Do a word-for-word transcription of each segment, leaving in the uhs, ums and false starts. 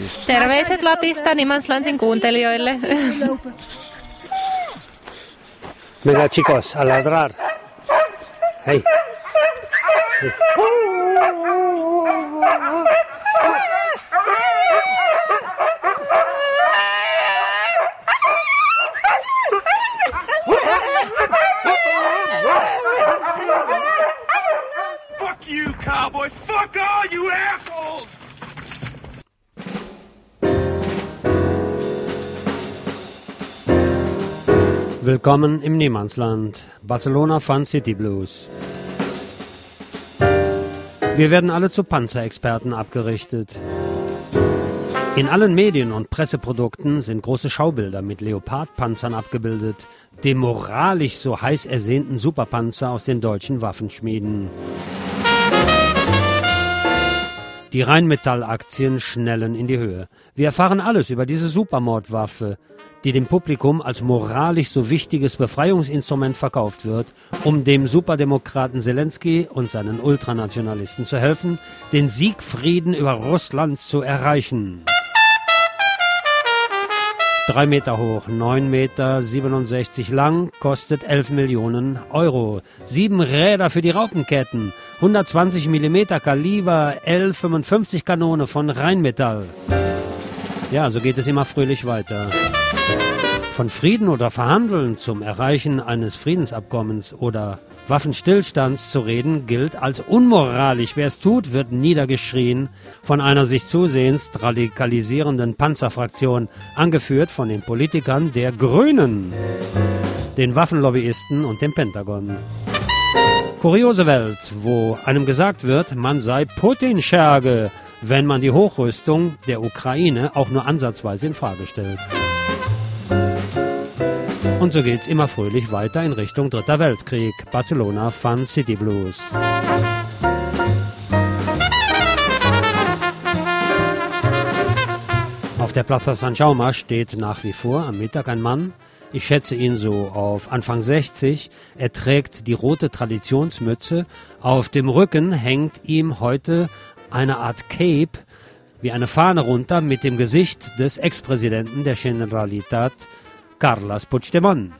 Terveiset Lapista, Niemandslandin kuuntelijoille. Venga chicos, a ladrar. Hey. Fuck you, cowboy! Fuck all you assholes! Willkommen im Niemandsland, Barcelona Fun City Blues. Wir werden alle zu Panzerexperten abgerichtet. In allen Medien und Presseprodukten sind große Schaubilder mit Leopardpanzern abgebildet, dem moralisch so heiß ersehnten Superpanzer aus den deutschen Waffenschmieden. Die Rheinmetall-Aktien schnellen in die Höhe. Wir erfahren alles über diese Supermordwaffe, die dem Publikum als moralisch so wichtiges Befreiungsinstrument verkauft wird, um dem Superdemokraten Zelensky und seinen Ultranationalisten zu helfen, den Siegfrieden über Russland zu erreichen. Drei Meter hoch, neun Meter siebenundsechzig lang, kostet elf Millionen Euro. Sieben Räder für die Raupenketten, hundertzwanzig Millimeter Kaliber, L fünfundfünfzig Kanone von Rheinmetall. Ja, so geht es immer fröhlich weiter. Von Frieden oder Verhandeln zum Erreichen eines Friedensabkommens oder Waffenstillstands zu reden, gilt als unmoralisch. Wer es tut, wird niedergeschrien von einer sich zusehends radikalisierenden Panzerfraktion, angeführt von den Politikern der Grünen, den Waffenlobbyisten und dem Pentagon. Kuriose Welt, wo einem gesagt wird, man sei Putin-Scherge, wenn man die Hochrüstung der Ukraine auch nur ansatzweise in Frage stellt. Und so geht's immer fröhlich weiter in Richtung Dritter Weltkrieg. Barcelona Fun City Blues. Auf der Plaza San Jaume steht nach wie vor am Mittag ein Mann. Ich schätze ihn so auf Anfang sechzig. Er trägt die rote Traditionsmütze. Auf dem Rücken hängt ihm heute eine Art Cape, wie eine Fahne runter mit dem Gesicht des Ex-Präsidenten der Generalitat, Carles Puigdemont.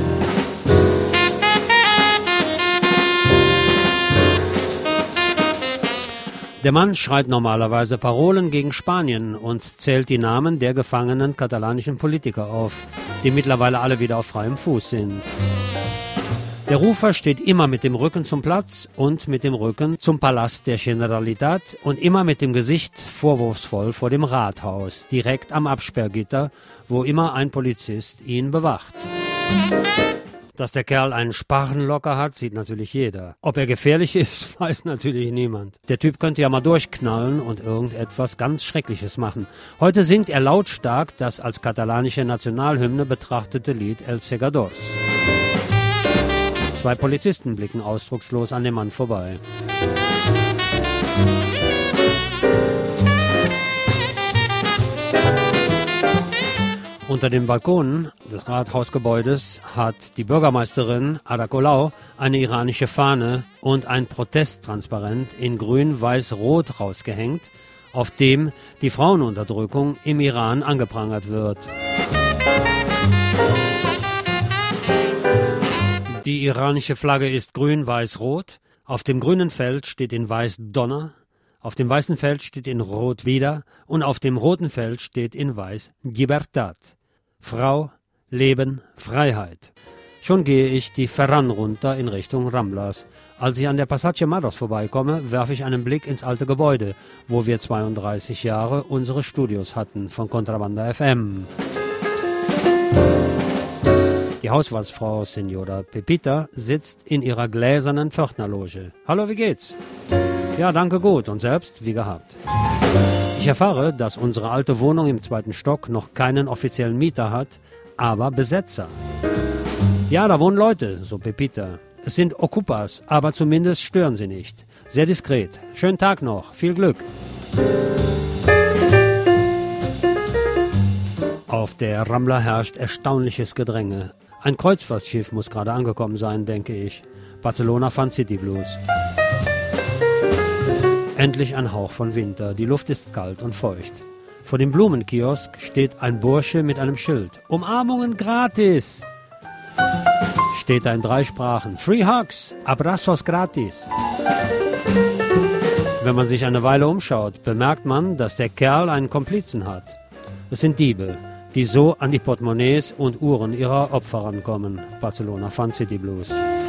Der Mann schreit normalerweise Parolen gegen Spanien und zählt die Namen der gefangenen katalanischen Politiker auf, die mittlerweile alle wieder auf freiem Fuß sind. Der Rufer steht immer mit dem Rücken zum Platz und mit dem Rücken zum Palast der Generalitat und immer mit dem Gesicht vorwurfsvoll vor dem Rathaus, direkt am Absperrgitter, wo immer ein Polizist ihn bewacht. Dass der Kerl einen Sparrenlocker hat, sieht natürlich jeder. Ob er gefährlich ist, weiß natürlich niemand. Der Typ könnte ja mal durchknallen und irgendetwas ganz Schreckliches machen. Heute singt er lautstark das als katalanische Nationalhymne betrachtete Lied El Segadors. Zwei Polizisten blicken ausdruckslos an dem Mann vorbei. Unter den Balkonen des Rathausgebäudes hat die Bürgermeisterin Ada Colau eine iranische Fahne und ein Protesttransparent in grün, weiß, rot rausgehängt, auf dem die Frauenunterdrückung im Iran angeprangert wird. Die iranische Flagge ist grün, weiß, rot. Auf dem grünen Feld steht in weiß Donner. Auf dem weißen Feld steht in rot wieder. Und auf dem roten Feld steht in weiß Libertad. Frau, Leben, Freiheit. Schon gehe ich die Ferran runter in Richtung Ramblas. Als ich an der Passage Mados vorbeikomme, werfe ich einen Blick ins alte Gebäude, wo wir zweiunddreißig Jahre unsere Studios hatten von Contrabanda F M. Die Hauswartsfrau Senora Pepita sitzt in ihrer gläsernen Pförtnerloge. Hallo, wie geht's? Ja, danke, gut. Und selbst, wie gehabt. Ich erfahre, dass unsere alte Wohnung im zweiten Stock noch keinen offiziellen Mieter hat, aber Besetzer. Ja, da wohnen Leute, so Pepita. Es sind Okupas, aber zumindest stören sie nicht. Sehr diskret. Schönen Tag noch. Viel Glück. Auf der Rambla herrscht erstaunliches Gedränge. Ein Kreuzfahrtschiff muss gerade angekommen sein, denke ich. Barcelona Fun City Blues. Endlich ein Hauch von Winter. Die Luft ist kalt und feucht. Vor dem Blumenkiosk steht ein Bursche mit einem Schild. Umarmungen gratis! Steht da in drei Sprachen. Free Hugs, Abrazos gratis. Wenn man sich eine Weile umschaut, bemerkt man, dass der Kerl einen Komplizen hat. Es sind Diebe, die so an die Portemonnaies und Uhren ihrer Opfer rankommen. Barcelona Fun City Blues.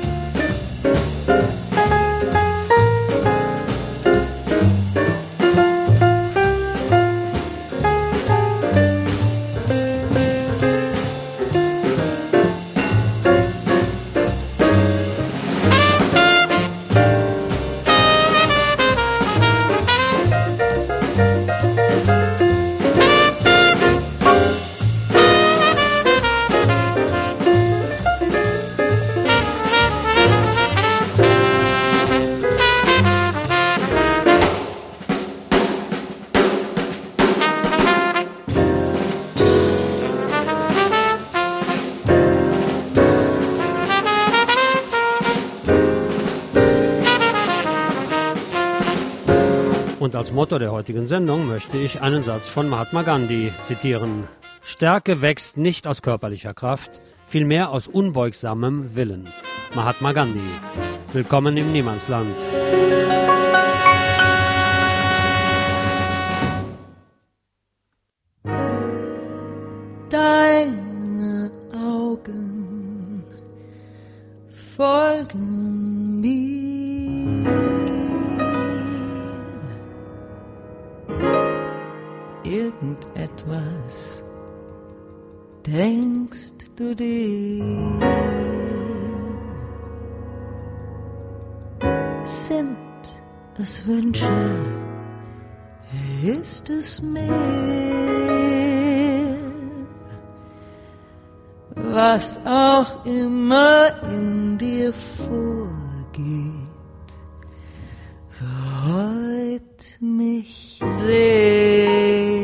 Und als Motto der heutigen Sendung möchte ich einen Satz von Mahatma Gandhi zitieren. Stärke wächst nicht aus körperlicher Kraft, vielmehr aus unbeugsamem Willen. Mahatma Gandhi. Willkommen im Niemandsland. Deine Augen folgen mir. Irgendetwas denkst du dir? Sind es Wünsche? Ist es mehr? Was auch immer in dir vorgeht, freut mich sehr.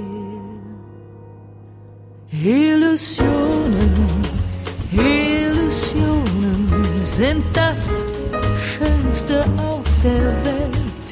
Illusionen, Illusionen sind das Schönste auf der Welt.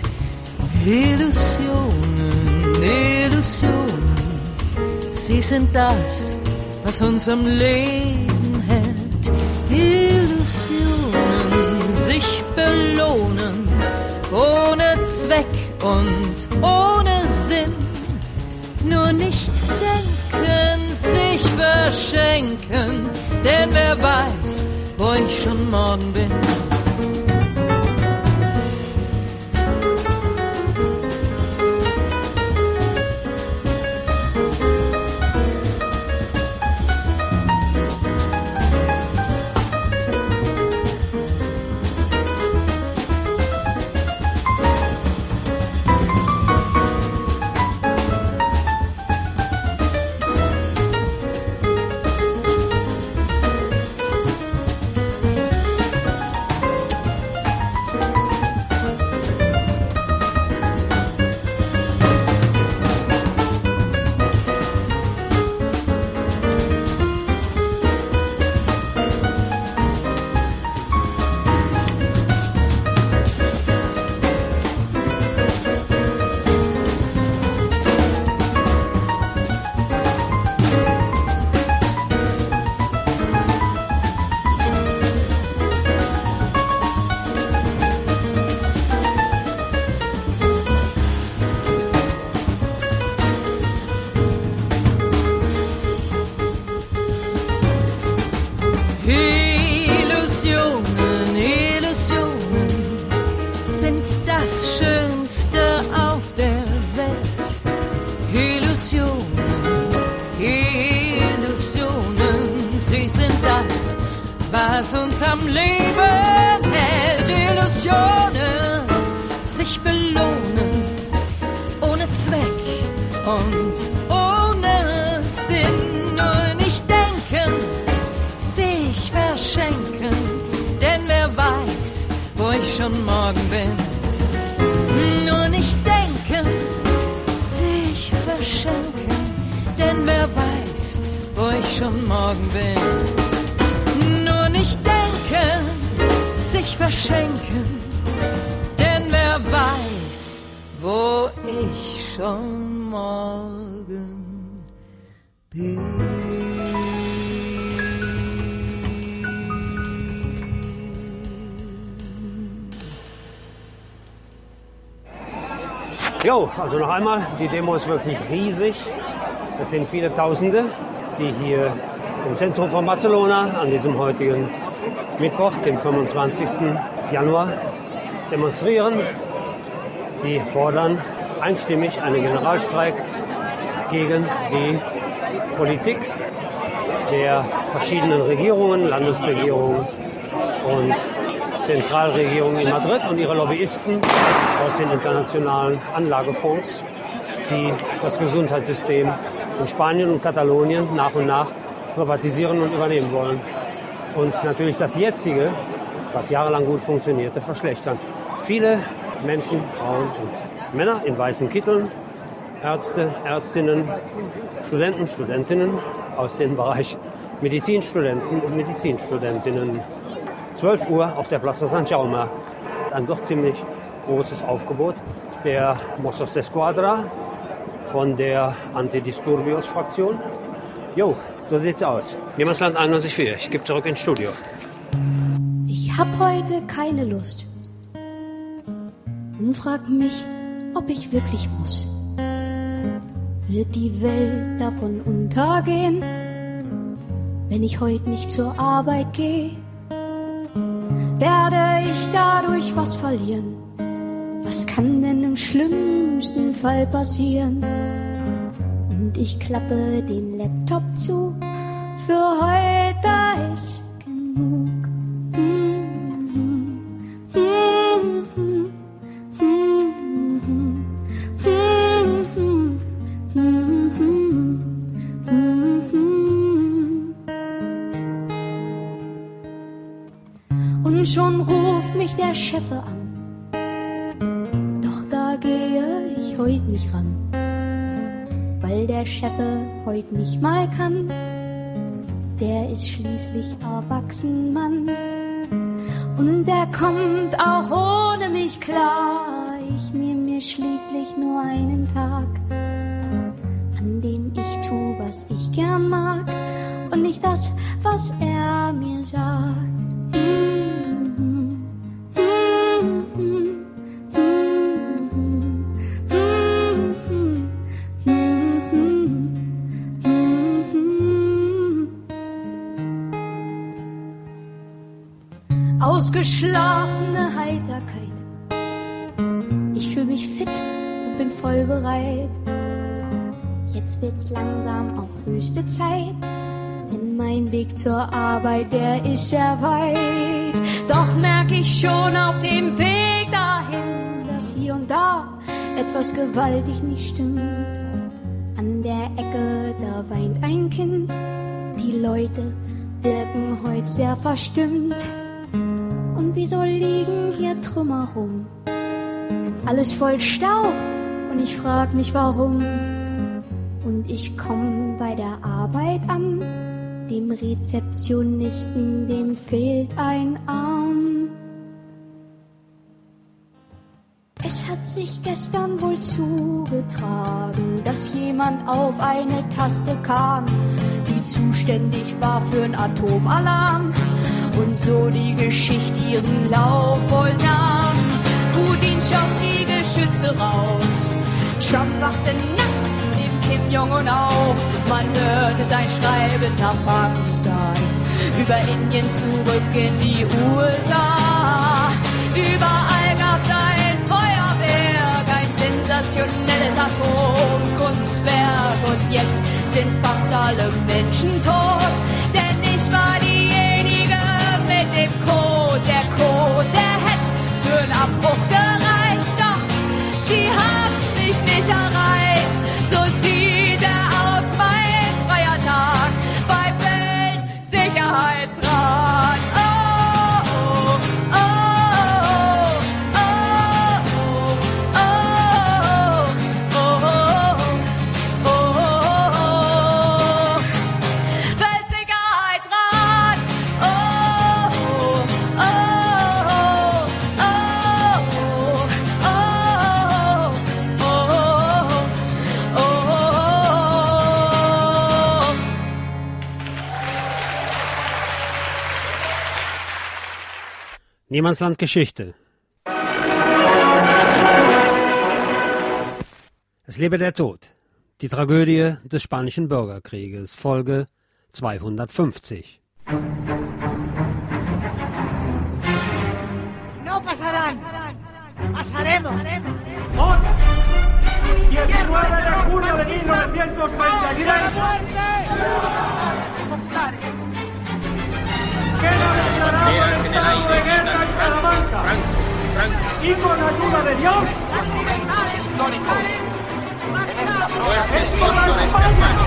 Illusionen, Illusionen, sie sind das, was uns am Leben hält. Illusionen, sich belohnen, ohne Zweck und ohne Sinn. Nur nicht denken, sich verschenken, denn wer weiß, wo ich schon morgen bin. Illusionen, Illusionen sind das Schönste auf der Welt. Illusionen, Illusionen, sie sind das, was uns am Leben hält. Illusionen, sich belohnen, ohne Zweck und ohne Sinn. Nur nicht denken, sich verschenken, denn wer weiß, wo ich schon morgen bin. Nur nicht denken, sich verschenken, denn wer weiß, wo ich schon morgen bin. Nur nicht denken, sich verschenken, denn wer weiß, wo ich schon morgen bin. Morgen bin. Jo, also noch einmal, die Demo ist wirklich riesig. Es sind viele Tausende, die hier im Zentrum von Barcelona an diesem heutigen Mittwoch, dem fünfundzwanzigsten Januar, demonstrieren. Sie fordern einstimmig einen Generalstreik gegen die Politik der verschiedenen Regierungen, Landesregierungen und Zentralregierungen in Madrid und ihre Lobbyisten aus den internationalen Anlagefonds, die das Gesundheitssystem in Spanien und Katalonien nach und nach privatisieren und übernehmen wollen. Und natürlich das jetzige, was jahrelang gut funktionierte, verschlechtern. Viele Menschen, Frauen und Männer in weißen Kitteln, Ärzte, Ärztinnen, Studenten, Studentinnen aus dem Bereich Medizinstudenten und Medizinstudentinnen. zwölf Uhr auf der Plaza San Jaume. Ein doch ziemlich großes Aufgebot der Mossos d'Esquadra von der Antidisturbios-Fraktion. Jo, so sieht's aus. Niemandsland einundneunzig Komma vier. Ich gebe zurück ins Studio. Ich hab heute keine Lust und frag mich, ob ich wirklich muss. Wird die Welt davon untergehen, wenn ich heute nicht zur Arbeit gehe? Werde ich dadurch was verlieren? Was kann denn im schlimmsten Fall passieren? Und ich klappe den Laptop zu, für heute ist genug. Und schon ruft mich der Chef an, doch da gehe ich heut nicht ran, weil der Chef heut nicht mal kann, der ist schließlich erwachsen Mann. Und der kommt auch ohne mich klar, ich nehm mir schließlich nur einen Tag, an dem ich tu, was ich gern mag und nicht das, was er mir sagt. Ausgeschlafene Heiterkeit. Ich fühl mich fit und bin voll bereit. Jetzt wird's langsam auch höchste Zeit, denn mein Weg zur Arbeit, der ist sehr weit. Doch merk ich schon auf dem Weg dahin, dass hier und da etwas gewaltig nicht stimmt. An der Ecke, da weint ein Kind. Die Leute wirken heut sehr verstimmt. Und wieso liegen hier Trümmer rum? Alles voll Staub und ich frag mich warum. Und ich komm bei der Arbeit an, dem Rezeptionisten, dem fehlt ein Arm. Es hat sich gestern wohl zugetragen, dass jemand auf eine Taste kam, die zuständig war für einen Atomalarm. Und so die Geschichte ihren Lauf voll nahm. Putin schoss die Geschütze raus. Trump wachte nackt neben Kim Jong-un auf. Man hörte sein Schrei bis nach Pakistan. Über Indien zurück in die U S A. Überall gab's ein Feuerwerk, ein sensationelles Atomkunstwerk. Und jetzt sind fast alle Menschen tot, denn ich war diejenige mit dem Code. Der Code, der hätte für einen Abbruch gereicht, doch sie haben mich nicht erreicht. So sieht er aus, mein freier Tag beim Weltsicherheitsrat. Oh, oh, oh, oh, oh, oh, oh, oh, oh. Niemandsland Geschichte. Es lebe der Tod. Die Tragödie des Spanischen Bürgerkrieges. Folge zweihundertfünfzig. No pasarán. Pasaremos. Hoy, diecinueve de julio de mil novecientos treinta y tres, queda declarado el estado de guerra en Salamanca. Y con ayuda de Dios, en toda España,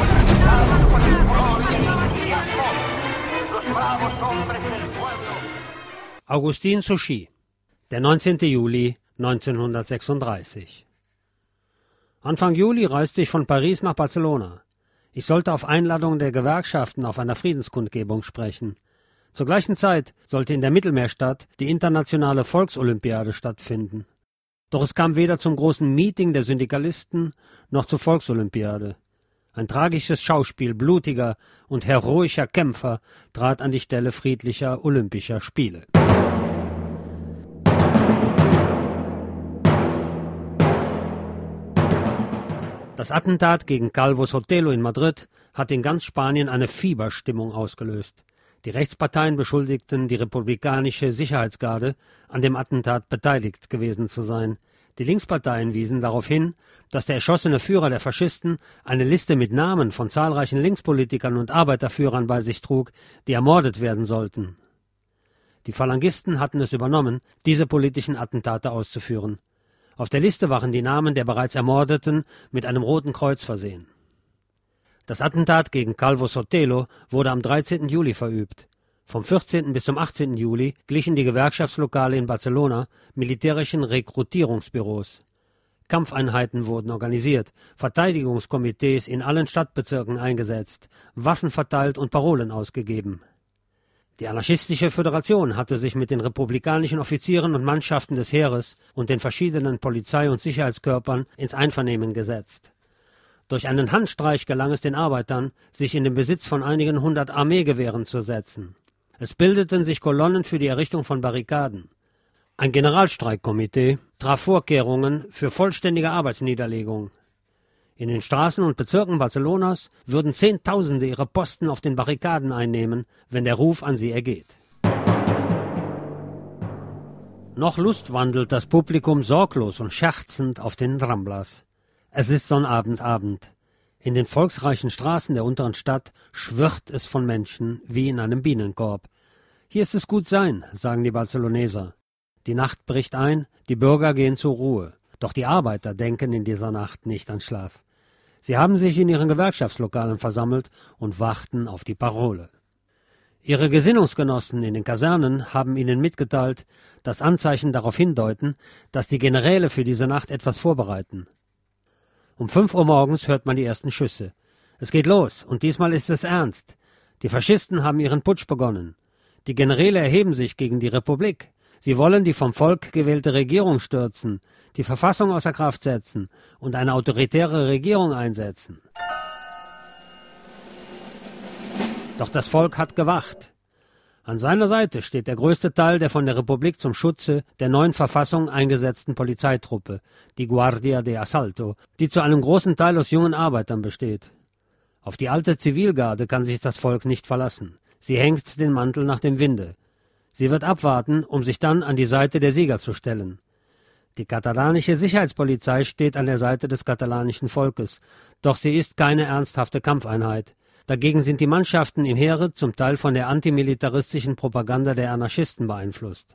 los bravos hombres del pueblo. Augustin Souchy, der neunzehnte Juli neunzehnhundertsechsunddreißig. Anfang Juli reiste ich von Paris nach Barcelona. Ich sollte auf Einladung der Gewerkschaften auf einer Friedenskundgebung sprechen. Zur gleichen Zeit sollte in der Mittelmeerstadt die internationale Volksolympiade stattfinden. Doch es kam weder zum großen Meeting der Syndikalisten noch zur Volksolympiade. Ein tragisches Schauspiel blutiger und heroischer Kämpfer trat an die Stelle friedlicher Olympischer Spiele. Das Attentat gegen Calvo Sotelo in Madrid hat in ganz Spanien eine Fieberstimmung ausgelöst. Die Rechtsparteien beschuldigten die republikanische Sicherheitsgarde, an dem Attentat beteiligt gewesen zu sein. Die Linksparteien wiesen darauf hin, dass der erschossene Führer der Faschisten eine Liste mit Namen von zahlreichen Linkspolitikern und Arbeiterführern bei sich trug, die ermordet werden sollten. Die Phalangisten hatten es übernommen, diese politischen Attentate auszuführen. Auf der Liste waren die Namen der bereits Ermordeten mit einem roten Kreuz versehen. Das Attentat gegen Calvo Sotelo wurde am dreizehnten Juli verübt. Vom vierzehnten bis zum achtzehnten Juli glichen die Gewerkschaftslokale in Barcelona militärischen Rekrutierungsbüros. Kampfeinheiten wurden organisiert, Verteidigungskomitees in allen Stadtbezirken eingesetzt, Waffen verteilt und Parolen ausgegeben. Die anarchistische Föderation hatte sich mit den republikanischen Offizieren und Mannschaften des Heeres und den verschiedenen Polizei- und Sicherheitskörpern ins Einvernehmen gesetzt. Durch einen Handstreich gelang es den Arbeitern, sich in den Besitz von einigen hundert Armeegewehren zu setzen. Es bildeten sich Kolonnen für die Errichtung von Barrikaden. Ein Generalstreikkomitee traf Vorkehrungen für vollständige Arbeitsniederlegung. In den Straßen und Bezirken Barcelonas würden Zehntausende ihre Posten auf den Barrikaden einnehmen, wenn der Ruf an sie ergeht. Noch lustwandelt das Publikum sorglos und scherzend auf den Ramblas. Es ist Sonnabendabend. In den volksreichen Straßen der unteren Stadt schwirrt es von Menschen wie in einem Bienenkorb. Hier ist es gut sein, sagen die Barceloneser. Die Nacht bricht ein, die Bürger gehen zur Ruhe. Doch die Arbeiter denken in dieser Nacht nicht an Schlaf. Sie haben sich in ihren Gewerkschaftslokalen versammelt und warten auf die Parole. Ihre Gesinnungsgenossen in den Kasernen haben ihnen mitgeteilt, dass Anzeichen darauf hindeuten, dass die Generäle für diese Nacht etwas vorbereiten. Um fünf Uhr morgens hört man die ersten Schüsse. Es geht los, und diesmal ist es ernst. Die Faschisten haben ihren Putsch begonnen. Die Generäle erheben sich gegen die Republik. Sie wollen die vom Volk gewählte Regierung stürzen, die Verfassung außer Kraft setzen und eine autoritäre Regierung einsetzen. Doch das Volk hat gewacht. An seiner Seite steht der größte Teil der von der Republik zum Schutze der neuen Verfassung eingesetzten Polizeitruppe, die Guardia de Asalto, die zu einem großen Teil aus jungen Arbeitern besteht. Auf die alte Zivilgarde kann sich das Volk nicht verlassen. Sie hängt den Mantel nach dem Winde. Sie wird abwarten, um sich dann an die Seite der Sieger zu stellen. Die katalanische Sicherheitspolizei steht an der Seite des katalanischen Volkes, doch sie ist keine ernsthafte Kampfeinheit. Dagegen sind die Mannschaften im Heere zum Teil von der antimilitaristischen Propaganda der Anarchisten beeinflusst.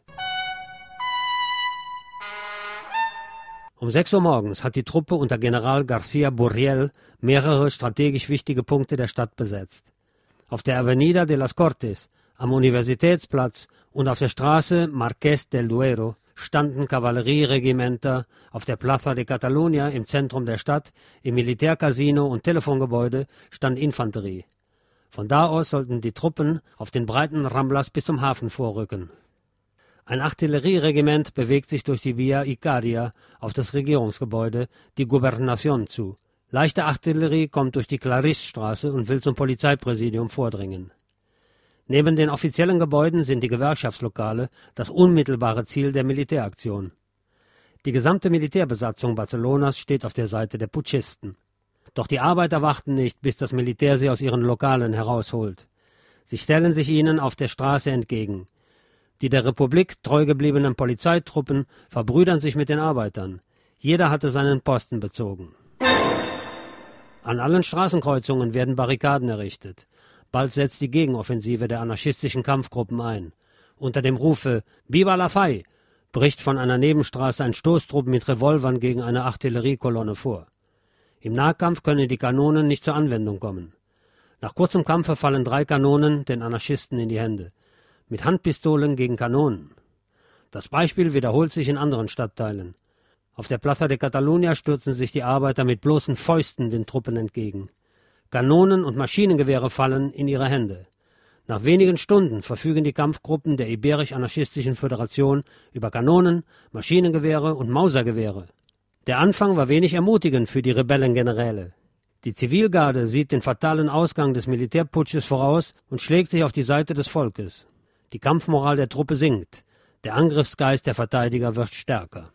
Um sechs Uhr morgens hat die Truppe unter General García Burriel mehrere strategisch wichtige Punkte der Stadt besetzt. Auf der Avenida de las Cortes, am Universitätsplatz und auf der Straße Marqués del Duero standen Kavallerieregimenter, auf der Plaza de Catalunya im Zentrum der Stadt, im Militärcasino und Telefongebäude stand Infanterie. Von da aus sollten die Truppen auf den breiten Ramblas bis zum Hafen vorrücken. Ein Artillerieregiment bewegt sich durch die Via Icaria auf das Regierungsgebäude, die Gobernación, zu. Leichte Artillerie kommt durch die Clarissstraße und will zum Polizeipräsidium vordringen. Neben den offiziellen Gebäuden sind die Gewerkschaftslokale das unmittelbare Ziel der Militäraktion. Die gesamte Militärbesatzung Barcelonas steht auf der Seite der Putschisten. Doch die Arbeiter warten nicht, bis das Militär sie aus ihren Lokalen herausholt. Sie stellen sich ihnen auf der Straße entgegen. Die der Republik treu gebliebenen Polizeitruppen verbrüdern sich mit den Arbeitern. Jeder hatte seinen Posten bezogen. An allen Straßenkreuzungen werden Barrikaden errichtet. Bald setzt die Gegenoffensive der anarchistischen Kampfgruppen ein. Unter dem Rufe »Viva la Fay« bricht von einer Nebenstraße ein Stoßtrupp mit Revolvern gegen eine Artilleriekolonne vor. Im Nahkampf können die Kanonen nicht zur Anwendung kommen. Nach kurzem Kampfe fallen drei Kanonen den Anarchisten in die Hände. Mit Handpistolen gegen Kanonen. Das Beispiel wiederholt sich in anderen Stadtteilen. Auf der Plaza de Catalunya stürzen sich die Arbeiter mit bloßen Fäusten den Truppen entgegen. Kanonen und Maschinengewehre fallen in ihre Hände. Nach wenigen Stunden verfügen die Kampfgruppen der Iberisch-Anarchistischen Föderation über Kanonen, Maschinengewehre und Mausergewehre. Der Anfang war wenig ermutigend für die Rebellengeneräle. Die Zivilgarde sieht den fatalen Ausgang des Militärputsches voraus und schlägt sich auf die Seite des Volkes. Die Kampfmoral der Truppe sinkt. Der Angriffsgeist der Verteidiger wird stärker.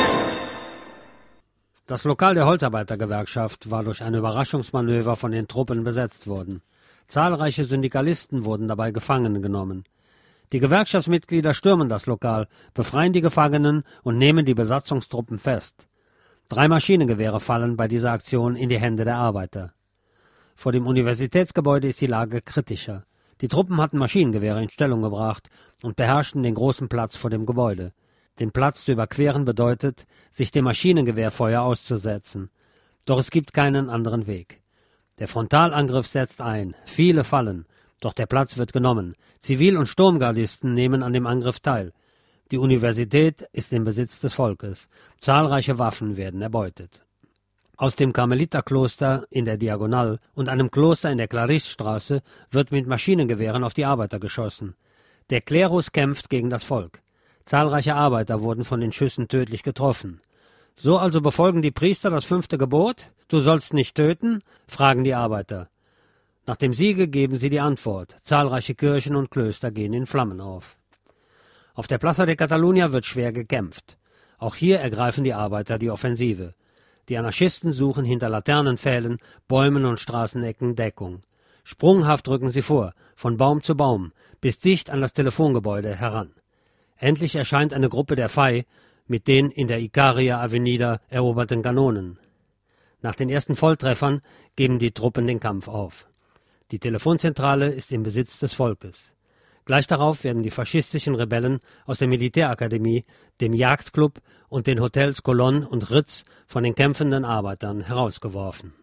Das Lokal der Holzarbeitergewerkschaft war durch ein Überraschungsmanöver von den Truppen besetzt worden. Zahlreiche Syndikalisten wurden dabei gefangen genommen. Die Gewerkschaftsmitglieder stürmen das Lokal, befreien die Gefangenen und nehmen die Besatzungstruppen fest. Drei Maschinengewehre fallen bei dieser Aktion in die Hände der Arbeiter. Vor dem Universitätsgebäude ist die Lage kritischer. Die Truppen hatten Maschinengewehre in Stellung gebracht und beherrschten den großen Platz vor dem Gebäude. Den Platz zu überqueren bedeutet, sich dem Maschinengewehrfeuer auszusetzen. Doch es gibt keinen anderen Weg. Der Frontalangriff setzt ein, viele fallen, doch der Platz wird genommen. Zivil- und Sturmgardisten nehmen an dem Angriff teil. Die Universität ist im Besitz des Volkes. Zahlreiche Waffen werden erbeutet. Aus dem Karmeliterkloster in der Diagonal und einem Kloster in der Clarissstraße wird mit Maschinengewehren auf die Arbeiter geschossen. Der Klerus kämpft gegen das Volk. Zahlreiche Arbeiter wurden von den Schüssen tödlich getroffen. So also befolgen die Priester das fünfte Gebot? Du sollst nicht töten? Fragen die Arbeiter. Nach dem Siege geben sie die Antwort. Zahlreiche Kirchen und Klöster gehen in Flammen auf. Auf der Plaza de Catalunya wird schwer gekämpft. Auch hier ergreifen die Arbeiter die Offensive. Die Anarchisten suchen hinter Laternenpfählen, Bäumen und Straßenecken Deckung. Sprunghaft rücken sie vor, von Baum zu Baum, bis dicht an das Telefongebäude heran. Endlich erscheint eine Gruppe der Fay mit den in der Ikaria Avenida eroberten Kanonen. Nach den ersten Volltreffern geben die Truppen den Kampf auf. Die Telefonzentrale ist im Besitz des Volkes. Gleich darauf werden die faschistischen Rebellen aus der Militärakademie, dem Jagdclub und den Hotels Colonne und Ritz von den kämpfenden Arbeitern herausgeworfen.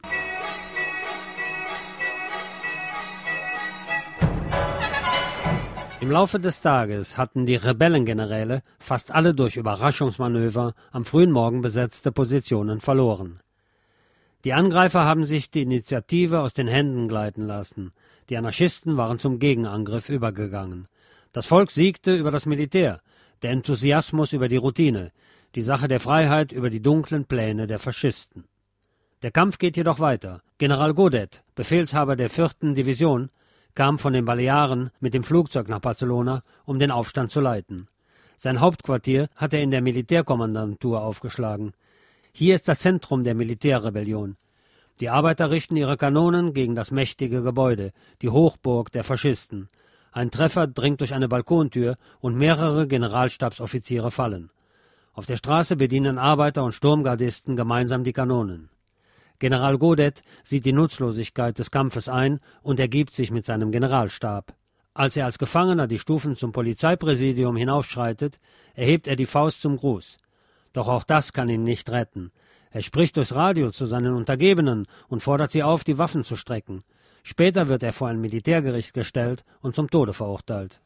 Im Laufe des Tages hatten die Rebellengeneräle fast alle durch Überraschungsmanöver am frühen Morgen besetzte Positionen verloren. Die Angreifer haben sich die Initiative aus den Händen gleiten lassen. Die Anarchisten waren zum Gegenangriff übergegangen. Das Volk siegte über das Militär, der Enthusiasmus über die Routine, die Sache der Freiheit über die dunklen Pläne der Faschisten. Der Kampf geht jedoch weiter. General Godet, Befehlshaber der vierten Division, kam von den Balearen mit dem Flugzeug nach Barcelona, um den Aufstand zu leiten. Sein Hauptquartier hat er in der Militärkommandantur aufgeschlagen. Hier ist das Zentrum der Militärrebellion. Die Arbeiter richten ihre Kanonen gegen das mächtige Gebäude, die Hochburg der Faschisten. Ein Treffer dringt durch eine Balkontür und mehrere Generalstabsoffiziere fallen. Auf der Straße bedienen Arbeiter und Sturmgardisten gemeinsam die Kanonen. General Godet sieht die Nutzlosigkeit des Kampfes ein und ergibt sich mit seinem Generalstab. Als er als Gefangener die Stufen zum Polizeipräsidium hinaufschreitet, erhebt er die Faust zum Gruß. Doch auch das kann ihn nicht retten. Er spricht durchs Radio zu seinen Untergebenen und fordert sie auf, die Waffen zu strecken. Später wird er vor ein Militärgericht gestellt und zum Tode verurteilt.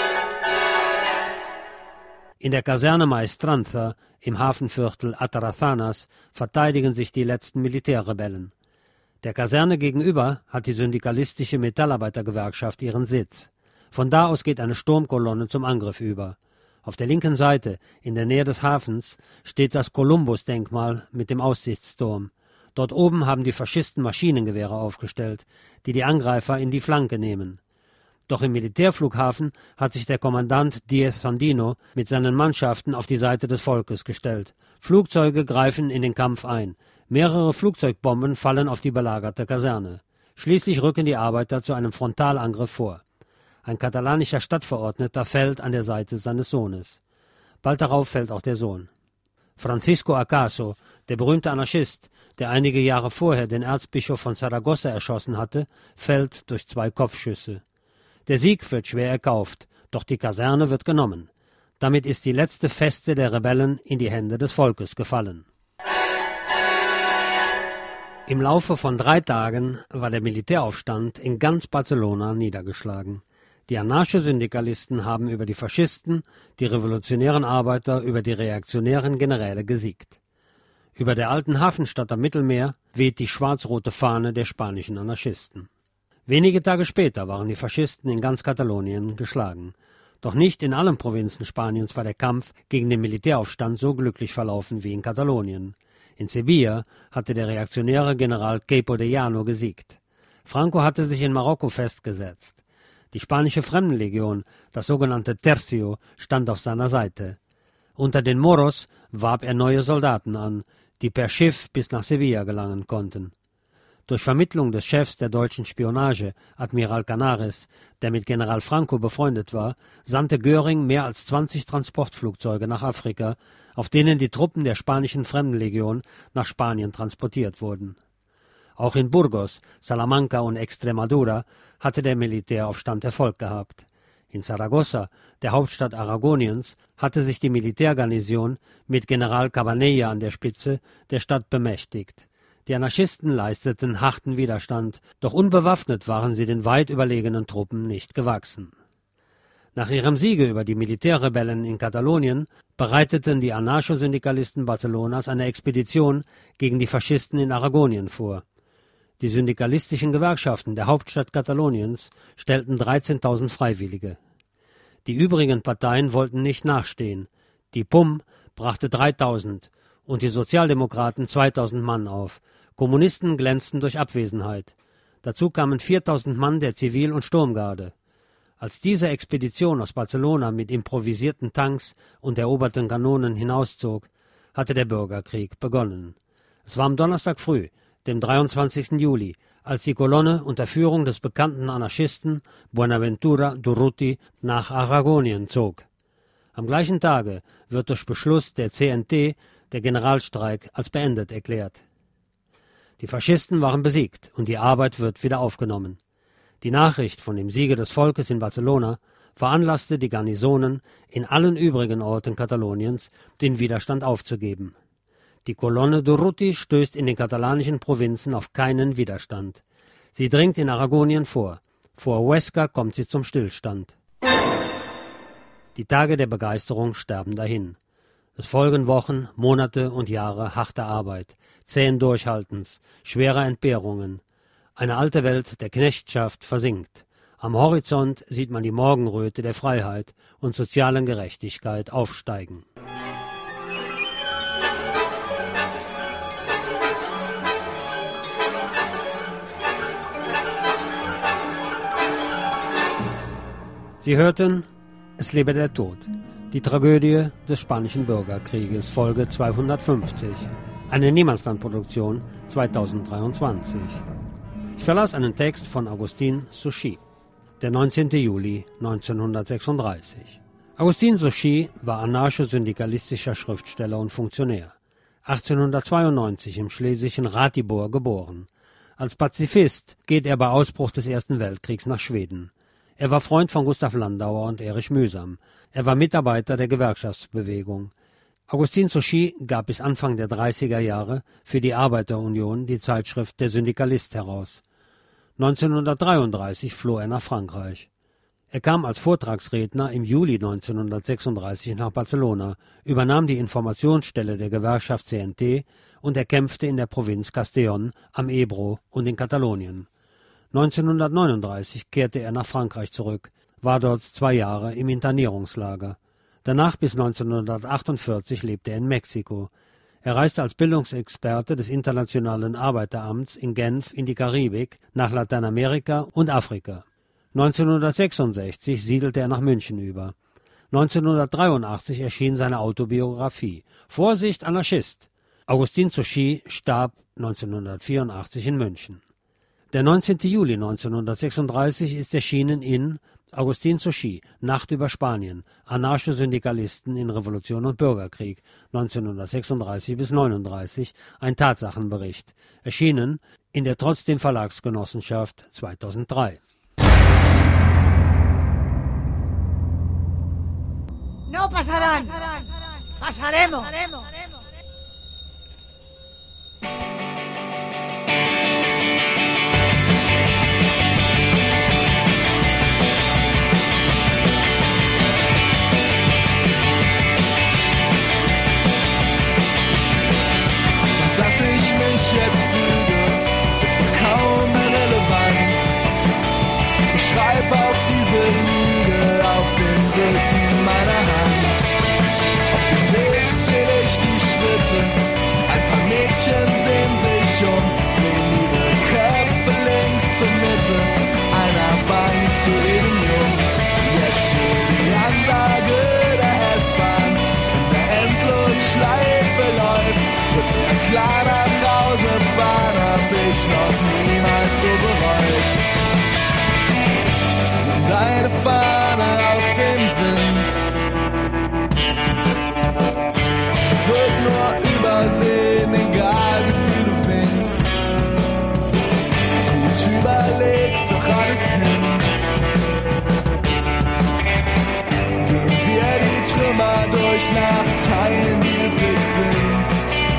In der Kaserne Maestranza im Hafenviertel Atarazanas verteidigen sich die letzten Militärrebellen. Der Kaserne gegenüber hat die syndikalistische Metallarbeitergewerkschaft ihren Sitz. Von da aus geht eine Sturmkolonne zum Angriff über. Auf der linken Seite, in der Nähe des Hafens, steht das Kolumbus-Denkmal mit dem Aussichtsturm. Dort oben haben die Faschisten Maschinengewehre aufgestellt, die die Angreifer in die Flanke nehmen. Doch im Militärflughafen hat sich der Kommandant Diez Sandino mit seinen Mannschaften auf die Seite des Volkes gestellt. Flugzeuge greifen in den Kampf ein. Mehrere Flugzeugbomben fallen auf die belagerte Kaserne. Schließlich rücken die Arbeiter zu einem Frontalangriff vor. Ein katalanischer Stadtverordneter fällt an der Seite seines Sohnes. Bald darauf fällt auch der Sohn. Francisco Acaso, der berühmte Anarchist, der einige Jahre vorher den Erzbischof von Saragossa erschossen hatte, fällt durch zwei Kopfschüsse. Der Sieg wird schwer erkauft, doch die Kaserne wird genommen. Damit ist die letzte Feste der Rebellen in die Hände des Volkes gefallen. Im Laufe von drei Tagen war der Militäraufstand in ganz Barcelona niedergeschlagen. Die Anarcho-Syndikalisten haben über die Faschisten, die revolutionären Arbeiter über die reaktionären Generäle gesiegt. Über der alten Hafenstadt am Mittelmeer weht die schwarz-rote Fahne der spanischen Anarchisten. Wenige Tage später waren die Faschisten in ganz Katalonien geschlagen. Doch nicht in allen Provinzen Spaniens war der Kampf gegen den Militäraufstand so glücklich verlaufen wie in Katalonien. In Sevilla hatte der reaktionäre General Queipo de Llano gesiegt. Franco hatte sich in Marokko festgesetzt. Die spanische Fremdenlegion, das sogenannte Tercio, stand auf seiner Seite. Unter den Moros warb er neue Soldaten an, die per Schiff bis nach Sevilla gelangen konnten. Durch Vermittlung des Chefs der deutschen Spionage, Admiral Canaris, der mit General Franco befreundet war, sandte Göring mehr als zwanzig Transportflugzeuge nach Afrika, auf denen die Truppen der spanischen Fremdenlegion nach Spanien transportiert wurden. Auch in Burgos, Salamanca und Extremadura hatte der Militäraufstand Erfolg gehabt. In Saragossa, der Hauptstadt Aragoniens, hatte sich die Militärgarnison mit General Cabanella an der Spitze der Stadt bemächtigt. Die Anarchisten leisteten harten Widerstand, doch unbewaffnet waren sie den weit überlegenen Truppen nicht gewachsen. Nach ihrem Siege über die Militärrebellen in Katalonien bereiteten die Anarcho-Syndikalisten Barcelonas eine Expedition gegen die Faschisten in Aragonien vor. Die syndikalistischen Gewerkschaften der Hauptstadt Kataloniens stellten dreizehntausend Freiwillige. Die übrigen Parteien wollten nicht nachstehen. Die P U M brachte dreitausend und die Sozialdemokraten zweitausend Mann auf. Kommunisten glänzten durch Abwesenheit. Dazu kamen viertausend Mann der Zivil- und Sturmgarde. Als diese Expedition aus Barcelona mit improvisierten Tanks und eroberten Kanonen hinauszog, hatte der Bürgerkrieg begonnen. Es war am Donnerstag früh, dem dreiundzwanzigsten Juli, als die Kolonne unter Führung des bekannten Anarchisten Buenaventura Durruti nach Aragonien zog. Am gleichen Tage wird durch Beschluss der C N T der Generalstreik als beendet erklärt. Die Faschisten waren besiegt und die Arbeit wird wieder aufgenommen. Die Nachricht von dem Siege des Volkes in Barcelona veranlasste die Garnisonen in allen übrigen Orten Kataloniens, den Widerstand aufzugeben. Die Kolonne Durruti stößt in den katalanischen Provinzen auf keinen Widerstand. Sie dringt in Aragonien vor. Vor Huesca kommt sie zum Stillstand. Die Tage der Begeisterung sterben dahin. Es folgen Wochen, Monate und Jahre harter Arbeit, zähen Durchhaltens, schwerer Entbehrungen. Eine alte Welt der Knechtschaft versinkt. Am Horizont sieht man die Morgenröte der Freiheit und sozialen Gerechtigkeit aufsteigen. Sie hörten Es lebe der Tod, die Tragödie des Spanischen Bürgerkrieges, Folge zweihundertfünfzig, eine Niemandslandproduktion zweitausenddreiundzwanzig. Ich verlas einen Text von Agustín Souchy, der neunzehnten Juli neunzehnhundertsechsunddreißig. Agustín Souchy war anarcho-syndikalistischer Schriftsteller und Funktionär. achtzehnhundertzweiundneunzig im schlesischen Ratibor geboren. Als Pazifist geht er bei Ausbruch des Ersten Weltkriegs nach Schweden. Er war Freund von Gustav Landauer und Erich Mühsam. Er war Mitarbeiter der Gewerkschaftsbewegung. Agustín Souchy gab bis Anfang der dreißiger Jahre für die Arbeiterunion die Zeitschrift Der Syndikalist heraus. neunzehnhundertdreiunddreißig floh er nach Frankreich. Er kam als Vortragsredner im Juli neunzehnhundertsechsunddreißig nach Barcelona, übernahm die Informationsstelle der Gewerkschaft C N T und er kämpfte in der Provinz Castellón am Ebro und in Katalonien. neunzehnhundertneununddreißig kehrte er nach Frankreich zurück, war dort zwei Jahre im Internierungslager. Danach bis neunzehnhundertachtundvierzig lebte er in Mexiko. Er reiste als Bildungsexperte des Internationalen Arbeiteramts in Genf in die Karibik, nach Lateinamerika und Afrika. neunzehnhundertsechsundsechzig siedelte er nach München über. neunzehnhundertdreiundachtzig erschien seine Autobiografie »Vorsicht, Anarchist«. Augustin Souchy starb neunzehnhundertvierundachtzig in München. Der neunzehnten Juli neunzehnhundertsechsunddreißig ist erschienen in Augustin Souchy, Nacht über Spanien, Anarchosyndikalisten in Revolution und Bürgerkrieg, neunzehnhundertsechsunddreißig bis neununddreißig, ein Tatsachenbericht, erschienen in der Trotzdem Verlagsgenossenschaft zweitausenddrei. No pasarán, pasaremos. Dass ich mich jetzt füge, ist doch kaum irrelevant. Ich schreibe auch diese Lüge auf den Rücken meiner Hand. Auf dem Weg zähle ich die Schritte, ein paar Mädchen sehen sich um, drehen ihre Köpfe links zur Mitte, einer Bank zu ihren Jungs. Jetzt will die Ansage der S-Bahn in der Endlosschleife läuft. Mit mir klar nach Hause fahren, hab ich noch niemals so bereut. Nimm deine Fahne aus dem Wind, sie wird nur übersehen, egal wie viel du winkst. Gut überlegt doch alles hin, gehen wir die Trümmer durch nach Teilen, die übrig sind.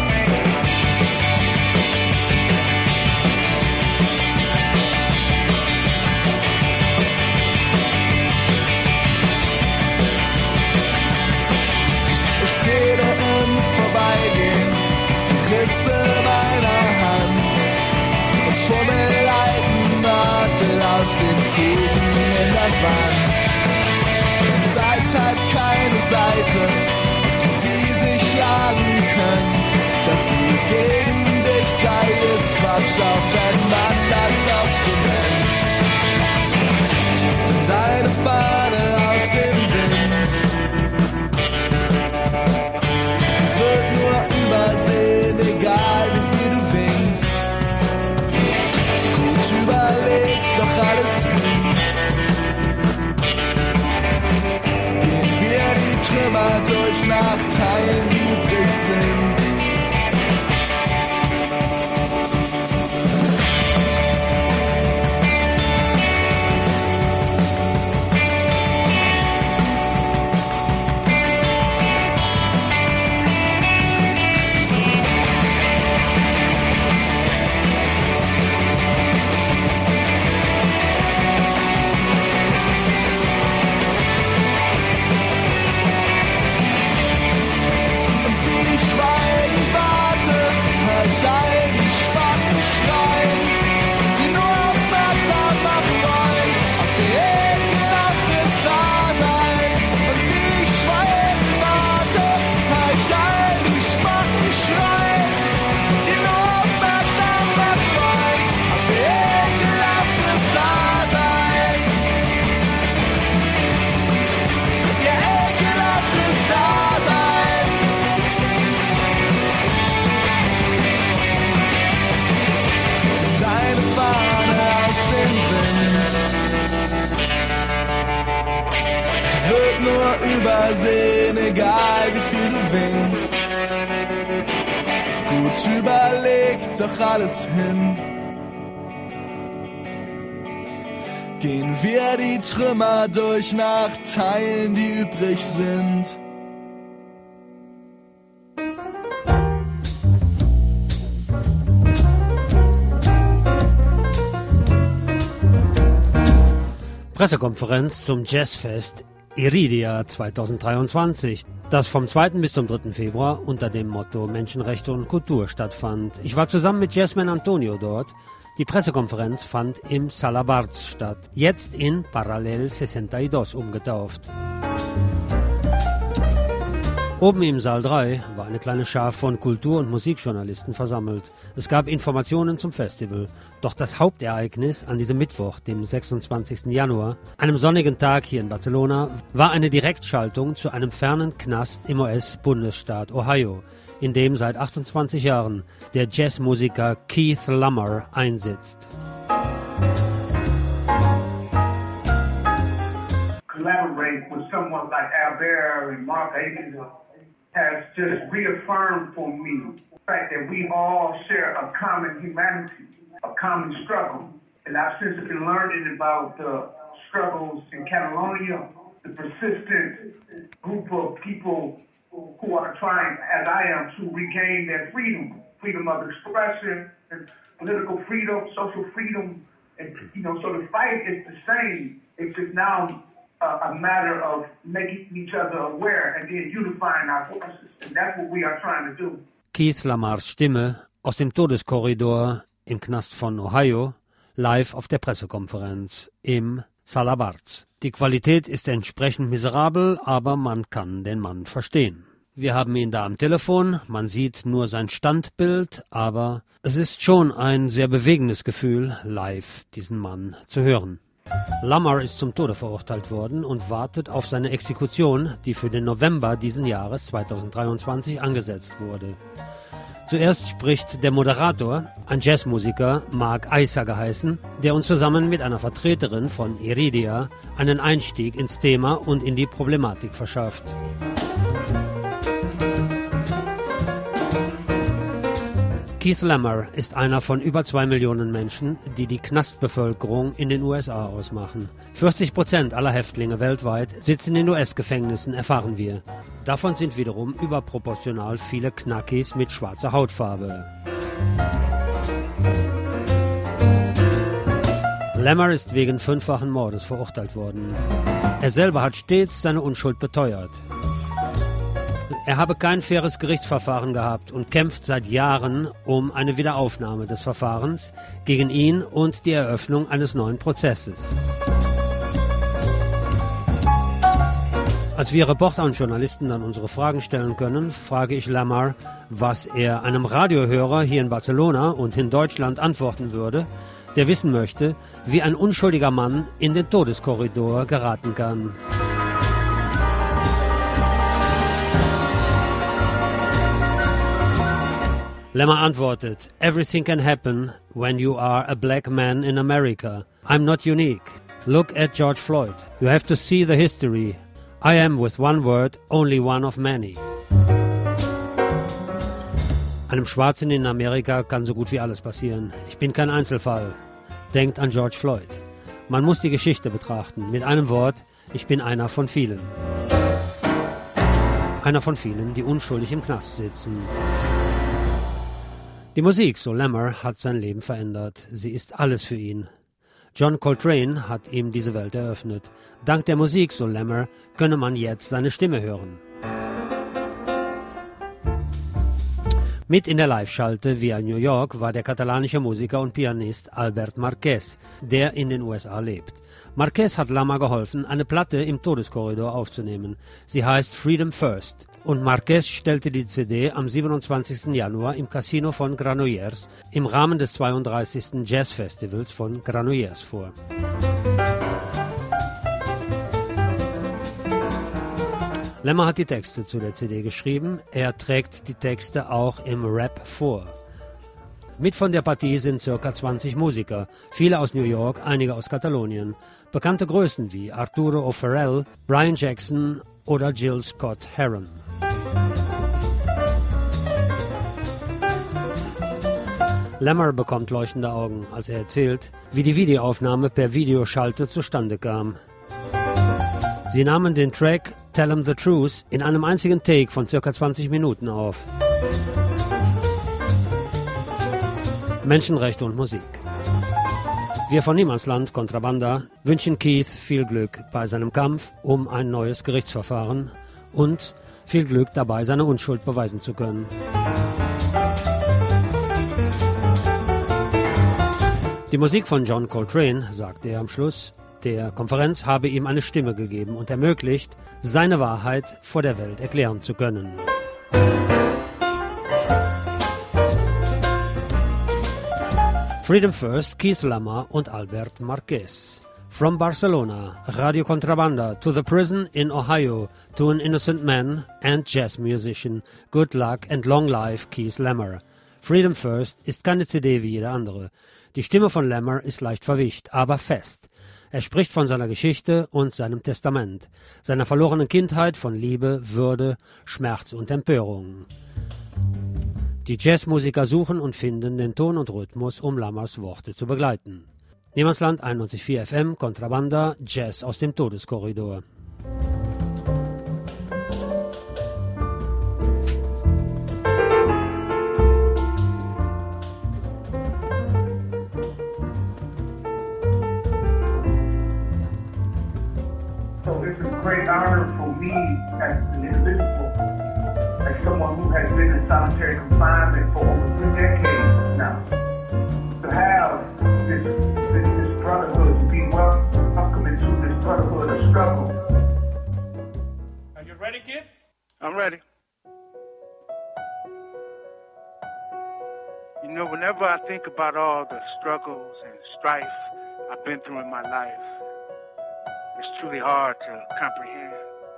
Risse meiner Hand und Fummel alten Makel aus den Fugen in der Wand. Zeit hat keine Seite, auf die sie sich schlagen könnt. Dass sie gegen dich sei, ist Quatsch, auch wenn man das auch so nennt. Deine Fahne aus dem Wind, sie wird nur übersehen, egal wie viel du winkst. Gut überlegt doch alles hin, gehen wir die Trümmer durch nach Teilen, die übrig sind. Übersehen, egal wie viel du winkst. Gut überlegt doch alles hin, gehen wir die Trümmer durch nach Teilen, die übrig sind. Pressekonferenz zum Jazzfest Iridia zweitausenddreiundzwanzig, das vom zweiten bis zum dritten Februar unter dem Motto Menschenrechte und Kultur stattfand. Ich war zusammen mit Jazzman Antonio dort. Die Pressekonferenz fand im Sala Barts statt, jetzt in Parallel zweiundsechzig umgetauft. Oben im Saal drei war eine kleine Schar von Kultur- und Musikjournalisten versammelt. Es gab Informationen zum Festival. Doch das Hauptereignis an diesem Mittwoch, dem sechsundzwanzigsten Januar, einem sonnigen Tag hier in Barcelona, war eine Direktschaltung zu einem fernen Knast im U S-Bundesstaat Ohio, in dem seit achtundzwanzig Jahren der Jazzmusiker Keith Lummer einsitzt. Collaborate with someone like Al Bear and Mark Akins has just reaffirmed for me the fact that we all share a common humanity, a common struggle. And I've since been learning about the struggles in Catalonia, the persistent group of people who are trying, as I am, to regain their freedom, freedom of expression, and political freedom, social freedom. And, you know, so the fight is the same. It's just now a matter of making each other aware and then unifying our forces. And that's what we are trying to do. Keith Lummers Stimme aus dem Todeskorridor im Knast von Ohio, live auf der Pressekonferenz im Sala Barz. Die Qualität ist entsprechend miserabel, aber man kann den Mann verstehen. Wir haben ihn da am Telefon, man sieht nur sein Standbild, aber es ist schon ein sehr bewegendes Gefühl, live diesen Mann zu hören. Lummer ist zum Tode verurteilt worden und wartet auf seine Exekution, die für den November diesen Jahres zweitausenddreiundzwanzig angesetzt wurde. Zuerst spricht der Moderator, ein Jazzmusiker, Mark Eiser geheißen, der uns zusammen mit einer Vertreterin von Iridia einen Einstieg ins Thema und in die Problematik verschafft. Keith Lummer ist einer von über zwei Millionen Menschen, die die Knastbevölkerung in den U S A ausmachen. vierzig Prozent aller Häftlinge weltweit sitzen in U S-Gefängnissen, erfahren wir. Davon sind wiederum überproportional viele Knackis mit schwarzer Hautfarbe. Lummer ist wegen fünffachen Mordes verurteilt worden. Er selber hat stets seine Unschuld beteuert. Er habe kein faires Gerichtsverfahren gehabt und kämpft seit Jahren um eine Wiederaufnahme des Verfahrens gegen ihn und die Eröffnung eines neuen Prozesses. Als wir Reporter und Journalisten dann unsere Fragen stellen können, frage ich Lummer, was er einem Radiohörer hier in Barcelona und in Deutschland antworten würde, der wissen möchte, wie ein unschuldiger Mann in den Todeskorridor geraten kann. Lummer antwortet, "Everything can happen when you are a black man in America. I'm not unique. Look at George Floyd. You have to see the history. I am, with one word, only one of many." Einem Schwarzen in Amerika kann so gut wie alles passieren. Ich bin kein Einzelfall. Denkt an George Floyd. Man muss die Geschichte betrachten. Mit einem Wort, ich bin einer von vielen. Einer von vielen, die unschuldig im Knast sitzen. Die Musik, so Lummer, hat sein Leben verändert. Sie ist alles für ihn. John Coltrane hat ihm diese Welt eröffnet. Dank der Musik, so Lummer, könne man jetzt seine Stimme hören. Mit in der Live-Schalte via New York war der katalanische Musiker und Pianist Albert Marquès, der in den U S A lebt. Marquès hat Lummer geholfen, eine Platte im Todeskorridor aufzunehmen. Sie heißt Freedom First. Und Marquès stellte die C D am siebenundzwanzigsten Januar im Casino von Granollers im Rahmen des zweiunddreißigsten Jazzfestivals von Granollers vor. Lummer hat die Texte zu der C D geschrieben. Er trägt die Texte auch im Rap vor. Mit von der Partie sind ca. zwanzig Musiker, viele aus New York, einige aus Katalonien. Bekannte Größen wie Arturo O'Farrell, Brian Jackson oder Jill Scott Heron. Lummer bekommt leuchtende Augen, als er erzählt, wie die Videoaufnahme per Videoschalte zustande kam. Sie nahmen den Track Tell 'em the Truth in einem einzigen Take von ca. zwanzig Minuten auf. Menschenrechte und Musik. Wir von Niemandsland Contrabanda wünschen Keith viel Glück bei seinem Kampf um ein neues Gerichtsverfahren und viel Glück dabei, seine Unschuld beweisen zu können. Die Musik von John Coltrane, sagte er am Schluss, der Konferenz habe ihm eine Stimme gegeben und ermöglicht, seine Wahrheit vor der Welt erklären zu können. Freedom First, Keith Lamar und Albert Marquez. From Barcelona, Radio Contrabanda, to the prison in Ohio, to an innocent man and jazz musician. Good luck and long life, Keith Lamar. Freedom First ist keine C D wie jede andere. Die Stimme von Lamar ist leicht verwischt, aber fest. Er spricht von seiner Geschichte und seinem Testament, seiner verlorenen Kindheit, von Liebe, Würde, Schmerz und Empörung. Die Jazzmusiker suchen und finden den Ton und Rhythmus, um Lamars Worte zu begleiten. Niemandsland einundneunzig Komma vier F M, Contrabanda, Jazz aus dem Todeskorridor. So it's a great honor for me as an individual, as someone who has been in solitary confinement for over three decades now, to have this, this, this brotherhood, to be welcome into this brotherhood of struggle. Are you ready, kid? I'm ready. You know, whenever I think about all the struggles and strife I've been through in my life, it's truly hard to comprehend.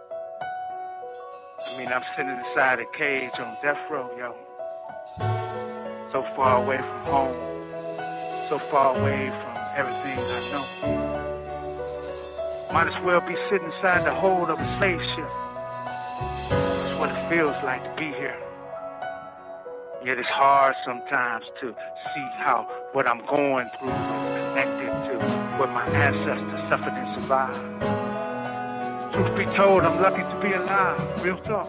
I mean, I'm sitting inside a cage on death row, yo. So far away from home, so far away from everything I know. Might as well be sitting inside the hold of a slave ship. That's what it feels like to be here. Yet it's hard sometimes to see how what I'm going through is connected to what my ancestors suffered and survived. Truth be told, I'm lucky to be alive, real talk.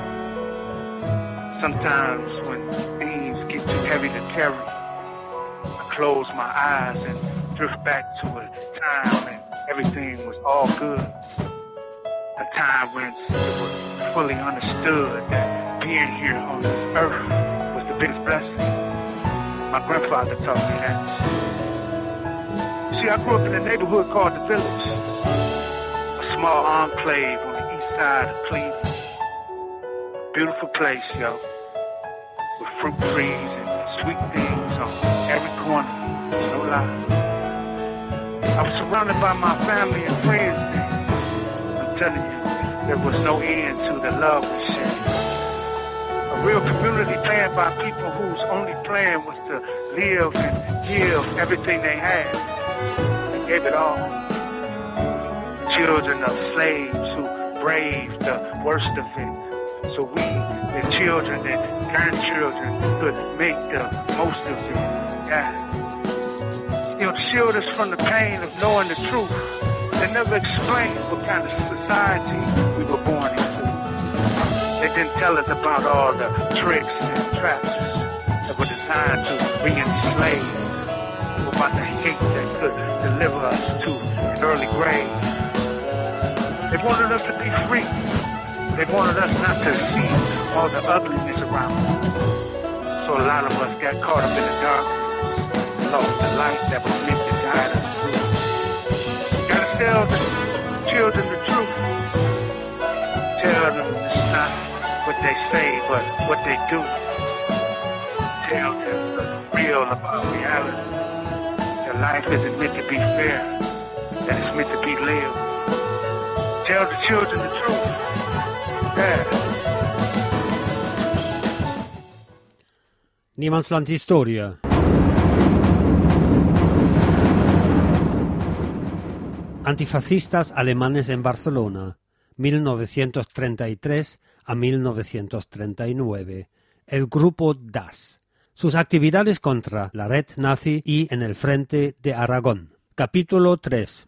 Sometimes when things get too heavy to carry, I close my eyes and drift back to a time when everything was all good. A time when it was fully understood that being here on this earth was the biggest blessing. My grandfather taught me that. See, I grew up in a neighborhood called The Village, a small enclave on the east side of Cleveland. Beautiful place, yo, with fruit trees and sweet things on every corner, no lie. I was surrounded by my family and friends there. I'm telling you, there was no end to the love we shared. A real community planned by people whose only plan was to live and give everything they had. They gave it all. Children of slaves who braved the worst of it, so we, the children and grandchildren, could make the most of it. Yeah. It shielded us from the pain of knowing the truth. They never explained what kind of society we were born into. They didn't tell us about all the tricks and traps that were designed to re-enslave, or about the hate that could deliver us to an early grave. They wanted us to be free. They wanted us not to see all the ugliness around us. So a lot of us got caught up in the darkness and lost the light that was meant to guide us through. You gotta tell the children the truth. Tell them it's not what they say, but what they do. Tell them the real about reality. That life isn't meant to be fair, that it's meant to be lived. Tell the children the truth. Yeah. Niemandsland Historie. Antifascistas alemanes en Barcelona, mil novecientos treinta y tres a mil novecientos treinta y nueve. El grupo D A S. Sus actividades contra la red nazi y en el frente de Aragón. Capítulo tres.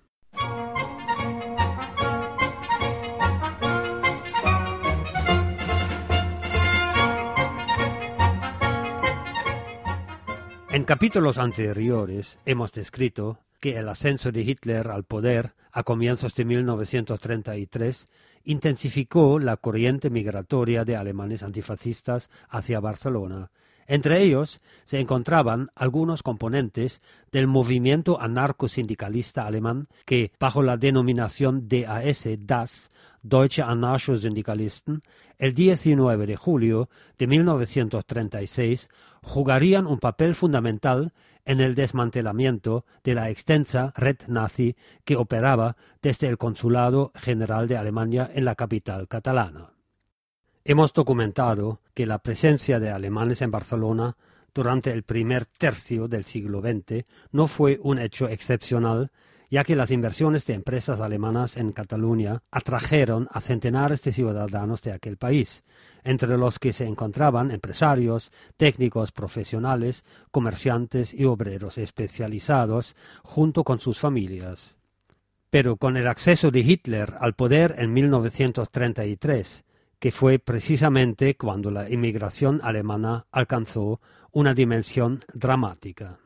En capítulos anteriores hemos descrito que el ascenso de Hitler al poder a comienzos de mil novecientos treinta y tres intensificó la corriente migratoria de alemanes antifascistas hacia Barcelona, Entre ellos se encontraban algunos componentes del movimiento anarcosindicalista alemán que, bajo la denominación D A S, D A S, Deutsche Anarcho-Syndikalisten, el diecinueve de julio de mil novecientos treinta y seis jugarían un papel fundamental en el desmantelamiento de la extensa red nazi que operaba desde el Consulado General de Alemania en la capital catalana. Hemos documentado que la presencia de alemanes en Barcelona durante el primer tercio del siglo veinte no fue un hecho excepcional, ya que las inversiones de empresas alemanas en Cataluña atrajeron a centenares de ciudadanos de aquel país, entre los que se encontraban empresarios, técnicos profesionales, comerciantes y obreros especializados, junto con sus familias. Pero con el acceso de Hitler al poder en mil novecientos treinta y tres, que fue precisamente cuando la inmigración alemana alcanzó una dimensión dramática.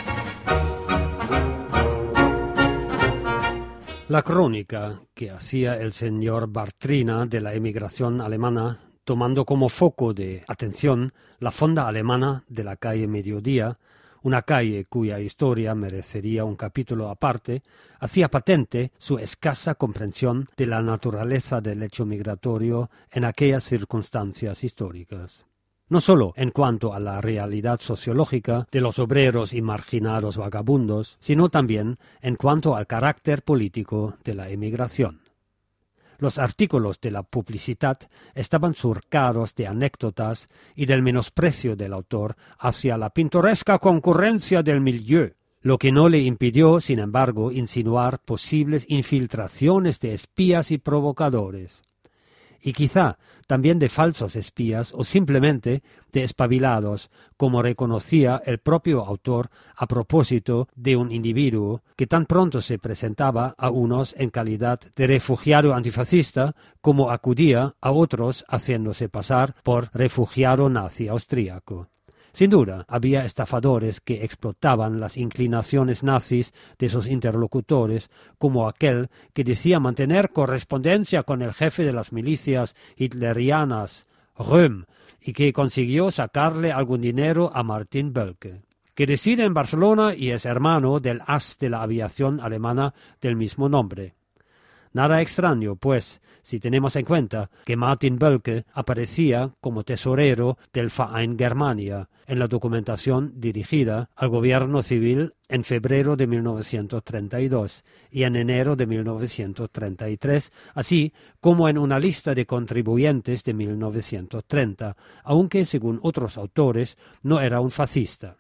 La crónica que hacía el señor Bartrina de la emigración alemana, tomando como foco de atención la fonda alemana de la calle Mediodía, una calle cuya historia merecería un capítulo aparte, hacía patente su escasa comprensión de la naturaleza del hecho migratorio en aquellas circunstancias históricas. No sólo en cuanto a la realidad sociológica de los obreros y marginados vagabundos, sino también en cuanto al carácter político de la emigración. Los artículos de la Publicidad estaban surcados de anécdotas y del menosprecio del autor hacia la pintoresca concurrencia del milieu, lo que no le impidió, sin embargo, insinuar posibles infiltraciones de espías y provocadores. Y quizá también de falsos espías o simplemente de espabilados, como reconocía el propio autor a propósito de un individuo que tan pronto se presentaba a unos en calidad de refugiado antifascista como acudía a otros haciéndose pasar por refugiado nazi austríaco. Sin duda, había estafadores que explotaban las inclinaciones nazis de sus interlocutores, como aquel que decía mantener correspondencia con el jefe de las milicias hitlerianas, Röhm, y que consiguió sacarle algún dinero a Martin Bölke, que reside en Barcelona y es hermano del as de la aviación alemana del mismo nombre. Nada extraño, pues, si tenemos en cuenta que Martin Bölke aparecía como tesorero del Verein Germania en la documentación dirigida al gobierno civil en febrero de mil novecientos treinta y dos y en enero de mil novecientos treinta y tres, así como en una lista de contribuyentes de mil novecientos treinta, aunque según otros autores no era un fascista.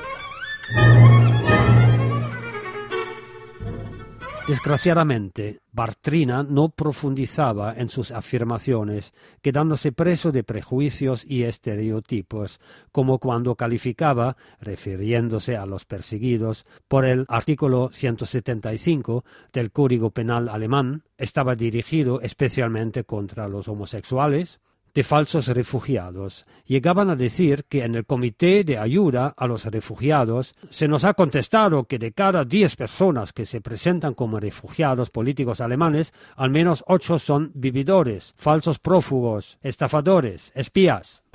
Desgraciadamente, Bartrina no profundizaba en sus afirmaciones, quedándose preso de prejuicios y estereotipos, como cuando calificaba, refiriéndose a los perseguidos, por el artículo ciento setenta y cinco del Código Penal alemán, estaba dirigido especialmente contra los homosexuales, de falsos refugiados. Llegaban a decir que en el Comité de Ayuda a los Refugiados se nos ha contestado que de cada diez personas que se presentan como refugiados políticos alemanes, al menos ocho son vividores, falsos prófugos, estafadores, espías.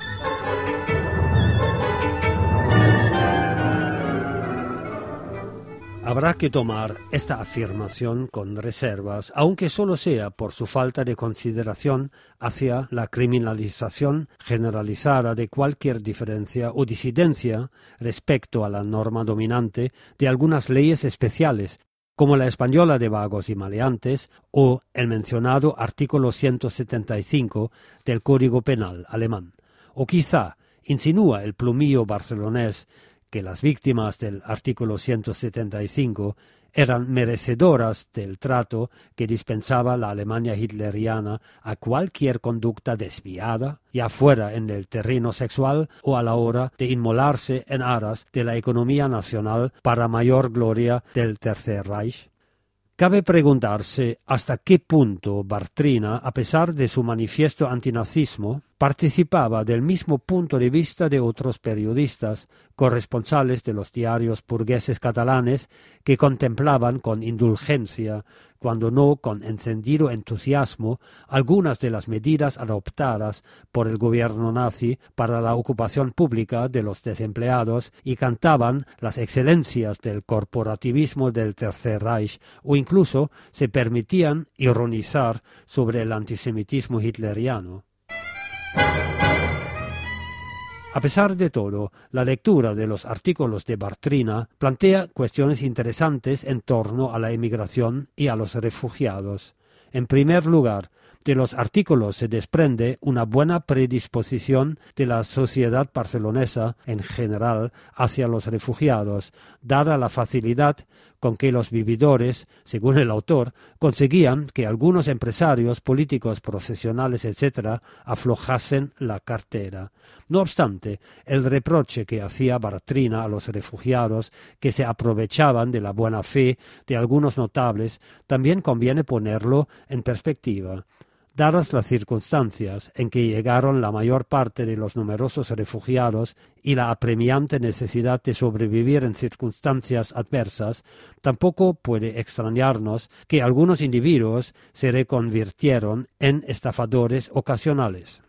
Habrá que tomar esta afirmación con reservas, aunque solo sea por su falta de consideración hacia la criminalización generalizada de cualquier diferencia o disidencia respecto a la norma dominante de algunas leyes especiales, como la española de vagos y maleantes o el mencionado artículo ciento setenta y cinco del Código Penal alemán. O quizá insinúa el plumillo barcelonés que las víctimas del artículo ciento setenta y cinco eran merecedoras del trato que dispensaba la Alemania hitleriana a cualquier conducta desviada, ya fuera en el terreno sexual o a la hora de inmolarse en aras de la economía nacional para mayor gloria del Tercer Reich. Cabe preguntarse hasta qué punto Bartrina, a pesar de su manifiesto antinazismo, participaba del mismo punto de vista de otros periodistas, corresponsales de los diarios burgueses catalanes, que contemplaban con indulgencia cuando no con encendido entusiasmo, algunas de las medidas adoptadas por el gobierno nazi para la ocupación pública de los desempleados y cantaban las excelencias del corporativismo del Tercer Reich, o incluso se permitían ironizar sobre el antisemitismo hitleriano. A pesar de todo, la lectura de los artículos de Bartrina plantea cuestiones interesantes en torno a la emigración y a los refugiados. En primer lugar, de los artículos se desprende una buena predisposición de la sociedad barcelonesa en general hacia los refugiados, dada la facilidad con que los vividores, según el autor, conseguían que algunos empresarios, políticos, profesionales, etcétera, aflojasen la cartera. No obstante, el reproche que hacía Bartrina a los refugiados, que se aprovechaban de la buena fe de algunos notables, también conviene ponerlo en perspectiva. Dadas las circunstancias en que llegaron la mayor parte de los numerosos refugiados y la apremiante necesidad de sobrevivir en circunstancias adversas, tampoco puede extrañarnos que algunos individuos se reconvirtieron en estafadores ocasionales.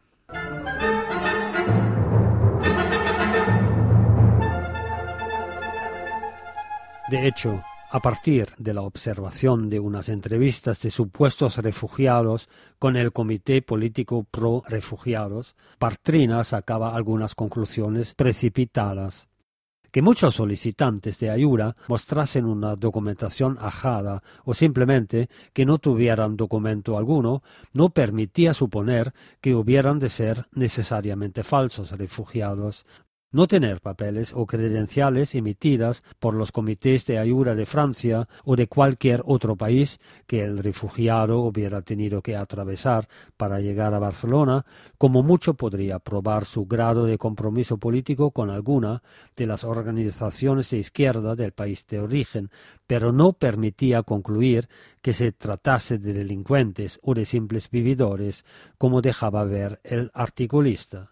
De hecho, a partir de la observación de unas entrevistas de supuestos refugiados con el Comité Político Pro Refugiados, Bartrina sacaba algunas conclusiones precipitadas. Que muchos solicitantes de ayuda mostrasen una documentación ajada o simplemente que no tuvieran documento alguno no permitía suponer que hubieran de ser necesariamente falsos refugiados. No tener papeles o credenciales emitidas por los comités de ayuda de Francia o de cualquier otro país que el refugiado hubiera tenido que atravesar para llegar a Barcelona, como mucho podría probar su grado de compromiso político con alguna de las organizaciones de izquierda del país de origen, pero no permitía concluir que se tratase de delincuentes o de simples vividores, como dejaba ver el articulista.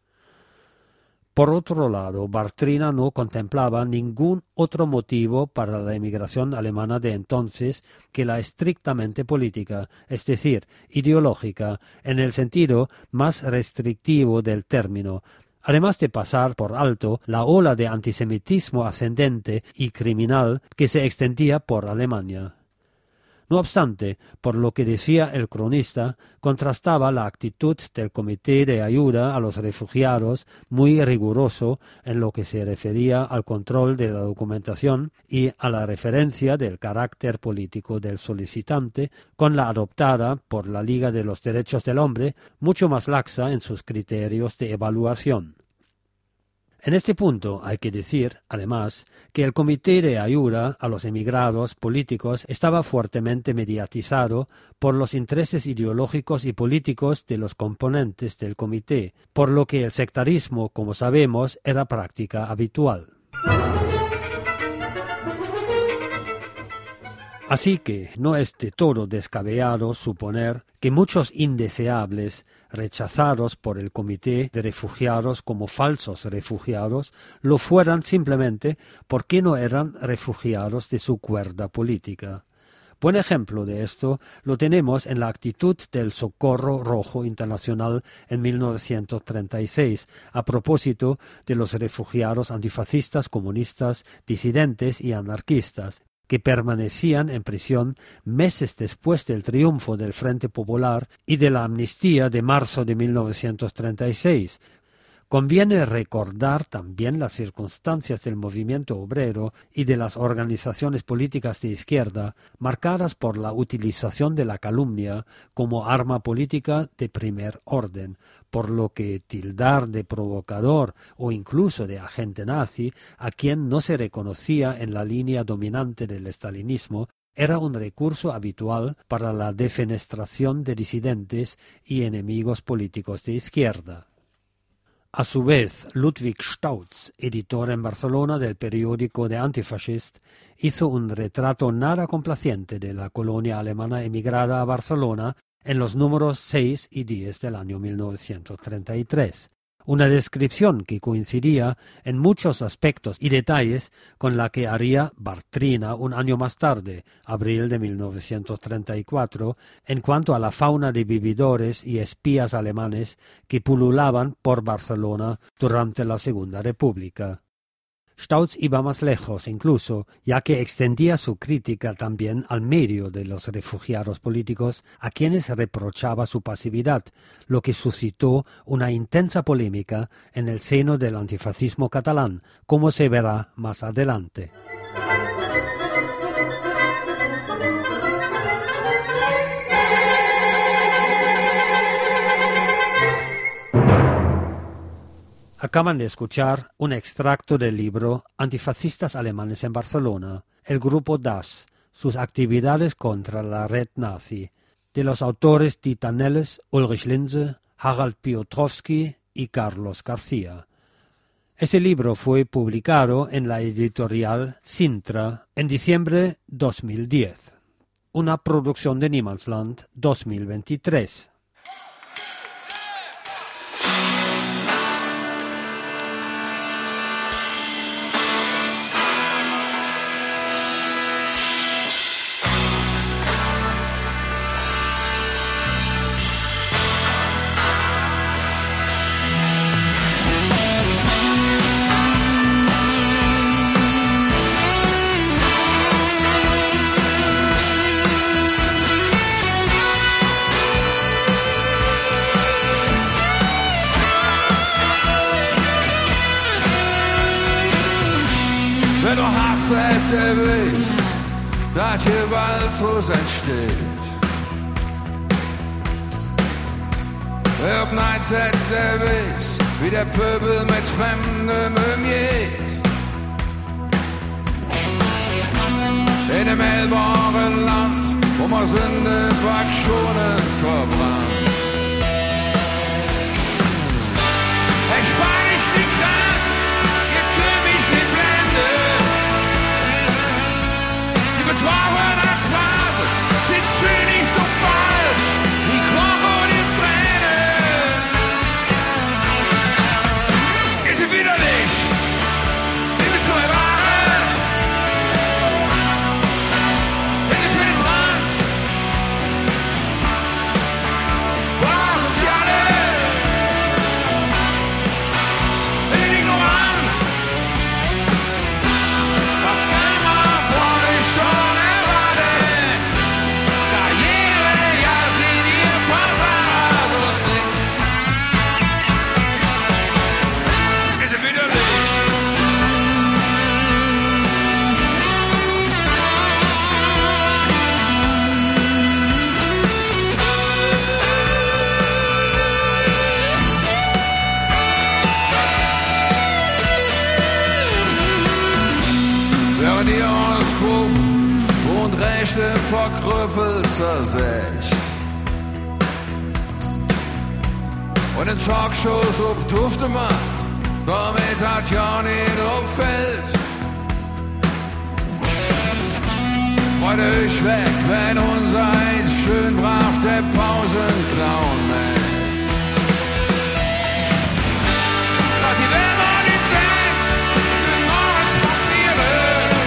Por otro lado, Bartrina no contemplaba ningún otro motivo para la emigración alemana de entonces que la estrictamente política, es decir, ideológica, en el sentido más restrictivo del término, además de pasar por alto la ola de antisemitismo ascendente y criminal que se extendía por Alemania. No obstante, por lo que decía el cronista, contrastaba la actitud del Comité de Ayuda a los Refugiados, muy riguroso en lo que se refería al control de la documentación y a la referencia del carácter político del solicitante, con la adoptada por la Liga de los Derechos del Hombre, mucho más laxa en sus criterios de evaluación. En este punto hay que decir, además, que el Comité de Ayuda a los Emigrados Políticos estaba fuertemente mediatizado por los intereses ideológicos y políticos de los componentes del comité, por lo que el sectarismo, como sabemos, era práctica habitual. Así que no es de todo descabellado suponer que muchos indeseables, rechazados por el Comité de Refugiados como falsos refugiados, lo fueran simplemente porque no eran refugiados de su cuerda política. Buen ejemplo de esto lo tenemos en la actitud del Socorro Rojo Internacional en mil novecientos treinta y seis, a propósito de los refugiados antifascistas, comunistas, disidentes y anarquistas, que permanecían en prisión meses después del triunfo del Frente Popular y de la amnistía de marzo de mil novecientos treinta y seis. Conviene recordar también las circunstancias del movimiento obrero y de las organizaciones políticas de izquierda, marcadas por la utilización de la calumnia como arma política de primer orden, por lo que tildar de provocador o incluso de agente nazi a quien no se reconocía en la línea dominante del estalinismo era un recurso habitual para la defenestración de disidentes y enemigos políticos de izquierda. A su vez, Ludwig Stautz, editor en Barcelona del periódico de Antifaschist, hizo un retrato nada complaciente de la colonia alemana emigrada a Barcelona en los números seis y diez del año mil novecientos treinta y tres. Una descripción que coincidía en muchos aspectos y detalles con la que haría Bartrina un año más tarde, abril de mil novecientos treinta y cuatro, en cuanto a la fauna de vividores y espías alemanes que pululaban por Barcelona durante la Segunda República. Staudt iba más lejos incluso, ya que extendía su crítica también al medio de los refugiados políticos a quienes reprochaba su pasividad, lo que suscitó una intensa polémica en el seno del antifascismo catalán, como se verá más adelante. Acaban de escuchar un extracto del libro Antifascistas alemanes en Barcelona, el grupo Das, sus actividades contra la red nazi, de los autores Dieter Nelles, Ulrich Linse, Harald Piotrowski y Carlos García. Ese libro fue publicado en la editorial Sintra en diciembre dos mil diez. Una producción de Niemandsland dos mil veintitrés. Wenn du Hass hätte willst, dass hier Waldros entsteht. Ob nein setzt der Wiss, wie der Pöbel mit Fremdem umgeht. In dem elbaren Land, wo man Sünde Backschonen verbrannt. Ich spar nicht die Kranz, ihr könnt mich nicht blenden. Die Betrauer das Nase, sitzt für nicht so falsch, wie Krokodils Tränen. Ist sie widerlich, ihr bist so erwartet. Ich bin jetzt Hans, war Soziale. Die Horoskopen und Rechte verkrüppelt zersächt. Und in Talkshows ob Dufte macht, damit hat ja nicht drauf fällt. Freut euch weg, wenn unser eins schön brav der Pausenclown meldet. Doch die Realität wird morgens passieren.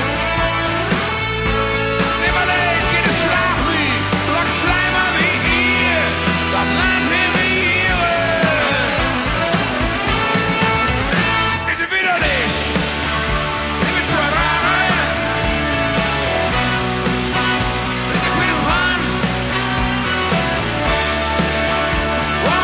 Schleimer wie ihr, das Land regieren. Ist sie widerlich, ihr bist so erwartet. Ich bin Franz,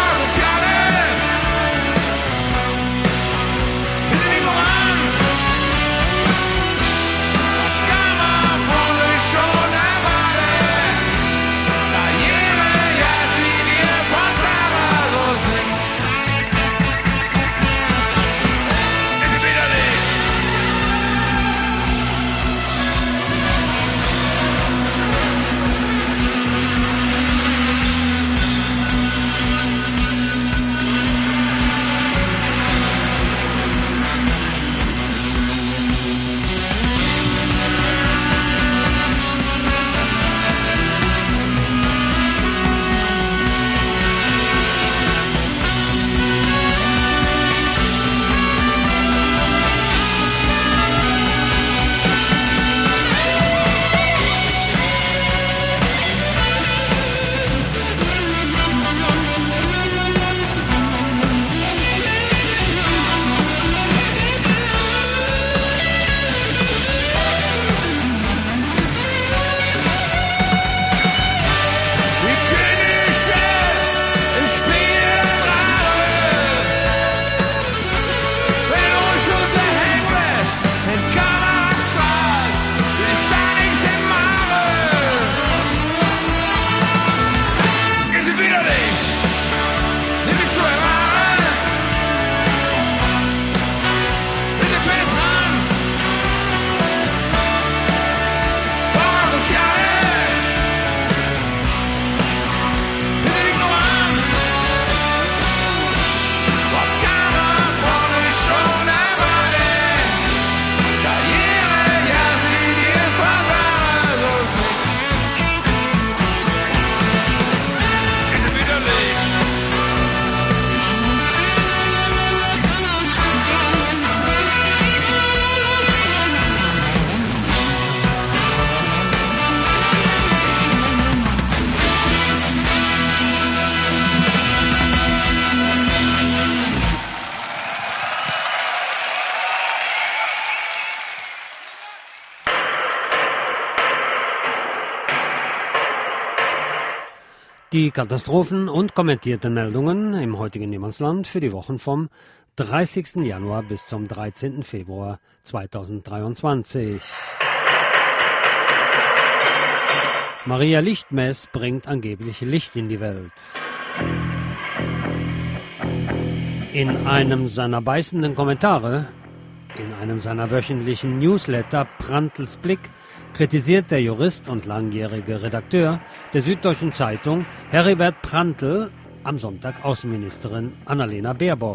Die Katastrophen und kommentierten Meldungen im heutigen Niemandsland für die Wochen vom dreißigsten Januar bis zum dreizehnten Februar zweitausenddreiundzwanzig. Maria Lichtmess bringt angeblich Licht in die Welt. In einem seiner beißenden Kommentare, in einem seiner wöchentlichen Newsletter Prantls Blick, kritisiert der Jurist und langjährige Redakteur der Süddeutschen Zeitung, Heribert Prantl, am Sonntag Außenministerin Annalena Baerbock.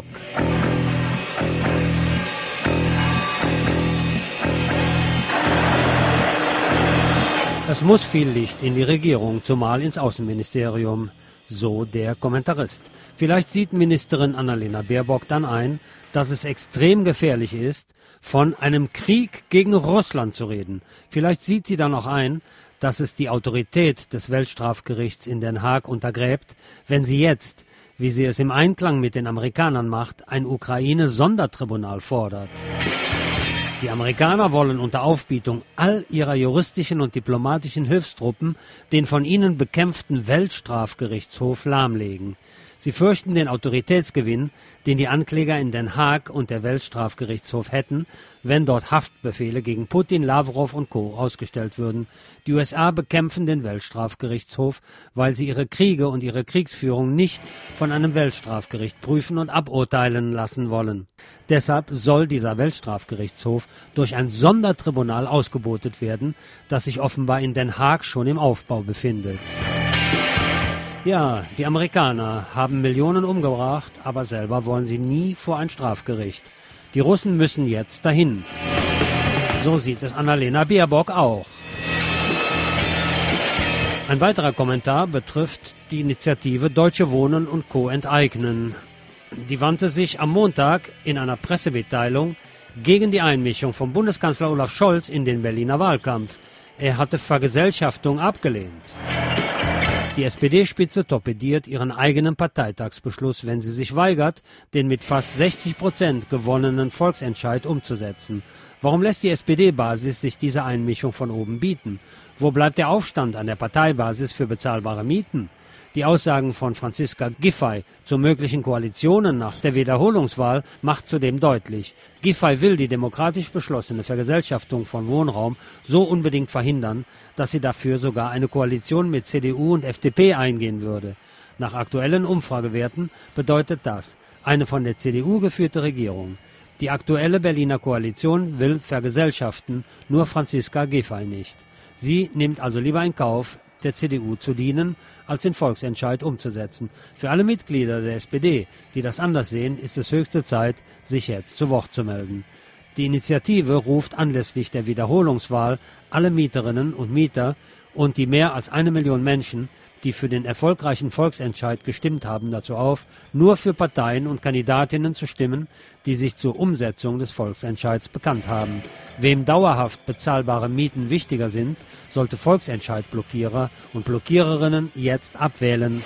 Es muss viel Licht in die Regierung, zumal ins Außenministerium, so der Kommentarist. Vielleicht sieht Ministerin Annalena Baerbock dann ein, dass es extrem gefährlich ist, von einem Krieg gegen Russland zu reden. Vielleicht sieht sie dann auch ein, dass es die Autorität des Weltstrafgerichts in Den Haag untergräbt, wenn sie jetzt, wie sie es im Einklang mit den Amerikanern macht, ein Ukraine-Sondertribunal fordert. Die Amerikaner wollen unter Aufbietung all ihrer juristischen und diplomatischen Hilfstruppen den von ihnen bekämpften Weltstrafgerichtshof lahmlegen. Sie fürchten den Autoritätsgewinn, den die Ankläger in Den Haag und der Weltstrafgerichtshof hätten, wenn dort Haftbefehle gegen Putin, Lavrov und Co. ausgestellt würden. Die U S A bekämpfen den Weltstrafgerichtshof, weil sie ihre Kriege und ihre Kriegsführung nicht von einem Weltstrafgericht prüfen und aburteilen lassen wollen. Deshalb soll dieser Weltstrafgerichtshof durch ein Sondertribunal ausgebotet werden, das sich offenbar in Den Haag schon im Aufbau befindet. Ja, die Amerikaner haben Millionen umgebracht, aber selber wollen sie nie vor ein Strafgericht. Die Russen müssen jetzt dahin. So sieht es Annalena Baerbock auch. Ein weiterer Kommentar betrifft die Initiative Deutsche Wohnen und Co. enteignen. Die wandte sich am Montag in einer Pressemitteilung gegen die Einmischung von Bundeskanzler Olaf Scholz in den Berliner Wahlkampf. Er hatte Vergesellschaftung abgelehnt. Die S P D-Spitze torpediert ihren eigenen Parteitagsbeschluss, wenn sie sich weigert, den mit fast sechzig Prozent gewonnenen Volksentscheid umzusetzen. Warum lässt die S P D-Basis sich diese Einmischung von oben bieten? Wo bleibt der Aufstand an der Parteibasis für bezahlbare Mieten? Die Aussagen von Franziska Giffey zu möglichen Koalitionen nach der Wiederholungswahl macht zudem deutlich, Giffey will die demokratisch beschlossene Vergesellschaftung von Wohnraum so unbedingt verhindern, dass sie dafür sogar eine Koalition mit C D U und F D P eingehen würde. Nach aktuellen Umfragewerten bedeutet das eine von der C D U geführte Regierung. Die aktuelle Berliner Koalition will vergesellschaften, nur Franziska Giffey nicht. Sie nimmt also lieber in Kauf, der C D U zu dienen, als den Volksentscheid umzusetzen. Für alle Mitglieder der S P D, die das anders sehen, ist es höchste Zeit, sich jetzt zu Wort zu melden. Die Initiative ruft anlässlich der Wiederholungswahl alle Mieterinnen und Mieter und die mehr als eine Million Menschen, die für den erfolgreichen Volksentscheid gestimmt haben, dazu auf, nur für Parteien und Kandidatinnen zu stimmen, die sich zur Umsetzung des Volksentscheids bekannt haben. Wem dauerhaft bezahlbare Mieten wichtiger sind, sollte Volksentscheidblockierer und Blockiererinnen jetzt abwählen.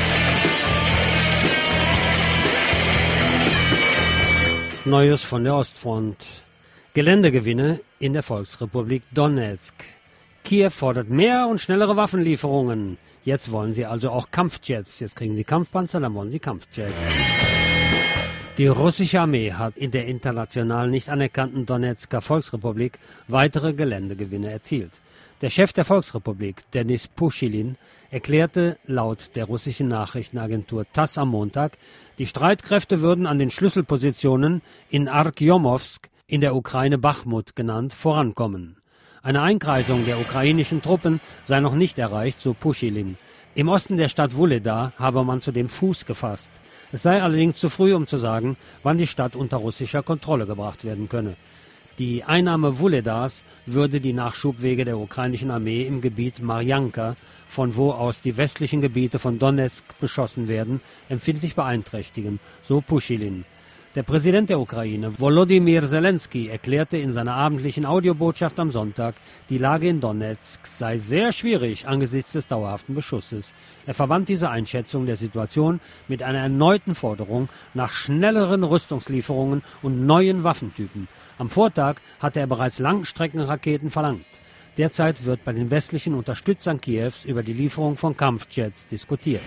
Neues von der Ostfront. Geländegewinne in der Volksrepublik Donetsk. Kiew fordert mehr und schnellere Waffenlieferungen. Jetzt wollen sie also auch Kampfjets. Jetzt kriegen sie Kampfpanzer, dann wollen sie Kampfjets. Die russische Armee hat in der international nicht anerkannten Donetsker Volksrepublik weitere Geländegewinne erzielt. Der Chef der Volksrepublik, Denis Puschilin, erklärte laut der russischen Nachrichtenagentur TASS am Montag, die Streitkräfte würden an den Schlüsselpositionen in Artjomowsk, in der Ukraine Bachmut genannt, vorankommen. Eine Einkreisung der ukrainischen Truppen sei noch nicht erreicht, so Puschilin. Im Osten der Stadt Wuhledar habe man zudem Fuß gefasst. Es sei allerdings zu früh, um zu sagen, wann die Stadt unter russischer Kontrolle gebracht werden könne. Die Einnahme Wuhledars würde die Nachschubwege der ukrainischen Armee im Gebiet Marjanka, von wo aus die westlichen Gebiete von Donetsk beschossen werden, empfindlich beeinträchtigen, so Puschilin. Der Präsident der Ukraine, Volodymyr Zelensky, erklärte in seiner abendlichen Audiobotschaft am Sonntag, die Lage in Donetsk sei sehr schwierig angesichts des dauerhaften Beschusses. Er verband diese Einschätzung der Situation mit einer erneuten Forderung nach schnelleren Rüstungslieferungen und neuen Waffentypen. Am Vortag hatte er bereits Langstreckenraketen verlangt. Derzeit wird bei den westlichen Unterstützern Kiews über die Lieferung von Kampfjets diskutiert.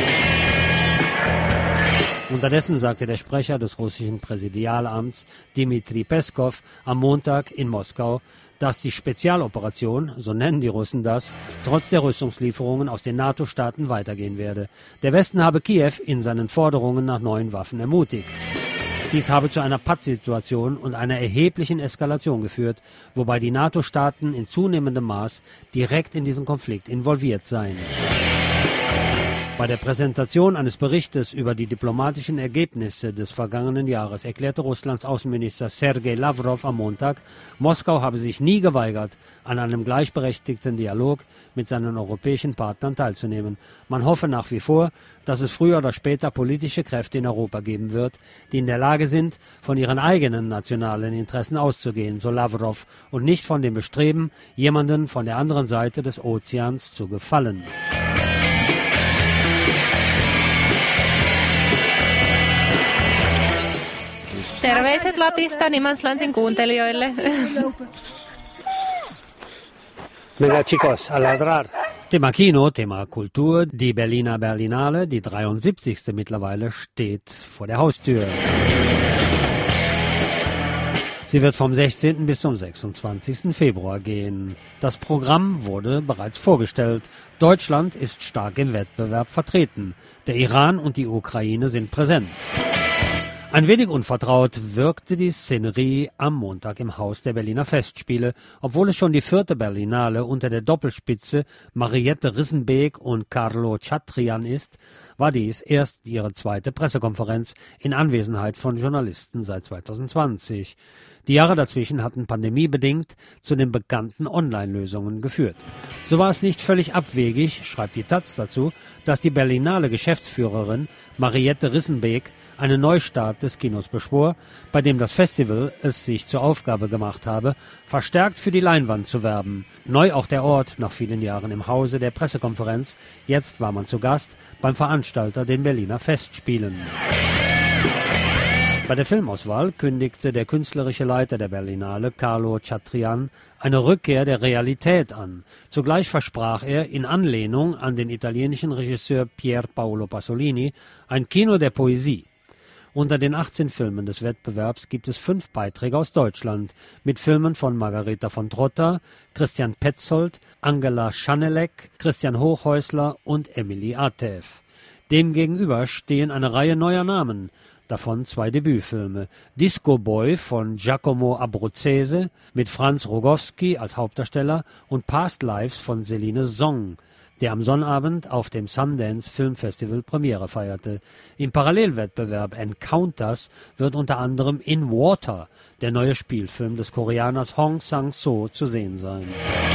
Unterdessen sagte der Sprecher des russischen Präsidialamts Dmitri Peskov am Montag in Moskau, dass die Spezialoperation, so nennen die Russen das, trotz der Rüstungslieferungen aus den NATO-Staaten weitergehen werde. Der Westen habe Kiew in seinen Forderungen nach neuen Waffen ermutigt. Dies habe zu einer Pattsituation und einer erheblichen Eskalation geführt, wobei die NATO-Staaten in zunehmendem Maß direkt in diesen Konflikt involviert seien. Bei der Präsentation eines Berichtes über die diplomatischen Ergebnisse des vergangenen Jahres erklärte Russlands Außenminister Sergei Lavrov am Montag, Moskau habe sich nie geweigert, an einem gleichberechtigten Dialog mit seinen europäischen Partnern teilzunehmen. Man hoffe nach wie vor, dass es früher oder später politische Kräfte in Europa geben wird, die in der Lage sind, von ihren eigenen nationalen Interessen auszugehen, so Lavrov, und nicht von dem Bestreben, jemanden von der anderen Seite des Ozeans zu gefallen. Terveiset Lapista Nimanslandsin kuuntelijoille. Venga chicos, a ladrar. Thema Kino, Thema Kultur, die Berliner Berlinale, die dreiundsiebzigste mittlerweile, steht vor der Haustür. Sie wird vom sechzehnten bis zum sechsundzwanzigsten Februar gehen. Das Programm wurde bereits vorgestellt. Deutschland ist stark im Wettbewerb vertreten. Der Iran und die Ukraine sind präsent. Ein wenig unvertraut wirkte die Szenerie am Montag im Haus der Berliner Festspiele, obwohl es schon die vierte Berlinale unter der Doppelspitze Mariette Rissenbeek und Carlo Chatrian ist, war dies erst ihre zweite Pressekonferenz in Anwesenheit von Journalisten seit zweitausendzwanzig. Die Jahre dazwischen hatten pandemiebedingt zu den bekannten Online-Lösungen geführt. So war es nicht völlig abwegig, schreibt die Taz dazu, dass die Berlinale Geschäftsführerin Mariette Rissenbeek einen Neustart des Kinos beschwor, bei dem das Festival es sich zur Aufgabe gemacht habe, verstärkt für die Leinwand zu werben. Neu auch der Ort nach vielen Jahren im Hause der Pressekonferenz. Jetzt war man zu Gast beim Veranstalter, den Berliner Festspielen. Bei der Filmauswahl kündigte der künstlerische Leiter der Berlinale, Carlo Chatrian, eine Rückkehr der Realität an. Zugleich versprach er, in Anlehnung an den italienischen Regisseur Pier Paolo Pasolini, ein Kino der Poesie. Unter den achtzehn Filmen des Wettbewerbs gibt es fünf Beiträge aus Deutschland, mit Filmen von Margareta von Trotta, Christian Petzold, Angela Schanelek, Christian Hochhäusler und Emily Atev. Demgegenüber stehen eine Reihe neuer Namen, davon zwei Debütfilme. Disco Boy von Giacomo Abruzzese mit Franz Rogowski als Hauptdarsteller und Past Lives von Celine Song, der am Sonnabend auf dem Sundance Film Festival Premiere feierte. Im Parallelwettbewerb Encounters wird unter anderem In Water, der neue Spielfilm des Koreaners Hong Sang-soo, zu sehen sein.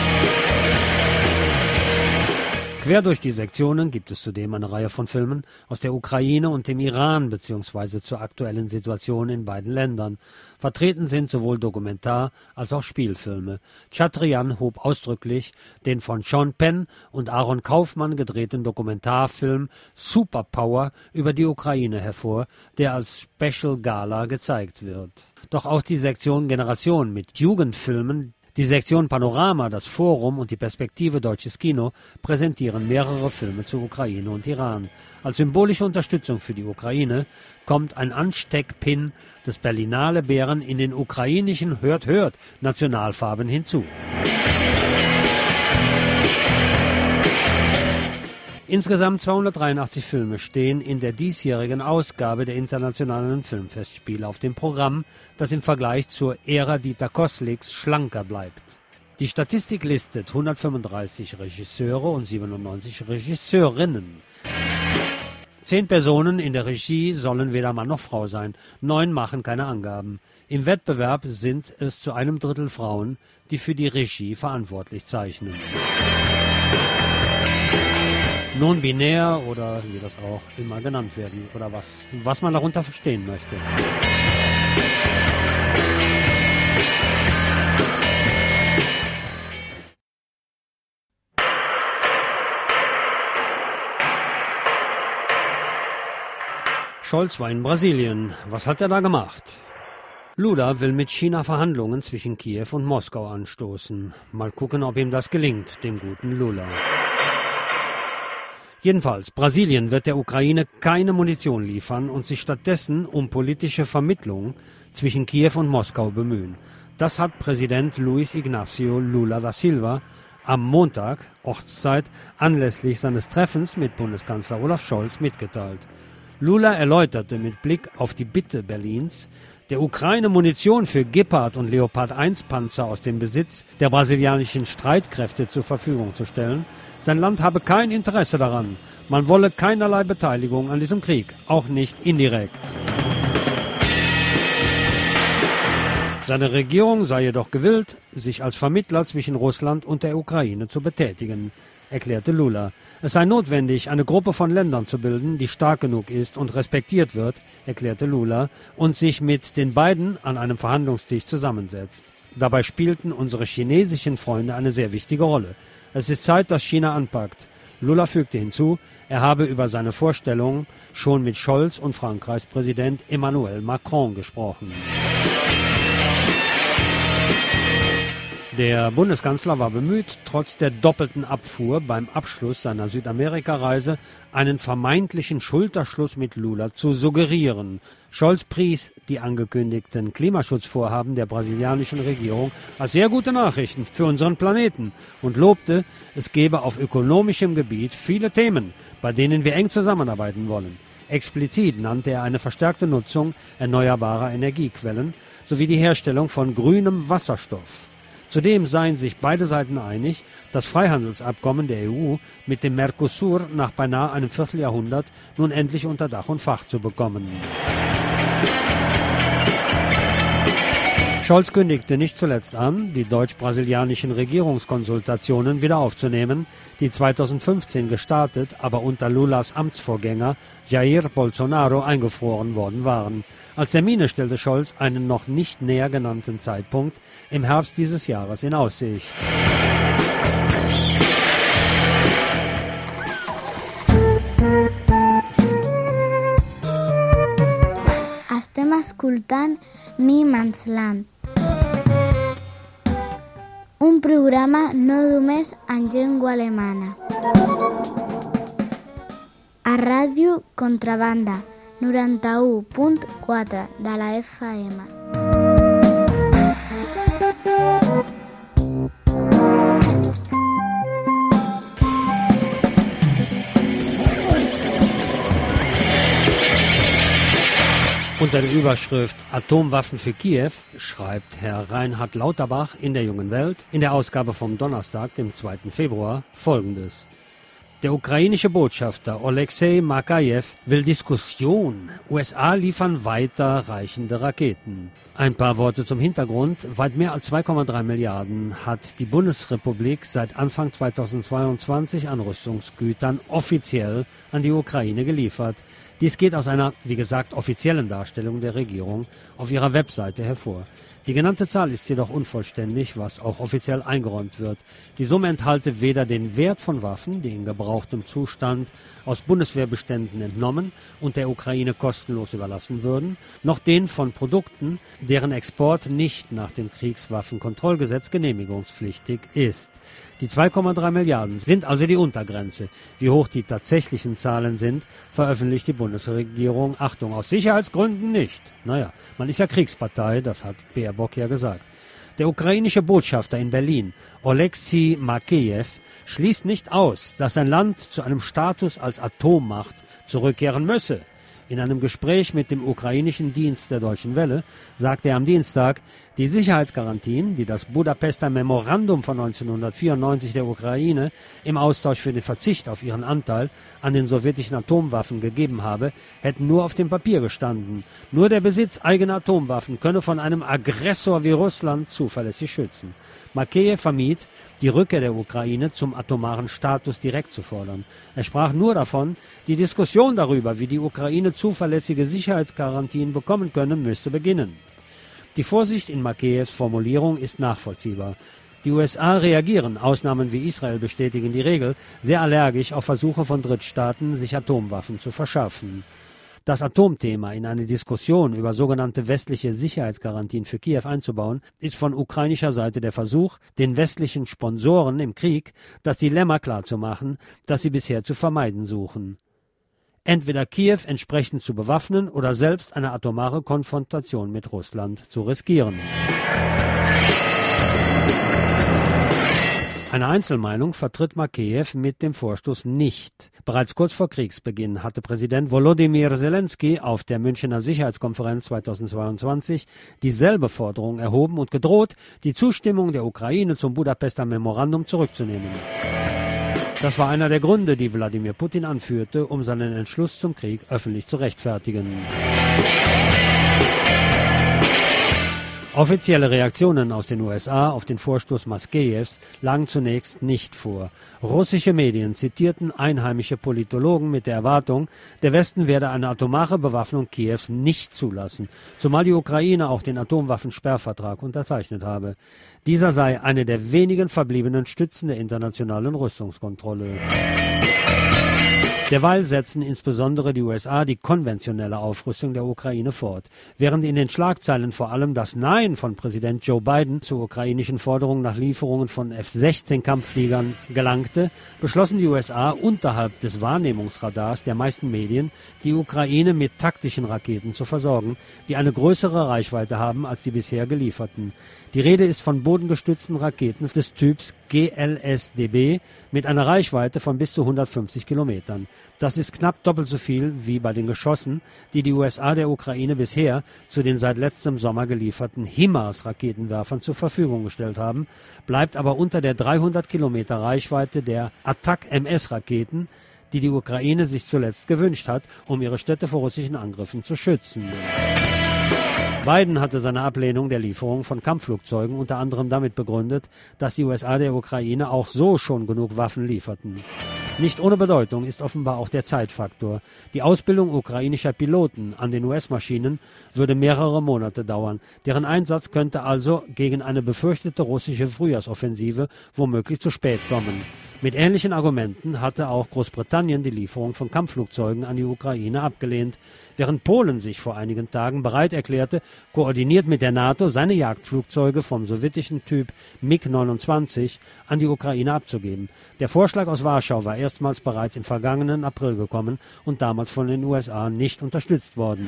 Quer durch die Sektionen gibt es zudem eine Reihe von Filmen aus der Ukraine und dem Iran bzw. zur aktuellen Situation in beiden Ländern. Vertreten sind sowohl Dokumentar- als auch Spielfilme. Chatrian hob ausdrücklich den von Sean Penn und Aaron Kaufmann gedrehten Dokumentarfilm Superpower über die Ukraine hervor, der als Special Gala gezeigt wird. Doch auch die Sektion Generation mit Jugendfilmen, die Sektion Panorama, das Forum und die Perspektive Deutsches Kino präsentieren mehrere Filme zu Ukraine und Iran. Als symbolische Unterstützung für die Ukraine kommt ein Ansteckpin des Berlinale Bären in den ukrainischen Hört Hört Nationalfarben hinzu. Insgesamt zweihundertdreiundachtzig Filme stehen in der diesjährigen Ausgabe der Internationalen Filmfestspiele auf dem Programm, das im Vergleich zur Ära Dieter Kosliks schlanker bleibt. Die Statistik listet hundertfünfunddreißig Regisseure und siebenundneunzig Regisseurinnen. Zehn Personen in der Regie sollen weder Mann noch Frau sein, neun machen keine Angaben. Im Wettbewerb sind es zu einem Drittel Frauen, die für die Regie verantwortlich zeichnen. Non-binär oder wie das auch immer genannt werden oder was, was man darunter verstehen möchte. Scholz war in Brasilien. Was hat er da gemacht? Lula will mit China Verhandlungen zwischen Kiew und Moskau anstoßen. Mal gucken, ob ihm das gelingt, dem guten Lula. Jedenfalls, Brasilien wird der Ukraine keine Munition liefern und sich stattdessen um politische Vermittlung zwischen Kiew und Moskau bemühen. Das hat Präsident Luiz Inácio Lula da Silva am Montag, Ortszeit, anlässlich seines Treffens mit Bundeskanzler Olaf Scholz mitgeteilt. Lula erläuterte mit Blick auf die Bitte Berlins, der Ukraine Munition für Gepard und Leopard eins Panzer aus dem Besitz der brasilianischen Streitkräfte zur Verfügung zu stellen. Sein Land habe kein Interesse daran. Man wolle keinerlei Beteiligung an diesem Krieg, auch nicht indirekt. Seine Regierung sei jedoch gewillt, sich als Vermittler zwischen Russland und der Ukraine zu betätigen, erklärte Lula. Es sei notwendig, eine Gruppe von Ländern zu bilden, die stark genug ist und respektiert wird, erklärte Lula, und sich mit den beiden an einem Verhandlungstisch zusammensetzt. Dabei spielten unsere chinesischen Freunde eine sehr wichtige Rolle. Es ist Zeit, dass China anpackt. Lula fügte hinzu, er habe über seine Vorstellungen schon mit Scholz und Frankreichs Präsident Emmanuel Macron gesprochen. Der Bundeskanzler war bemüht, trotz der doppelten Abfuhr beim Abschluss seiner Südamerika-Reise einen vermeintlichen Schulterschluss mit Lula zu suggerieren. Scholz pries die angekündigten Klimaschutzvorhaben der brasilianischen Regierung als sehr gute Nachrichten für unseren Planeten und lobte, es gebe auf ökonomischem Gebiet viele Themen, bei denen wir eng zusammenarbeiten wollen. Explizit nannte er eine verstärkte Nutzung erneuerbarer Energiequellen sowie die Herstellung von grünem Wasserstoff. Zudem seien sich beide Seiten einig, das Freihandelsabkommen der E U mit dem Mercosur nach beinahe einem Vierteljahrhundert nun endlich unter Dach und Fach zu bekommen. Scholz kündigte nicht zuletzt an, die deutsch-brasilianischen Regierungskonsultationen wieder aufzunehmen, die zweitausendfünfzehn gestartet, aber unter Lulas Amtsvorgänger Jair Bolsonaro eingefroren worden waren. Als Termine stellte Scholz einen noch nicht näher genannten Zeitpunkt im Herbst dieses Jahres in Aussicht. Estem escoltant Mi Mans Land, un programa no només en llengua alemana. A Ràdio Contrabanda, noranta-u punt quatre de la F M. Unter der Überschrift Atomwaffen für Kiew schreibt Herr Reinhard Lauterbach in der Jungen Welt in der Ausgabe vom Donnerstag, dem zweiten Februar, Folgendes. Der ukrainische Botschafter Oleksiy Makajew will Diskussion. U S A liefern weiter reichende Raketen. Ein paar Worte zum Hintergrund. Weit mehr als zwei Komma drei Milliarden hat die Bundesrepublik seit Anfang zweitausendzweiundzwanzig an Rüstungsgütern offiziell an die Ukraine geliefert. Dies geht aus einer, wie gesagt, offiziellen Darstellung der Regierung auf ihrer Webseite hervor. Die genannte Zahl ist jedoch unvollständig, was auch offiziell eingeräumt wird. Die Summe enthalte weder den Wert von Waffen, die in gebrauchtem Zustand aus Bundeswehrbeständen entnommen und der Ukraine kostenlos überlassen würden, noch den von Produkten, deren Export nicht nach dem Kriegswaffenkontrollgesetz genehmigungspflichtig ist. Die zwei Komma drei Milliarden sind also die Untergrenze. Wie hoch die tatsächlichen Zahlen sind, veröffentlicht die Bundesregierung, Achtung, aus Sicherheitsgründen nicht. Naja, man ist ja Kriegspartei, das hat Baerbock ja gesagt. Der ukrainische Botschafter in Berlin, Oleksiy Makajew, schließt nicht aus, dass sein Land zu einem Status als Atommacht zurückkehren müsse. In einem Gespräch mit dem ukrainischen Dienst der Deutschen Welle sagte er am Dienstag, die Sicherheitsgarantien, die das Budapester Memorandum von neunzehnhundertvierundneunzig der Ukraine im Austausch für den Verzicht auf ihren Anteil an den sowjetischen Atomwaffen gegeben habe, hätten nur auf dem Papier gestanden. Nur der Besitz eigener Atomwaffen könne von einem Aggressor wie Russland zuverlässig schützen. Makajew vermied, die Rückkehr der Ukraine zum atomaren Status direkt zu fordern. Er sprach nur davon, die Diskussion darüber, wie die Ukraine zuverlässige Sicherheitsgarantien bekommen könne, müsste beginnen. Die Vorsicht in Makajews Formulierung ist nachvollziehbar. Die U S A reagieren, Ausnahmen wie Israel bestätigen die Regel, sehr allergisch auf Versuche von Drittstaaten, sich Atomwaffen zu verschaffen. Das Atomthema in eine Diskussion über sogenannte westliche Sicherheitsgarantien für Kiew einzubauen, ist von ukrainischer Seite der Versuch, den westlichen Sponsoren im Krieg das Dilemma klarzumachen, das sie bisher zu vermeiden suchen. Entweder Kiew entsprechend zu bewaffnen oder selbst eine atomare Konfrontation mit Russland zu riskieren. Eine Einzelmeinung vertritt Makeyev mit dem Vorstoß nicht. Bereits kurz vor Kriegsbeginn hatte Präsident Volodymyr Zelensky auf der Münchner Sicherheitskonferenz zweitausendzweiundzwanzig dieselbe Forderung erhoben und gedroht, die Zustimmung der Ukraine zum Budapester Memorandum zurückzunehmen. Das war einer der Gründe, die Wladimir Putin anführte, um seinen Entschluss zum Krieg öffentlich zu rechtfertigen. Offizielle Reaktionen aus den U S A auf den Vorstoß Makeyews lagen zunächst nicht vor. Russische Medien zitierten einheimische Politologen mit der Erwartung, der Westen werde eine atomare Bewaffnung Kiews nicht zulassen, zumal die Ukraine auch den Atomwaffensperrvertrag unterzeichnet habe. Dieser sei eine der wenigen verbliebenen Stützen der internationalen Rüstungskontrolle. Derweil setzen insbesondere die U S A die konventionelle Aufrüstung der Ukraine fort. Während in den Schlagzeilen vor allem das Nein von Präsident Joe Biden zur ukrainischen Forderung nach Lieferungen von F sechzehn Kampffliegern gelangte, beschlossen die U S A unterhalb des Wahrnehmungsradars der meisten Medien, die Ukraine mit taktischen Raketen zu versorgen, die eine größere Reichweite haben als die bisher gelieferten. Die Rede ist von bodengestützten Raketen des Typs G L S D B mit einer Reichweite von bis zu hundertfünfzig Kilometern. Das ist knapp doppelt so viel wie bei den Geschossen, die die U S A der Ukraine bisher zu den seit letztem Sommer gelieferten HIMARS-Raketenwerfern zur Verfügung gestellt haben, bleibt aber unter der dreihundert Kilometer Reichweite der Attack-M S-Raketen, die die Ukraine sich zuletzt gewünscht hat, um ihre Städte vor russischen Angriffen zu schützen. Biden hatte seine Ablehnung der Lieferung von Kampfflugzeugen unter anderem damit begründet, dass die U S A der Ukraine auch so schon genug Waffen lieferten. Nicht ohne Bedeutung ist offenbar auch der Zeitfaktor. Die Ausbildung ukrainischer Piloten an den U S-Maschinen würde mehrere Monate dauern. Deren Einsatz könnte also gegen eine befürchtete russische Frühjahrsoffensive womöglich zu spät kommen. Mit ähnlichen Argumenten hatte auch Großbritannien die Lieferung von Kampfflugzeugen an die Ukraine abgelehnt, während Polen sich vor einigen Tagen bereit erklärte, koordiniert mit der NATO seine Jagdflugzeuge vom sowjetischen Typ MiG neunundzwanzig an die Ukraine abzugeben. Der Vorschlag aus Warschau war erstmals bereits im vergangenen April gekommen und damals von den U S A nicht unterstützt worden.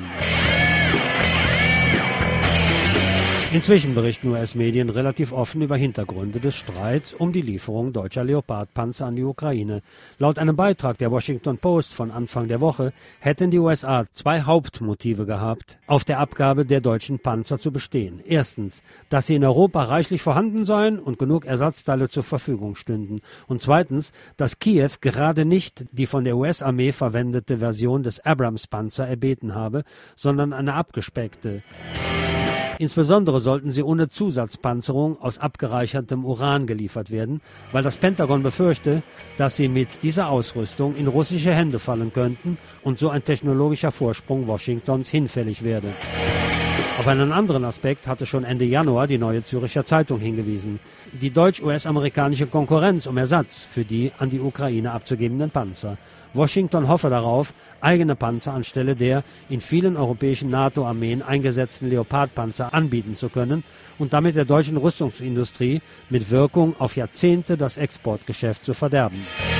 Inzwischen berichten U S-Medien relativ offen über Hintergründe des Streits um die Lieferung deutscher Leopard-Panzer an die Ukraine. Laut einem Beitrag der Washington Post von Anfang der Woche hätten die U S A zwei Hauptmotive gehabt, auf der Abgabe der deutschen Panzer zu bestehen. Erstens, dass sie in Europa reichlich vorhanden seien und genug Ersatzteile zur Verfügung stünden. Und zweitens, dass Kiew gerade nicht die von der U S-Armee verwendete Version des Abrams-Panzer erbeten habe, sondern eine abgespeckte. Insbesondere sollten sie ohne Zusatzpanzerung aus abgereichertem Uran geliefert werden, weil das Pentagon befürchte, dass sie mit dieser Ausrüstung in russische Hände fallen könnten und so ein technologischer Vorsprung Washingtons hinfällig werde. Auf einen anderen Aspekt hatte schon Ende Januar die Neue Zürcher Zeitung hingewiesen. Die deutsch-U S-amerikanische Konkurrenz um Ersatz für die an die Ukraine abzugebenden Panzer. Washington hoffe darauf, eigene Panzer anstelle der in vielen europäischen NATO-Armeen eingesetzten Leopard-Panzer anbieten zu können und damit der deutschen Rüstungsindustrie mit Wirkung auf Jahrzehnte das Exportgeschäft zu verderben.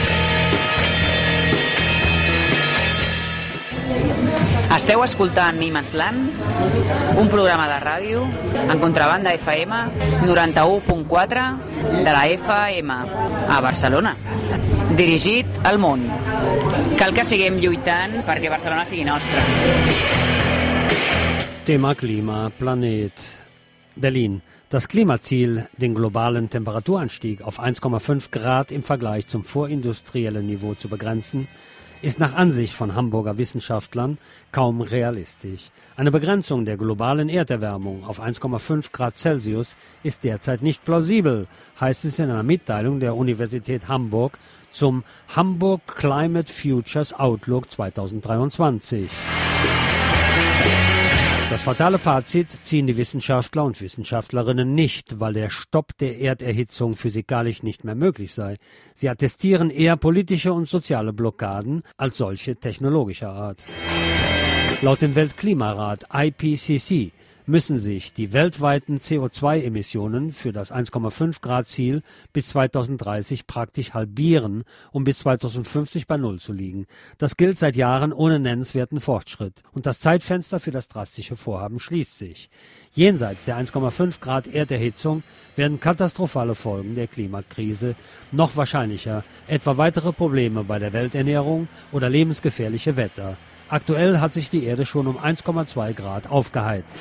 Esteu escoltant Niemandsland, un programa de ràdio en Contrabanda F M noranta-u punt quatre de la F M a Barcelona, dirigit al món. Cal que siguem lluitant perquè Barcelona sigui nostra. Thema Klima, Planet. Berlin. Das Klimaziel, den globalen Temperaturanstieg auf eins Komma fünf Grad im Vergleich zum vorindustriellen Niveau zu begrenzen, ist nach Ansicht von Hamburger Wissenschaftlern kaum realistisch. Eine Begrenzung der globalen Erderwärmung auf eins Komma fünf Grad Celsius ist derzeit nicht plausibel, heißt es in einer Mitteilung der Universität Hamburg zum Hamburg Climate Futures Outlook zweitausenddreiundzwanzig. Das fatale Fazit ziehen die Wissenschaftler und Wissenschaftlerinnen nicht, weil der Stopp der Erderhitzung physikalisch nicht mehr möglich sei. Sie attestieren eher politische und soziale Blockaden als solche technologischer Art. Laut dem Weltklimarat I P C C müssen sich die weltweiten C O zwei Emissionen für das eins Komma fünf Grad Ziel bis zweitausenddreißig praktisch halbieren, um bis zweitausendfünfzig bei Null zu liegen. Das gilt seit Jahren ohne nennenswerten Fortschritt. Und das Zeitfenster für das drastische Vorhaben schließt sich. Jenseits der eins Komma fünf Grad Erderhitzung werden katastrophale Folgen der Klimakrise noch wahrscheinlicher, etwa weitere Probleme bei der Welternährung oder lebensgefährliche Wetter. Aktuell hat sich die Erde schon um eins Komma zwei Grad aufgeheizt.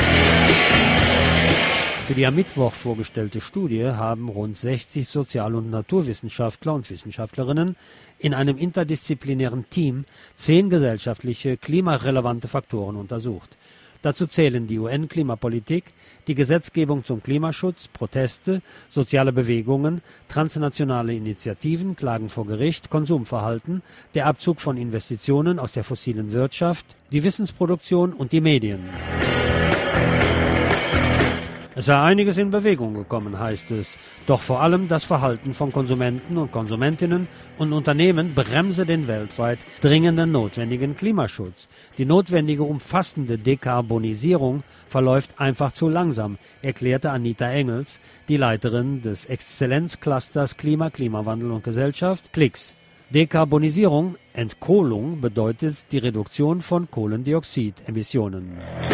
Für die am Mittwoch vorgestellte Studie haben rund sechzig Sozial- und Naturwissenschaftler und Wissenschaftlerinnen in einem interdisziplinären Team zehn gesellschaftliche, klimarelevante Faktoren untersucht. Dazu zählen die U N-Klimapolitik, die Gesetzgebung zum Klimaschutz, Proteste, soziale Bewegungen, transnationale Initiativen, Klagen vor Gericht, Konsumverhalten, der Abzug von Investitionen aus der fossilen Wirtschaft, die Wissensproduktion und die Medien. Es sei einiges in Bewegung gekommen, heißt es. Doch vor allem das Verhalten von Konsumenten und Konsumentinnen und Unternehmen bremse den weltweit dringenden notwendigen Klimaschutz. Die notwendige umfassende Dekarbonisierung verläuft einfach zu langsam, erklärte Anita Engels, die Leiterin des Exzellenzclusters Klima, Klimawandel und Gesellschaft, K L I X. Dekarbonisierung, Entkohlung, bedeutet die Reduktion von Kohlendioxidemissionen.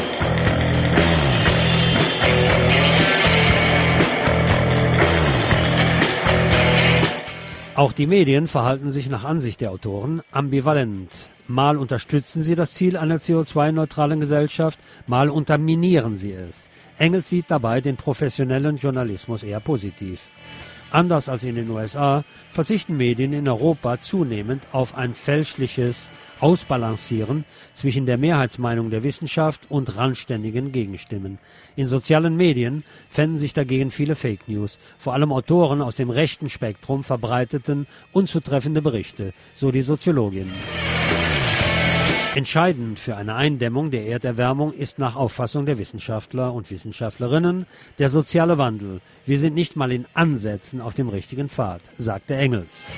Auch die Medien verhalten sich nach Ansicht der Autoren ambivalent. Mal unterstützen sie das Ziel einer C O zwei neutralen Gesellschaft, mal unterminieren sie es. Engels sieht dabei den professionellen Journalismus eher positiv. Anders als in den U S A verzichten Medien in Europa zunehmend auf ein fälschliches Ausbalancieren zwischen der Mehrheitsmeinung der Wissenschaft und randständigen Gegenstimmen. In sozialen Medien fänden sich dagegen viele Fake News, vor allem Autoren aus dem rechten Spektrum verbreiteten unzutreffende Berichte, so die Soziologin. Entscheidend für eine Eindämmung der Erderwärmung ist nach Auffassung der Wissenschaftler und Wissenschaftlerinnen der soziale Wandel. Wir sind nicht mal in Ansätzen auf dem richtigen Pfad, sagte Engels.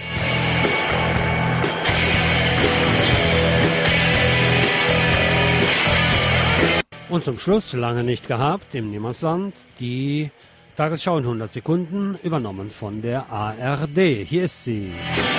Und zum Schluss, lange nicht gehabt, im Niemandsland, die Tagesschau in hundert Sekunden, übernommen von der A R D. Hier ist sie.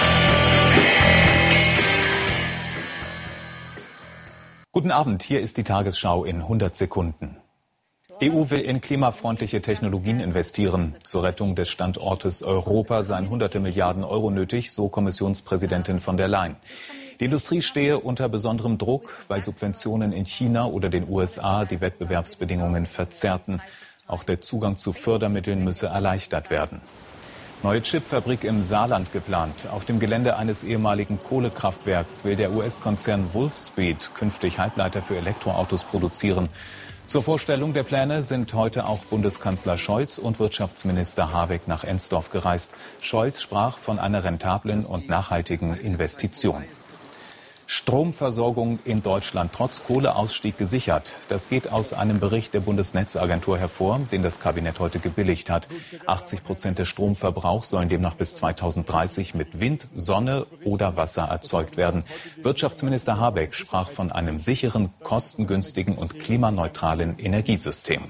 Guten Abend, hier ist die Tagesschau in hundert Sekunden. E U will in klimafreundliche Technologien investieren. Zur Rettung des Standortes Europa seien hunderte Milliarden Euro nötig, so Kommissionspräsidentin von der Leyen. Die Industrie stehe unter besonderem Druck, weil Subventionen in China oder den U S A die Wettbewerbsbedingungen verzerrten. Auch der Zugang zu Fördermitteln müsse erleichtert werden. Neue Chipfabrik im Saarland geplant. Auf dem Gelände eines ehemaligen Kohlekraftwerks will der U S-Konzern Wolfspeed künftig Halbleiter für Elektroautos produzieren. Zur Vorstellung der Pläne sind heute auch Bundeskanzler Scholz und Wirtschaftsminister Habeck nach Ensdorf gereist. Scholz sprach von einer rentablen und nachhaltigen Investition. Stromversorgung in Deutschland trotz Kohleausstieg gesichert. Das geht aus einem Bericht der Bundesnetzagentur hervor, den das Kabinett heute gebilligt hat. achtzig Prozent des Stromverbrauchs sollen demnach bis zweitausenddreißig mit Wind, Sonne oder Wasser erzeugt werden. Wirtschaftsminister Habeck sprach von einem sicheren, kostengünstigen und klimaneutralen Energiesystem.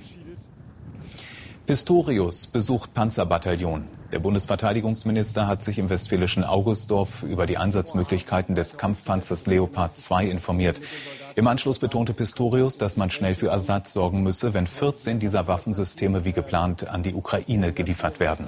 Pistorius besucht Panzerbataillon. Der Bundesverteidigungsminister hat sich im westfälischen Augustdorf über die Einsatzmöglichkeiten des Kampfpanzers Leopard zwei informiert. Im Anschluss betonte Pistorius, dass man schnell für Ersatz sorgen müsse, wenn vierzehn dieser Waffensysteme wie geplant an die Ukraine geliefert werden.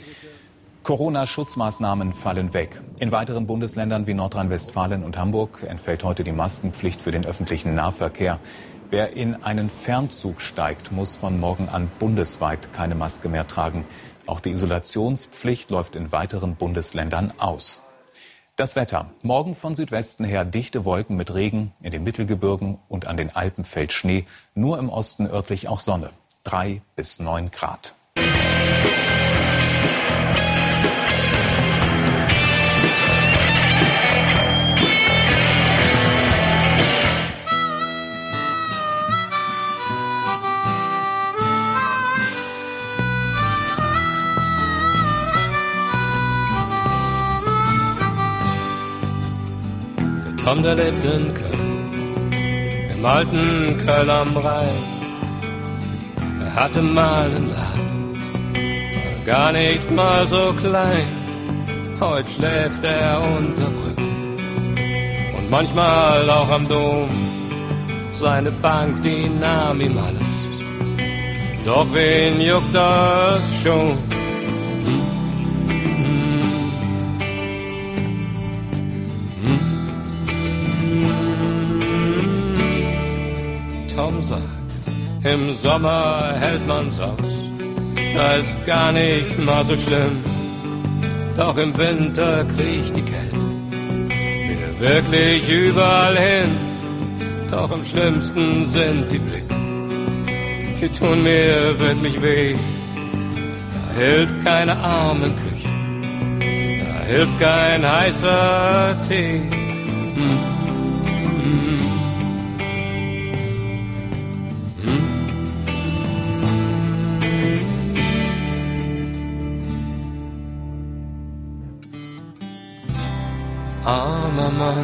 Corona-Schutzmaßnahmen fallen weg. In weiteren Bundesländern wie Nordrhein-Westfalen und Hamburg entfällt heute die Maskenpflicht für den öffentlichen Nahverkehr. Wer in einen Fernzug steigt, muss von morgen an bundesweit keine Maske mehr tragen. Auch die Isolationspflicht läuft in weiteren Bundesländern aus. Das Wetter. Morgen von Südwesten her dichte Wolken mit Regen, in den Mittelgebirgen und an den Alpen fällt Schnee. Nur im Osten örtlich auch Sonne. Drei bis neun Grad. Tom, der lebt in Köln, im alten Köln am Rhein. Er hatte mal einen Laden, war gar nicht mal so klein. Heute schläft er unter Brücken und manchmal auch am Dom. Seine Bank, die nahm ihm alles, doch wen juckt das schon? Tom sagt, im Sommer hält man's aus, da ist gar nicht mal so schlimm. Doch im Winter kriecht die Kälte mir wirklich überall hin. Doch am schlimmsten sind die Blicke, die tun mir wirklich weh. Da hilft keine Armenküche, da hilft kein heißer Tee. Hm. Armer Mann,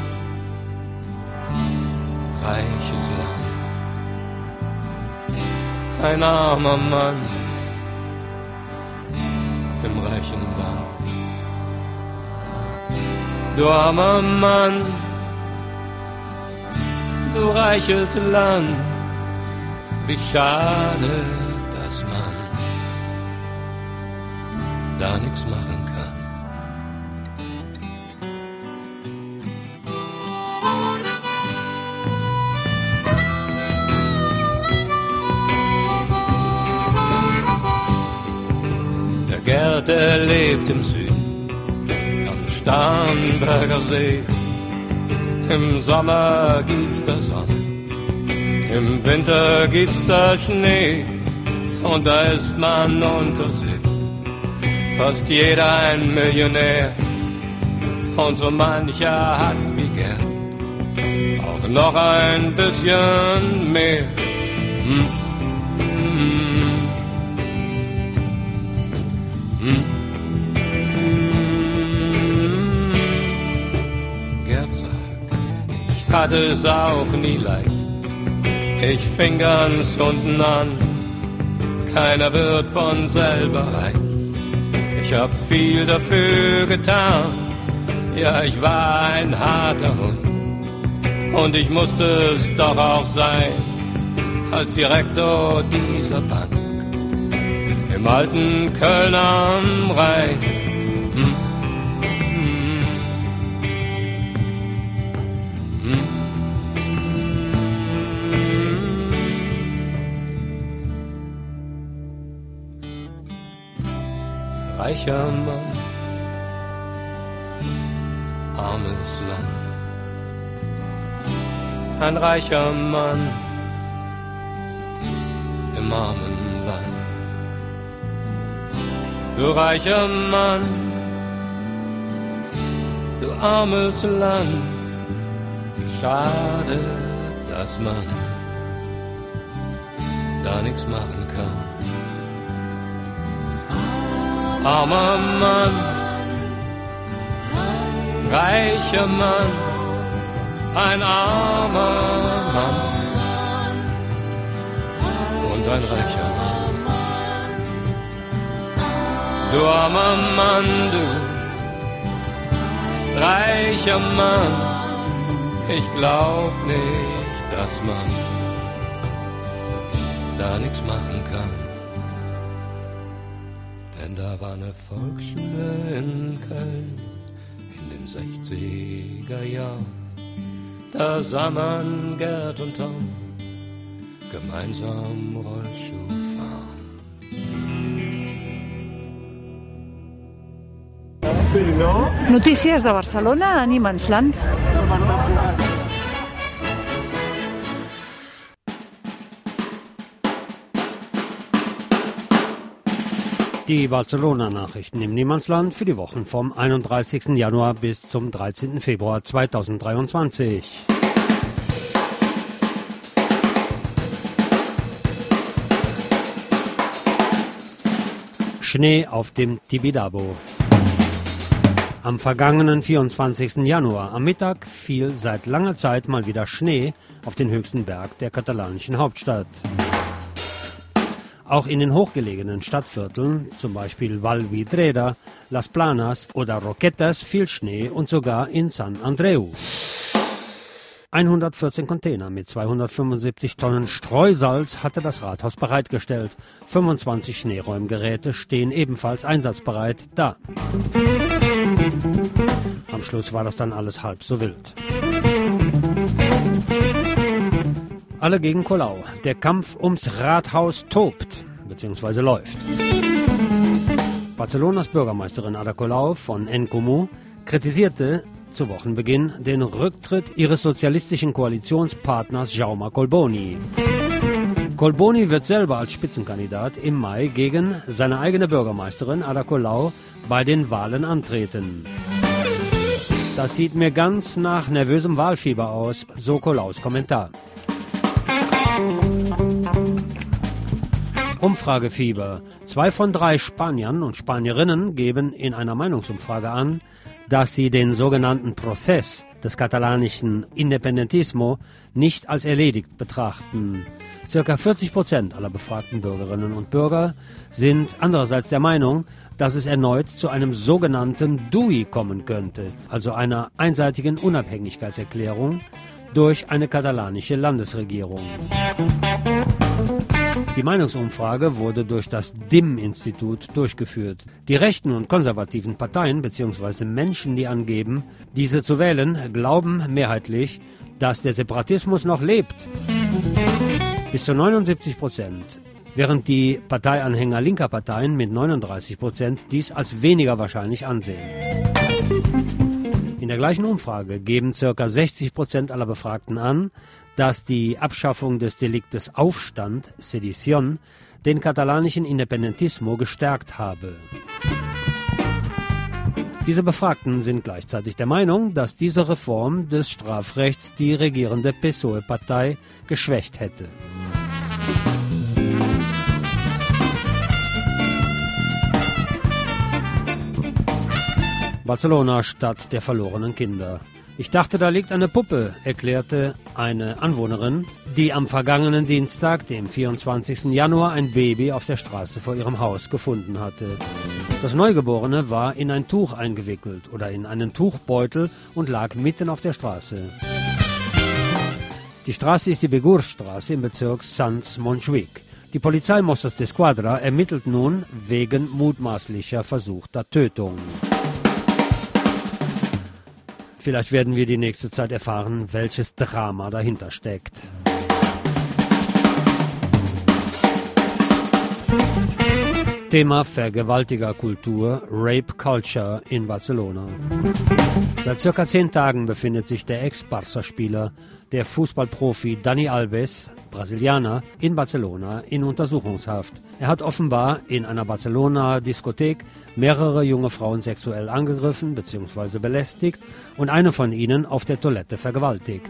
reiches Land, ein armer Mann im reichen Land. Du armer Mann, du reiches Land, wie schade, dass man da nichts machen kann. Gerd, er lebt im Süden, am Starnberger See. Im Sommer gibt's da Sonne, im Winter gibt's da Schnee. Und da ist man unter sich, fast jeder ein Millionär. Und so mancher hat wie Gerd auch noch ein bisschen mehr. Hm. Gerd sagt, ich hatte es auch nie leicht. Ich fing ganz unten an, keiner wird von selber reich. Ich hab viel dafür getan, ja, ich war ein harter Hund. Und ich musste es doch auch sein, als Direktor dieser Bank im alten Köln am Rhein. Hm. Hm. Reicher Mann, armes Land. Ein reicher Mann im armen Land. Du reicher Mann, du armes Land, wie schade, dass man da nichts machen kann. Armer Mann, reicher Mann, ein armer Mann und ein reicher Mann. Du armer Mann, du reicher Mann, ich glaub nicht, dass man da nichts machen kann. Denn da war eine Volksschule in Köln in den sechziger Jahren. Da sah man Gerd und Tom gemeinsam Rollschuh fahren. Notícies de Barcelona a Niemandsland. Die Barcelona-Nachrichten im Niemandsland für die Wochen vom einunddreißigsten Januar bis zum dreizehnten Februar zweitausenddreiundzwanzig. Schnee auf dem Tibidabo. Am vergangenen vierundzwanzigsten Januar am Mittag fiel seit langer Zeit mal wieder Schnee auf den höchsten Berg der katalanischen Hauptstadt. Auch in den hochgelegenen Stadtvierteln, zum Beispiel Vallvidrera, Las Planas oder Roquetas, fiel Schnee und sogar in San Andreu. hundertvierzehn Container mit zweihundertfünfundsiebzig Tonnen Streusalz hatte das Rathaus bereitgestellt. fünfundzwanzig Schneeräumgeräte stehen ebenfalls einsatzbereit da. Am Schluss war das dann alles halb so wild. Alle gegen Colau. Der Kampf ums Rathaus tobt bzw. läuft. Barcelonas Bürgermeisterin Ada Colau von En Comú kritisierte zu Wochenbeginn den Rücktritt ihres sozialistischen Koalitionspartners Jaume Collboni. Collboni wird selber als Spitzenkandidat im Mai gegen seine eigene Bürgermeisterin Ada Colau bei den Wahlen antreten. Das sieht mir ganz nach nervösem Wahlfieber aus, so Collaus Kommentar. Umfragefieber. Zwei von drei Spaniern und Spanierinnen geben in einer Meinungsumfrage an, dass sie den sogenannten Prozess des katalanischen Independentismo nicht als erledigt betrachten. Circa vierzig Prozent aller befragten Bürgerinnen und Bürger sind andererseits der Meinung, dass es erneut zu einem sogenannten D U I kommen könnte, also einer einseitigen Unabhängigkeitserklärung durch eine katalanische Landesregierung. Die Meinungsumfrage wurde durch das D I M-Institut durchgeführt. Die rechten und konservativen Parteien bzw. Menschen, die angeben, diese zu wählen, glauben mehrheitlich, dass der Separatismus noch lebt. Bis zu neunundsiebzig Prozent, während die Parteianhänger linker Parteien mit neununddreißig Prozent dies als weniger wahrscheinlich ansehen. In der gleichen Umfrage geben ca. sechzig Prozent aller Befragten an, dass die Abschaffung des Deliktes Aufstand, Sedición, den katalanischen Independentismo gestärkt habe. Diese Befragten sind gleichzeitig der Meinung, dass diese Reform des Strafrechts die regierende P S O E-Partei geschwächt hätte. Barcelona, Stadt der verlorenen Kinder. Ich dachte, da liegt eine Puppe, erklärte eine Anwohnerin, die am vergangenen Dienstag, dem vierundzwanzigsten Januar, ein Baby auf der Straße vor ihrem Haus gefunden hatte. Das Neugeborene war in ein Tuch eingewickelt oder in einen Tuchbeutel und lag mitten auf der Straße. Die Straße ist die Begur-Straße im Bezirk Sants-Montjuïc. Die Polizei Mossos d'Esquadra ermittelt nun wegen mutmaßlicher versuchter Tötung. Vielleicht werden wir die nächste Zeit erfahren, welches Drama dahinter steckt. Thema Vergewaltigerkultur, Rape Culture in Barcelona. Seit circa zehn Tagen befindet sich der Ex-Barça-Spieler, der Fußballprofi Dani Alves, Brasilianer, in Barcelona in Untersuchungshaft. Er hat offenbar in einer Barcelona-Diskothek mehrere junge Frauen sexuell angegriffen bzw. belästigt und eine von ihnen auf der Toilette vergewaltigt.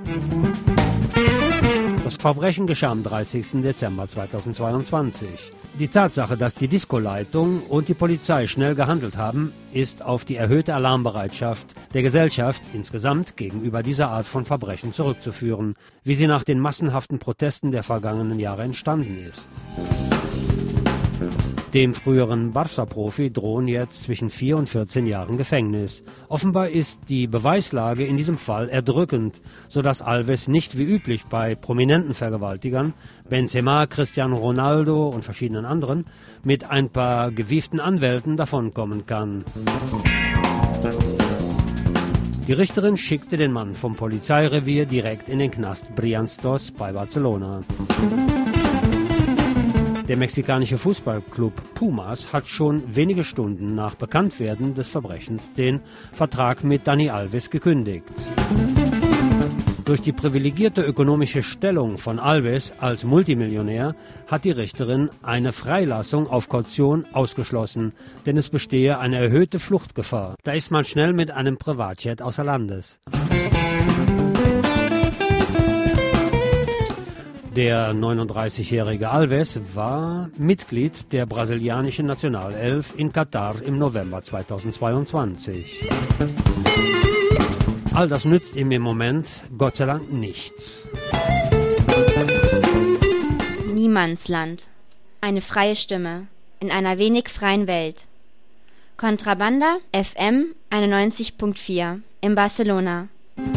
Das Verbrechen geschah am dreißigsten Dezember zweitausendzweiundzwanzig. Die Tatsache, dass die Diskoleitung und die Polizei schnell gehandelt haben, ist auf die erhöhte Alarmbereitschaft der Gesellschaft insgesamt gegenüber dieser Art von Verbrechen zurückzuführen, wie sie nach den massenhaften Protesten der vergangenen Jahre entstanden ist. Dem früheren Barça-Profi drohen jetzt zwischen vier und vierzehn Jahren Gefängnis. Offenbar ist die Beweislage in diesem Fall erdrückend, sodass Alves nicht wie üblich bei prominenten Vergewaltigern, Benzema, Cristiano Ronaldo und verschiedenen anderen, mit ein paar gewieften Anwälten davonkommen kann. Die Richterin schickte den Mann vom Polizeirevier direkt in den Knast Brianstos bei Barcelona. Der mexikanische Fußballclub Pumas hat schon wenige Stunden nach Bekanntwerden des Verbrechens den Vertrag mit Dani Alves gekündigt. Durch die privilegierte ökonomische Stellung von Alves als Multimillionär hat die Richterin eine Freilassung auf Kaution ausgeschlossen, denn es bestehe eine erhöhte Fluchtgefahr. Da ist man schnell mit einem Privatjet außer Landes. Der neununddreißigjährige Alves war Mitglied der brasilianischen Nationalelf in Katar im November zweitausendzweiundzwanzig. All das nützt ihm im Moment Gott sei Dank nichts. Niemandsland. Eine freie Stimme in einer wenig freien Welt. Contrabanda F M einundneunzig Komma vier in Barcelona.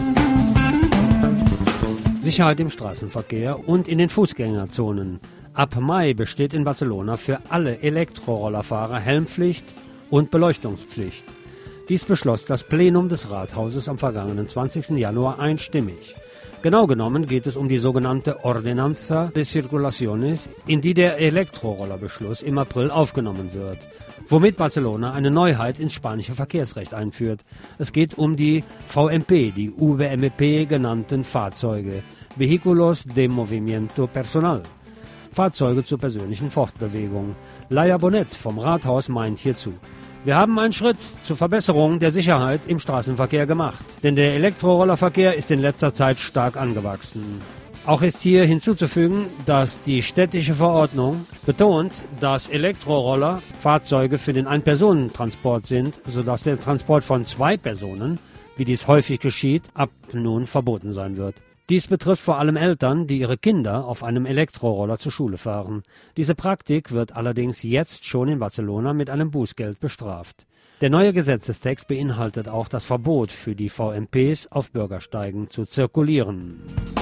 Sicherheit im Straßenverkehr und in den Fußgängerzonen. Ab Mai besteht in Barcelona für alle Elektrorollerfahrer Helmpflicht und Beleuchtungspflicht. Dies beschloss das Plenum des Rathauses am vergangenen zwanzigsten Januar einstimmig. Genau genommen geht es um die sogenannte Ordenanza de Circulaciones, in die der Elektrorollerbeschluss im April aufgenommen wird, womit Barcelona eine Neuheit ins spanische Verkehrsrecht einführt. Es geht um die V M P, die U W M P genannten Fahrzeuge, Vehículos de Movimiento Personal, Fahrzeuge zur persönlichen Fortbewegung. Laia Bonet vom Rathaus meint hierzu: Wir haben einen Schritt zur Verbesserung der Sicherheit im Straßenverkehr gemacht, denn der Elektrorollerverkehr ist in letzter Zeit stark angewachsen. Auch ist hier hinzuzufügen, dass die städtische Verordnung betont, dass Elektroroller Fahrzeuge für den Ein-Personen-Transport sind, sodass der Transport von zwei Personen, wie dies häufig geschieht, ab nun verboten sein wird. Dies betrifft vor allem Eltern, die ihre Kinder auf einem Elektroroller zur Schule fahren. Diese Praktik wird allerdings jetzt schon in Barcelona mit einem Bußgeld bestraft. Der neue Gesetzestext beinhaltet auch das Verbot für die V M Ps auf Bürgersteigen zu zirkulieren.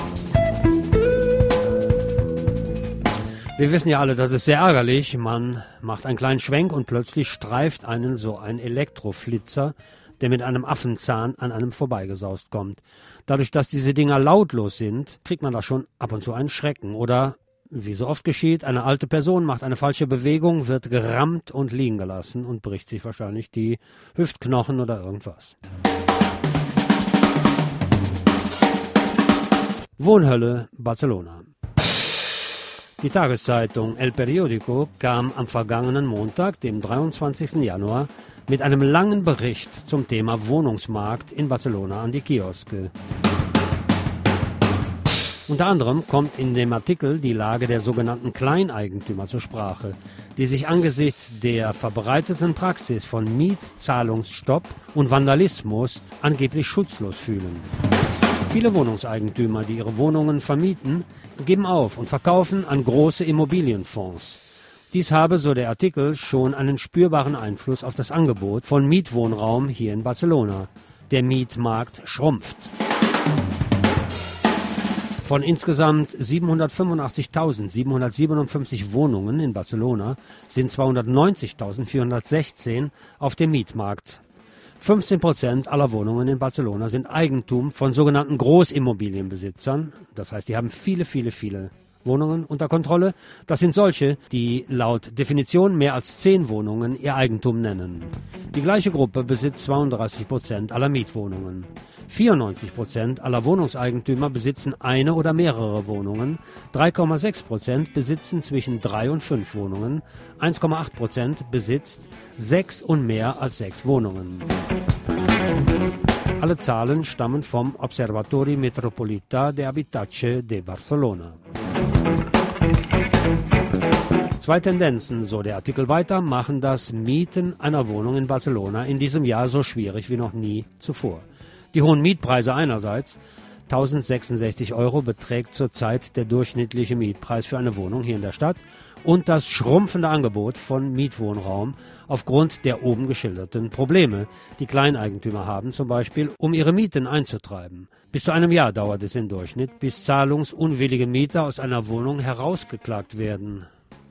Wir wissen ja alle, das ist sehr ärgerlich. Man macht einen kleinen Schwenk und plötzlich streift einen so ein Elektroflitzer, der mit einem Affenzahn an einem vorbeigesaust kommt. Dadurch, dass diese Dinger lautlos sind, kriegt man da schon ab und zu einen Schrecken. Oder, wie so oft geschieht, eine alte Person macht eine falsche Bewegung, wird gerammt und liegen gelassen und bricht sich wahrscheinlich die Hüftknochen oder irgendwas. Wohnhölle Barcelona. Die Tageszeitung El Periódico kam am vergangenen Montag, dem dreiundzwanzigsten Januar, mit einem langen Bericht zum Thema Wohnungsmarkt in Barcelona an die Kioske. Unter anderem kommt in dem Artikel die Lage der sogenannten Kleineigentümer zur Sprache, die sich angesichts der verbreiteten Praxis von Mietzahlungsstopp und Vandalismus angeblich schutzlos fühlen. Viele Wohnungseigentümer, die ihre Wohnungen vermieten, geben auf und verkaufen an große Immobilienfonds. Dies habe, so der Artikel, schon einen spürbaren Einfluss auf das Angebot von Mietwohnraum hier in Barcelona. Der Mietmarkt schrumpft. Von insgesamt siebenhundertfünfundachtzigtausendsiebenhundertsiebenundfünfzig Wohnungen in Barcelona sind zweihundertneunzigtausendvierhundertsechzehn auf dem Mietmarkt. fünfzehn Prozent aller Wohnungen in Barcelona sind Eigentum von sogenannten Großimmobilienbesitzern. Das heißt, die haben viele, viele, viele Wohnungen unter Kontrolle. Das sind solche, die laut Definition mehr als zehn Wohnungen ihr Eigentum nennen. Die gleiche Gruppe besitzt zweiunddreißig Prozent aller Mietwohnungen. vierundneunzig Prozent aller Wohnungseigentümer besitzen eine oder mehrere Wohnungen. drei Komma sechs Prozent besitzen zwischen drei und fünf Wohnungen. eins Komma acht Prozent besitzt sechs und mehr als sechs Wohnungen. Alle Zahlen stammen vom Observatori Metropolità de Habitatge de Barcelona. Zwei Tendenzen, so der Artikel weiter, machen das Mieten einer Wohnung in Barcelona in diesem Jahr so schwierig wie noch nie zuvor. Die hohen Mietpreise einerseits, tausendsechsundsechzig Euro beträgt zurzeit der durchschnittliche Mietpreis für eine Wohnung hier in der Stadt, und das schrumpfende Angebot von Mietwohnraum aufgrund der oben geschilderten Probleme, die Kleineigentümer haben, zum Beispiel, um ihre Mieten einzutreiben. Bis zu einem Jahr dauert es im Durchschnitt, bis zahlungsunwillige Mieter aus einer Wohnung herausgeklagt werden.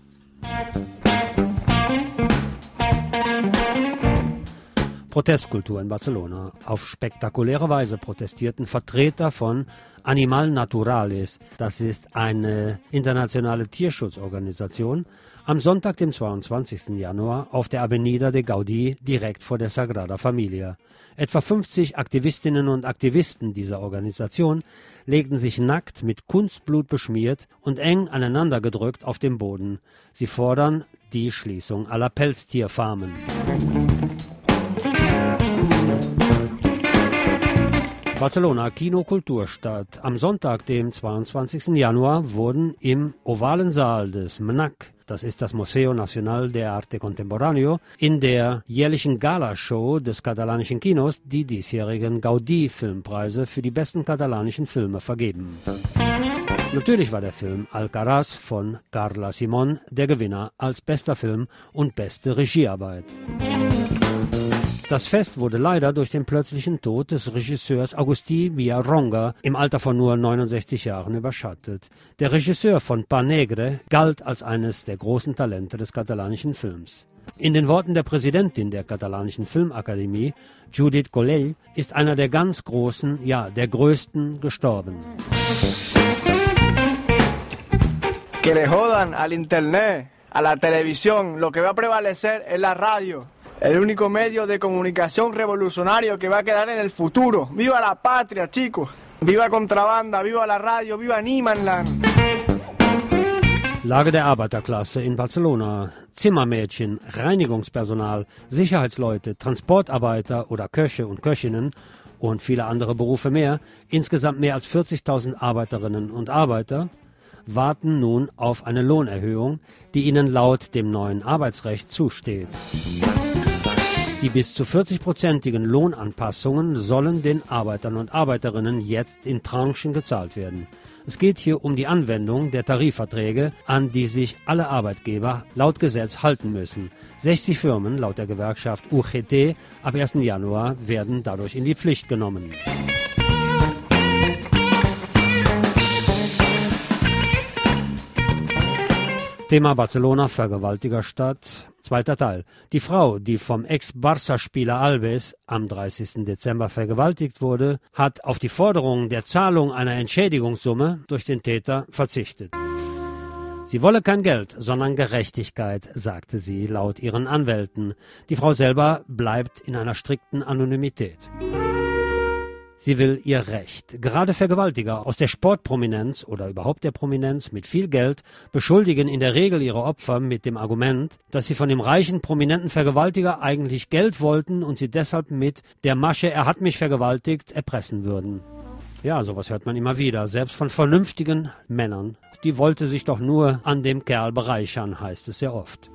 Protestkultur in Barcelona. Auf spektakuläre Weise protestierten Vertreter von Animal Naturales, das ist eine internationale Tierschutzorganisation, am Sonntag, dem zweiundzwanzigsten Januar, auf der Avenida de Gaudí direkt vor der Sagrada Familia. Etwa fünfzig Aktivistinnen und Aktivisten dieser Organisation legten sich nackt, mit Kunstblut beschmiert und eng aneinandergedrückt auf dem Boden. Sie fordern die Schließung aller Pelztierfarmen. Barcelona, Kino Kulturstadt. Am Sonntag, dem zweiundzwanzigsten Januar, wurden im ovalen Saal des M N A C, das ist das Museo Nacional de Arte Contemporáneo, in der jährlichen Galashow des katalanischen Kinos die diesjährigen Gaudí-Filmpreise für die besten katalanischen Filme vergeben. Natürlich war der Film Alcaraz von Carla Simón der Gewinner als bester Film und beste Regiearbeit. Das Fest wurde leider durch den plötzlichen Tod des Regisseurs Agustí Villarronga im Alter von nur neunundsechzig Jahren überschattet. Der Regisseur von Pa Negre galt als eines der großen Talente des katalanischen Films. In den Worten der Präsidentin der katalanischen Filmakademie, Judith Collell, ist einer der ganz Großen, ja, der Größten gestorben. Que le jodan al internet, a la televisión, lo que va a prevalecer es la radio. El único medio de comunicación revolucionario que va a quedar en el futuro. ¡Viva la patria, chicos! ¡Viva Contrabanda! ¡Viva la radio! ¡Viva Niemannland! Lage der Arbeiterklasse in Barcelona. Zimmermädchen, Reinigungspersonal, Sicherheitsleute, Transportarbeiter oder Köche und Köchinnen und viele andere Berufe mehr, insgesamt mehr als vierzigtausend Arbeiterinnen und Arbeiter, warten nun auf eine Lohnerhöhung, die ihnen laut dem neuen Arbeitsrecht zusteht. Die bis zu vierzig-prozentigen Lohnanpassungen sollen den Arbeitern und Arbeiterinnen jetzt in Tranchen gezahlt werden. Es geht hier um die Anwendung der Tarifverträge, an die sich alle Arbeitgeber laut Gesetz halten müssen. sechzig Firmen laut der Gewerkschaft U G T ab ersten Januar werden dadurch in die Pflicht genommen. Thema Barcelona, Vergewaltigerstadt, zweiter Teil. Die Frau, die vom Ex-Barca-Spieler Alves am dreißigsten Dezember vergewaltigt wurde, hat auf die Forderung der Zahlung einer Entschädigungssumme durch den Täter verzichtet. Sie wolle kein Geld, sondern Gerechtigkeit, sagte sie laut ihren Anwälten. Die Frau selber bleibt in einer strikten Anonymität. Sie will ihr Recht. Gerade Vergewaltiger aus der Sportprominenz oder überhaupt der Prominenz mit viel Geld beschuldigen in der Regel ihre Opfer mit dem Argument, dass sie von dem reichen, prominenten Vergewaltiger eigentlich Geld wollten und sie deshalb mit der Masche, er hat mich vergewaltigt, erpressen würden. Ja, sowas hört man immer wieder, selbst von vernünftigen Männern. Die wollte sich doch nur an dem Kerl bereichern, heißt es sehr oft.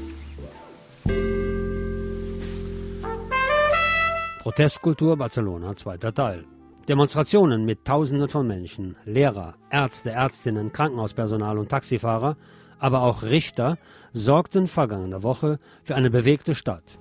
Protestkultur Barcelona, zweiter Teil. Demonstrationen mit Tausenden von Menschen, Lehrer, Ärzte, Ärztinnen, Krankenhauspersonal und Taxifahrer, aber auch Richter, sorgten vergangene Woche für eine bewegte Stadt.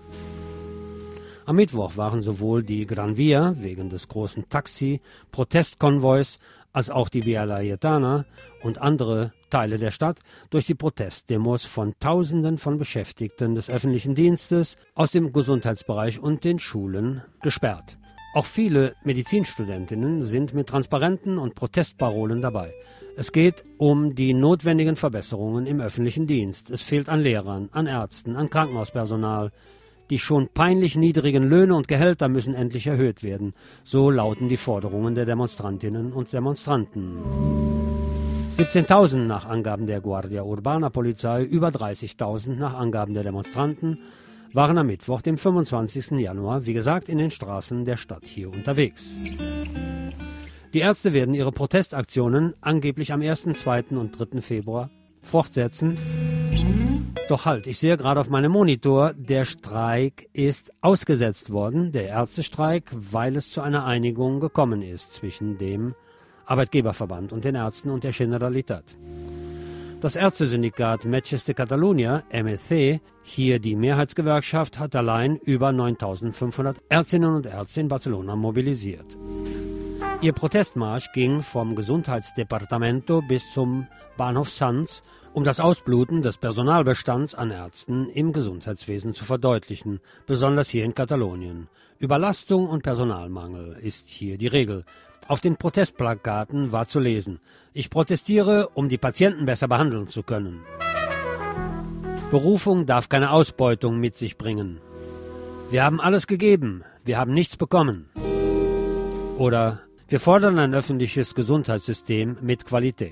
Am Mittwoch waren sowohl die Gran Via wegen des großen Taxi-Protestkonvois als auch die Via Laietana und andere Teile der Stadt durch die Protestdemos von Tausenden von Beschäftigten des öffentlichen Dienstes aus dem Gesundheitsbereich und den Schulen gesperrt. Auch viele Medizinstudentinnen sind mit Transparenten und Protestparolen dabei. Es geht um die notwendigen Verbesserungen im öffentlichen Dienst. Es fehlt an Lehrern, an Ärzten, an Krankenhauspersonal. Die schon peinlich niedrigen Löhne und Gehälter müssen endlich erhöht werden. So lauten die Forderungen der Demonstrantinnen und Demonstranten. siebzehntausend nach Angaben der Guardia Urbana Polizei, über dreißigtausend nach Angaben der Demonstranten, waren am Mittwoch, dem fünfundzwanzigsten Januar, wie gesagt, in den Straßen der Stadt hier unterwegs. Die Ärzte werden ihre Protestaktionen angeblich am ersten, zweiten und dritten Februar fortsetzen. Doch halt, ich sehe gerade auf meinem Monitor, der Streik ist ausgesetzt worden, der Ärztestreik, weil es zu einer Einigung gekommen ist zwischen dem Arbeitgeberverband und den Ärzten und der Generalitat. Das Ärztesyndikat Metges de Catalunya, M E C, hier die Mehrheitsgewerkschaft, hat allein über neuntausendfünfhundert Ärztinnen und Ärzte in Barcelona mobilisiert. Ihr Protestmarsch ging vom Gesundheitsdepartamento bis zum Bahnhof Sants, um das Ausbluten des Personalbestands an Ärzten im Gesundheitswesen zu verdeutlichen, besonders hier in Katalonien. Überlastung und Personalmangel ist hier die Regel. Auf den Protestplakaten war zu lesen: Ich protestiere, um die Patienten besser behandeln zu können. Berufung darf keine Ausbeutung mit sich bringen. Wir haben alles gegeben, wir haben nichts bekommen. Oder wir fordern ein öffentliches Gesundheitssystem mit Qualität.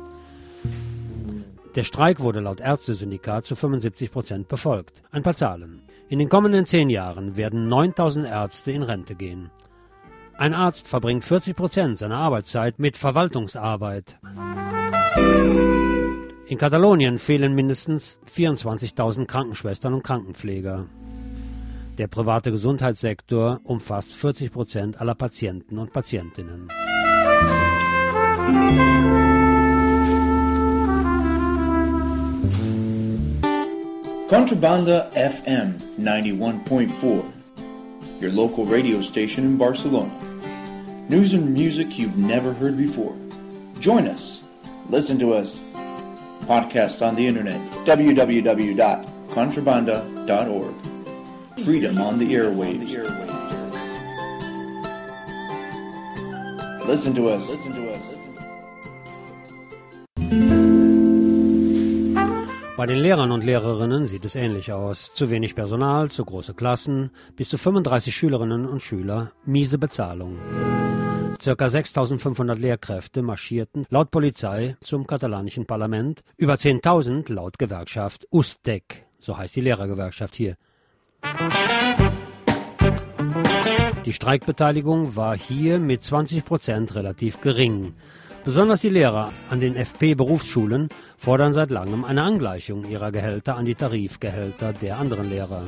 Der Streik wurde laut Ärztesyndikat zu fünfundsiebzig Prozent befolgt. Ein paar Zahlen. In den kommenden zehn Jahren werden neuntausend Ärzte in Rente gehen. Ein Arzt verbringt vierzig Prozent seiner Arbeitszeit mit Verwaltungsarbeit. In Katalonien fehlen mindestens vierundzwanzigtausend Krankenschwestern und Krankenpfleger. Der private Gesundheitssektor umfasst vierzig Prozent aller Patienten und Patientinnen. Contrabanda F M ninety-one point four, your local radio station in Barcelona. News and music you've never heard before. Join us. Listen to us. Podcast on the internet. w w w dot contrabanda dot org. Freedom on the airwaves. Listen to us. Listen to us. Bei den Lehrern und Lehrerinnen sieht es ähnlich aus. Zu wenig Personal, zu große Klassen, bis zu fünfunddreißig Schülerinnen und Schüler, miese Bezahlung. Circa sechstausendfünfhundert Lehrkräfte marschierten laut Polizei zum katalanischen Parlament, über zehntausend laut Gewerkschaft U S T E C, so heißt die Lehrergewerkschaft hier. Die Streikbeteiligung war hier mit zwanzig Prozent relativ gering. Besonders die Lehrer an den F P-Berufsschulen fordern seit langem eine Angleichung ihrer Gehälter an die Tarifgehälter der anderen Lehrer.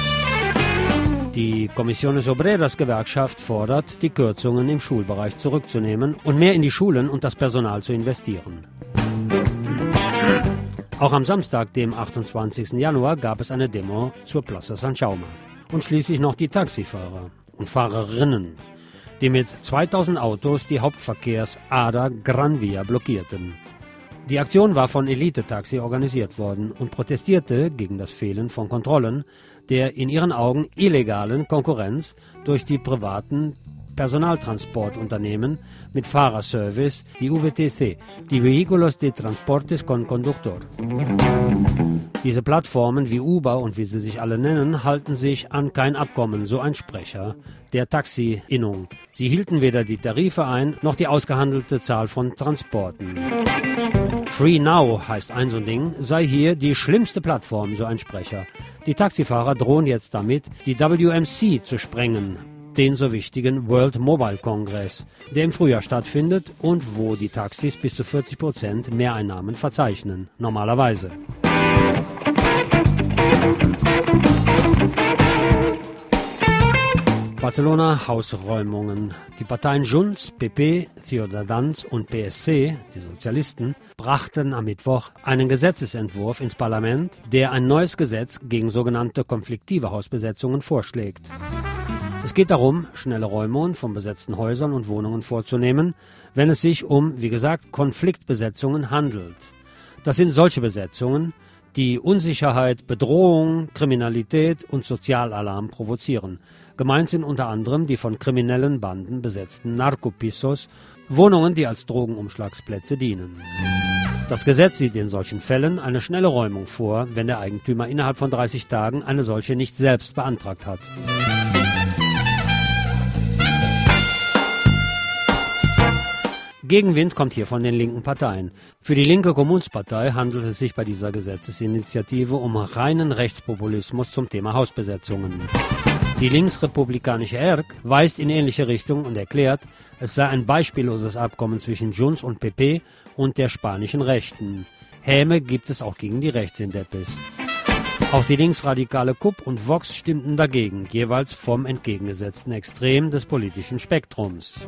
Die Comisiones Obreras Gewerkschaft fordert, die Kürzungen im Schulbereich zurückzunehmen und mehr in die Schulen und das Personal zu investieren. Auch am Samstag, dem achtundzwanzigsten Januar, gab es eine Demo zur Plaza San Jaume. Und schließlich noch die Taxifahrer und Fahrerinnen, die mit zweitausend Autos die Hauptverkehrsader Gran Via blockierten. Die Aktion war von Elite-Taxi organisiert worden und protestierte gegen das Fehlen von Kontrollen der in ihren Augen illegalen Konkurrenz durch die privaten Personaltransportunternehmen mit Fahrerservice, die U V T C, die Vehículos de Transportes con Conductor. Diese Plattformen wie Uber und wie sie sich alle nennen, halten sich an kein Abkommen, so ein Sprecher der Taxi-Innung. Sie hielten weder die Tarife ein, noch die ausgehandelte Zahl von Transporten. Free Now heißt ein so ein Ding, sei hier die schlimmste Plattform, so ein Sprecher. Die Taxifahrer drohen jetzt damit, die W M C zu sprengen, den so wichtigen World Mobile Congress, der im Frühjahr stattfindet und wo die Taxis bis zu vierzig Prozent Mehreinnahmen verzeichnen, normalerweise. Barcelona Hausräumungen. Die Parteien Junts, P P, Ciudadans und P S C, die Sozialisten, brachten am Mittwoch einen Gesetzesentwurf ins Parlament, der ein neues Gesetz gegen sogenannte konfliktive Hausbesetzungen vorschlägt. Es geht darum, schnelle Räumungen von besetzten Häusern und Wohnungen vorzunehmen, wenn es sich um, wie gesagt, Konfliktbesetzungen handelt. Das sind solche Besetzungen, die Unsicherheit, Bedrohung, Kriminalität und Sozialalarm provozieren. Gemeint sind unter anderem die von kriminellen Banden besetzten Narcopisos, Wohnungen, die als Drogenumschlagsplätze dienen. Das Gesetz sieht in solchen Fällen eine schnelle Räumung vor, wenn der Eigentümer innerhalb von dreißig Tagen eine solche nicht selbst beantragt hat. Gegenwind kommt hier von den linken Parteien. Für die linke Kommunspartei handelt es sich bei dieser Gesetzesinitiative um reinen Rechtspopulismus zum Thema Hausbesetzungen. Die linksrepublikanische E R C weist in ähnliche Richtung und erklärt, es sei ein beispielloses Abkommen zwischen Junts und P P und der spanischen Rechten. Häme gibt es auch gegen die Rechtsindepes. Auch die linksradikale K U P und Vox stimmten dagegen, jeweils vom entgegengesetzten Extrem des politischen Spektrums.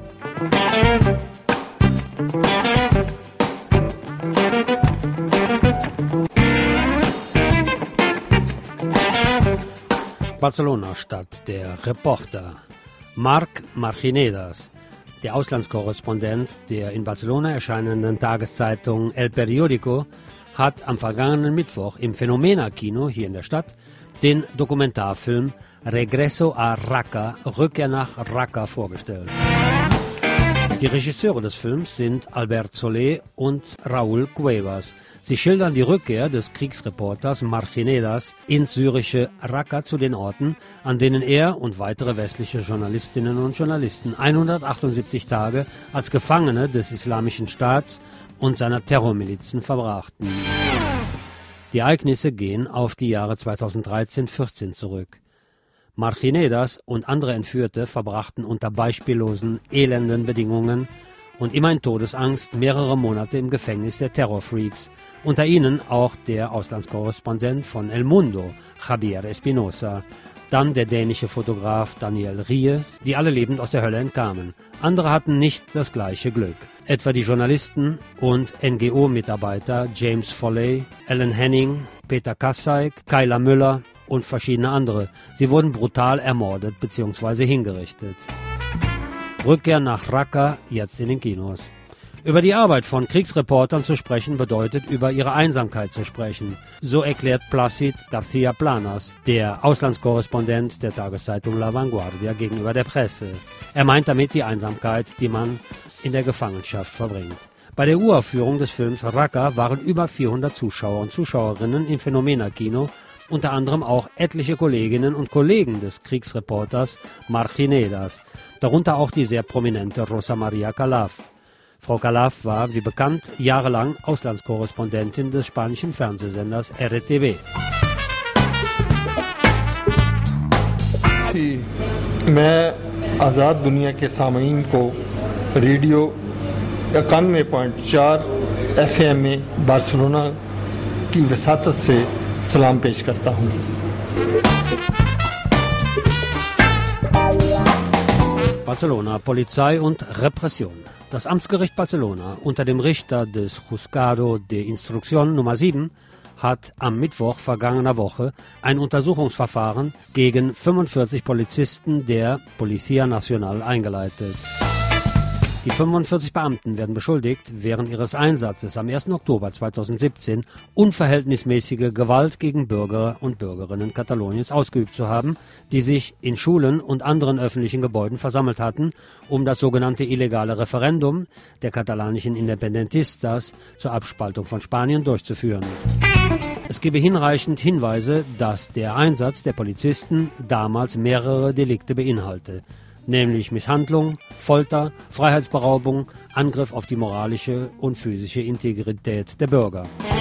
Barcelona Stadt, der Reporter Marc Marginedas, der Auslandskorrespondent der in Barcelona erscheinenden Tageszeitung El Periódico, hat am vergangenen Mittwoch im Fenomena-Kino hier in der Stadt den Dokumentarfilm Regreso a Raqqa, Rückkehr nach Raqqa, vorgestellt. Die Regisseure des Films sind Albert Soler und Raúl Cuevas. Sie schildern die Rückkehr des Kriegsreporters Marginedas ins syrische Raqqa zu den Orten, an denen er und weitere westliche Journalistinnen und Journalisten hundertachtundsiebzig Tage als Gefangene des Islamischen Staats und seiner Terrormilizen verbrachten. Die Ereignisse gehen auf die Jahre zweitausenddreizehn vierzehn zurück. Marginedas und andere Entführte verbrachten unter beispiellosen, elenden Bedingungen und immer in Todesangst mehrere Monate im Gefängnis der Terrorfreaks, unter ihnen auch der Auslandskorrespondent von El Mundo, Javier Espinosa, dann der dänische Fotograf Daniel Rie, die alle lebend aus der Hölle entkamen. Andere hatten nicht das gleiche Glück. Etwa die Journalisten und N G O-Mitarbeiter James Foley, Alan Henning, Peter Kasseik, Kyla Müller und verschiedene andere. Sie wurden brutal ermordet bzw. hingerichtet. Rückkehr nach Raqqa, jetzt in den Kinos. Über die Arbeit von Kriegsreportern zu sprechen, bedeutet über ihre Einsamkeit zu sprechen. So erklärt Placid García Planas, der Auslandskorrespondent der Tageszeitung La Vanguardia, gegenüber der Presse. Er meint damit die Einsamkeit, die man in der Gefangenschaft verbringt. Bei der Uraufführung des Films Raqqa waren über vierhundert Zuschauer und Zuschauerinnen im Phänomena-Kino, unter anderem auch etliche Kolleginnen und Kollegen des Kriegsreporters Marginedas, darunter auch die sehr prominente Rosa Maria Calaf. Frau Calaf war, wie bekannt, jahrelang Auslandskorrespondentin des spanischen Fernsehsenders R T V. मैं आज़ाद दुनिया के सामीन को रेडियो इक्यानवे पॉइंट चार F M में बार्सिलोना की वसातत से सलाम पेश करता हूँ. Barcelona, Polizei und Repression. Das Amtsgericht Barcelona unter dem Richter des Juzgado de Instrucción Nummer sieben hat am Mittwoch vergangener Woche ein Untersuchungsverfahren gegen fünfundvierzig Polizisten der Policía Nacional eingeleitet. Die fünfundvierzig Beamten werden beschuldigt, während ihres Einsatzes am ersten Oktober zweitausendsiebzehn unverhältnismäßige Gewalt gegen Bürger und Bürgerinnen Kataloniens ausgeübt zu haben, die sich in Schulen und anderen öffentlichen Gebäuden versammelt hatten, um das sogenannte illegale Referendum der katalanischen Independentistas zur Abspaltung von Spanien durchzuführen. Es gebe hinreichend Hinweise, dass der Einsatz der Polizisten damals mehrere Delikte beinhalte, nämlich Misshandlung, Folter, Freiheitsberaubung, Angriff auf die moralische und physische Integrität der Bürger.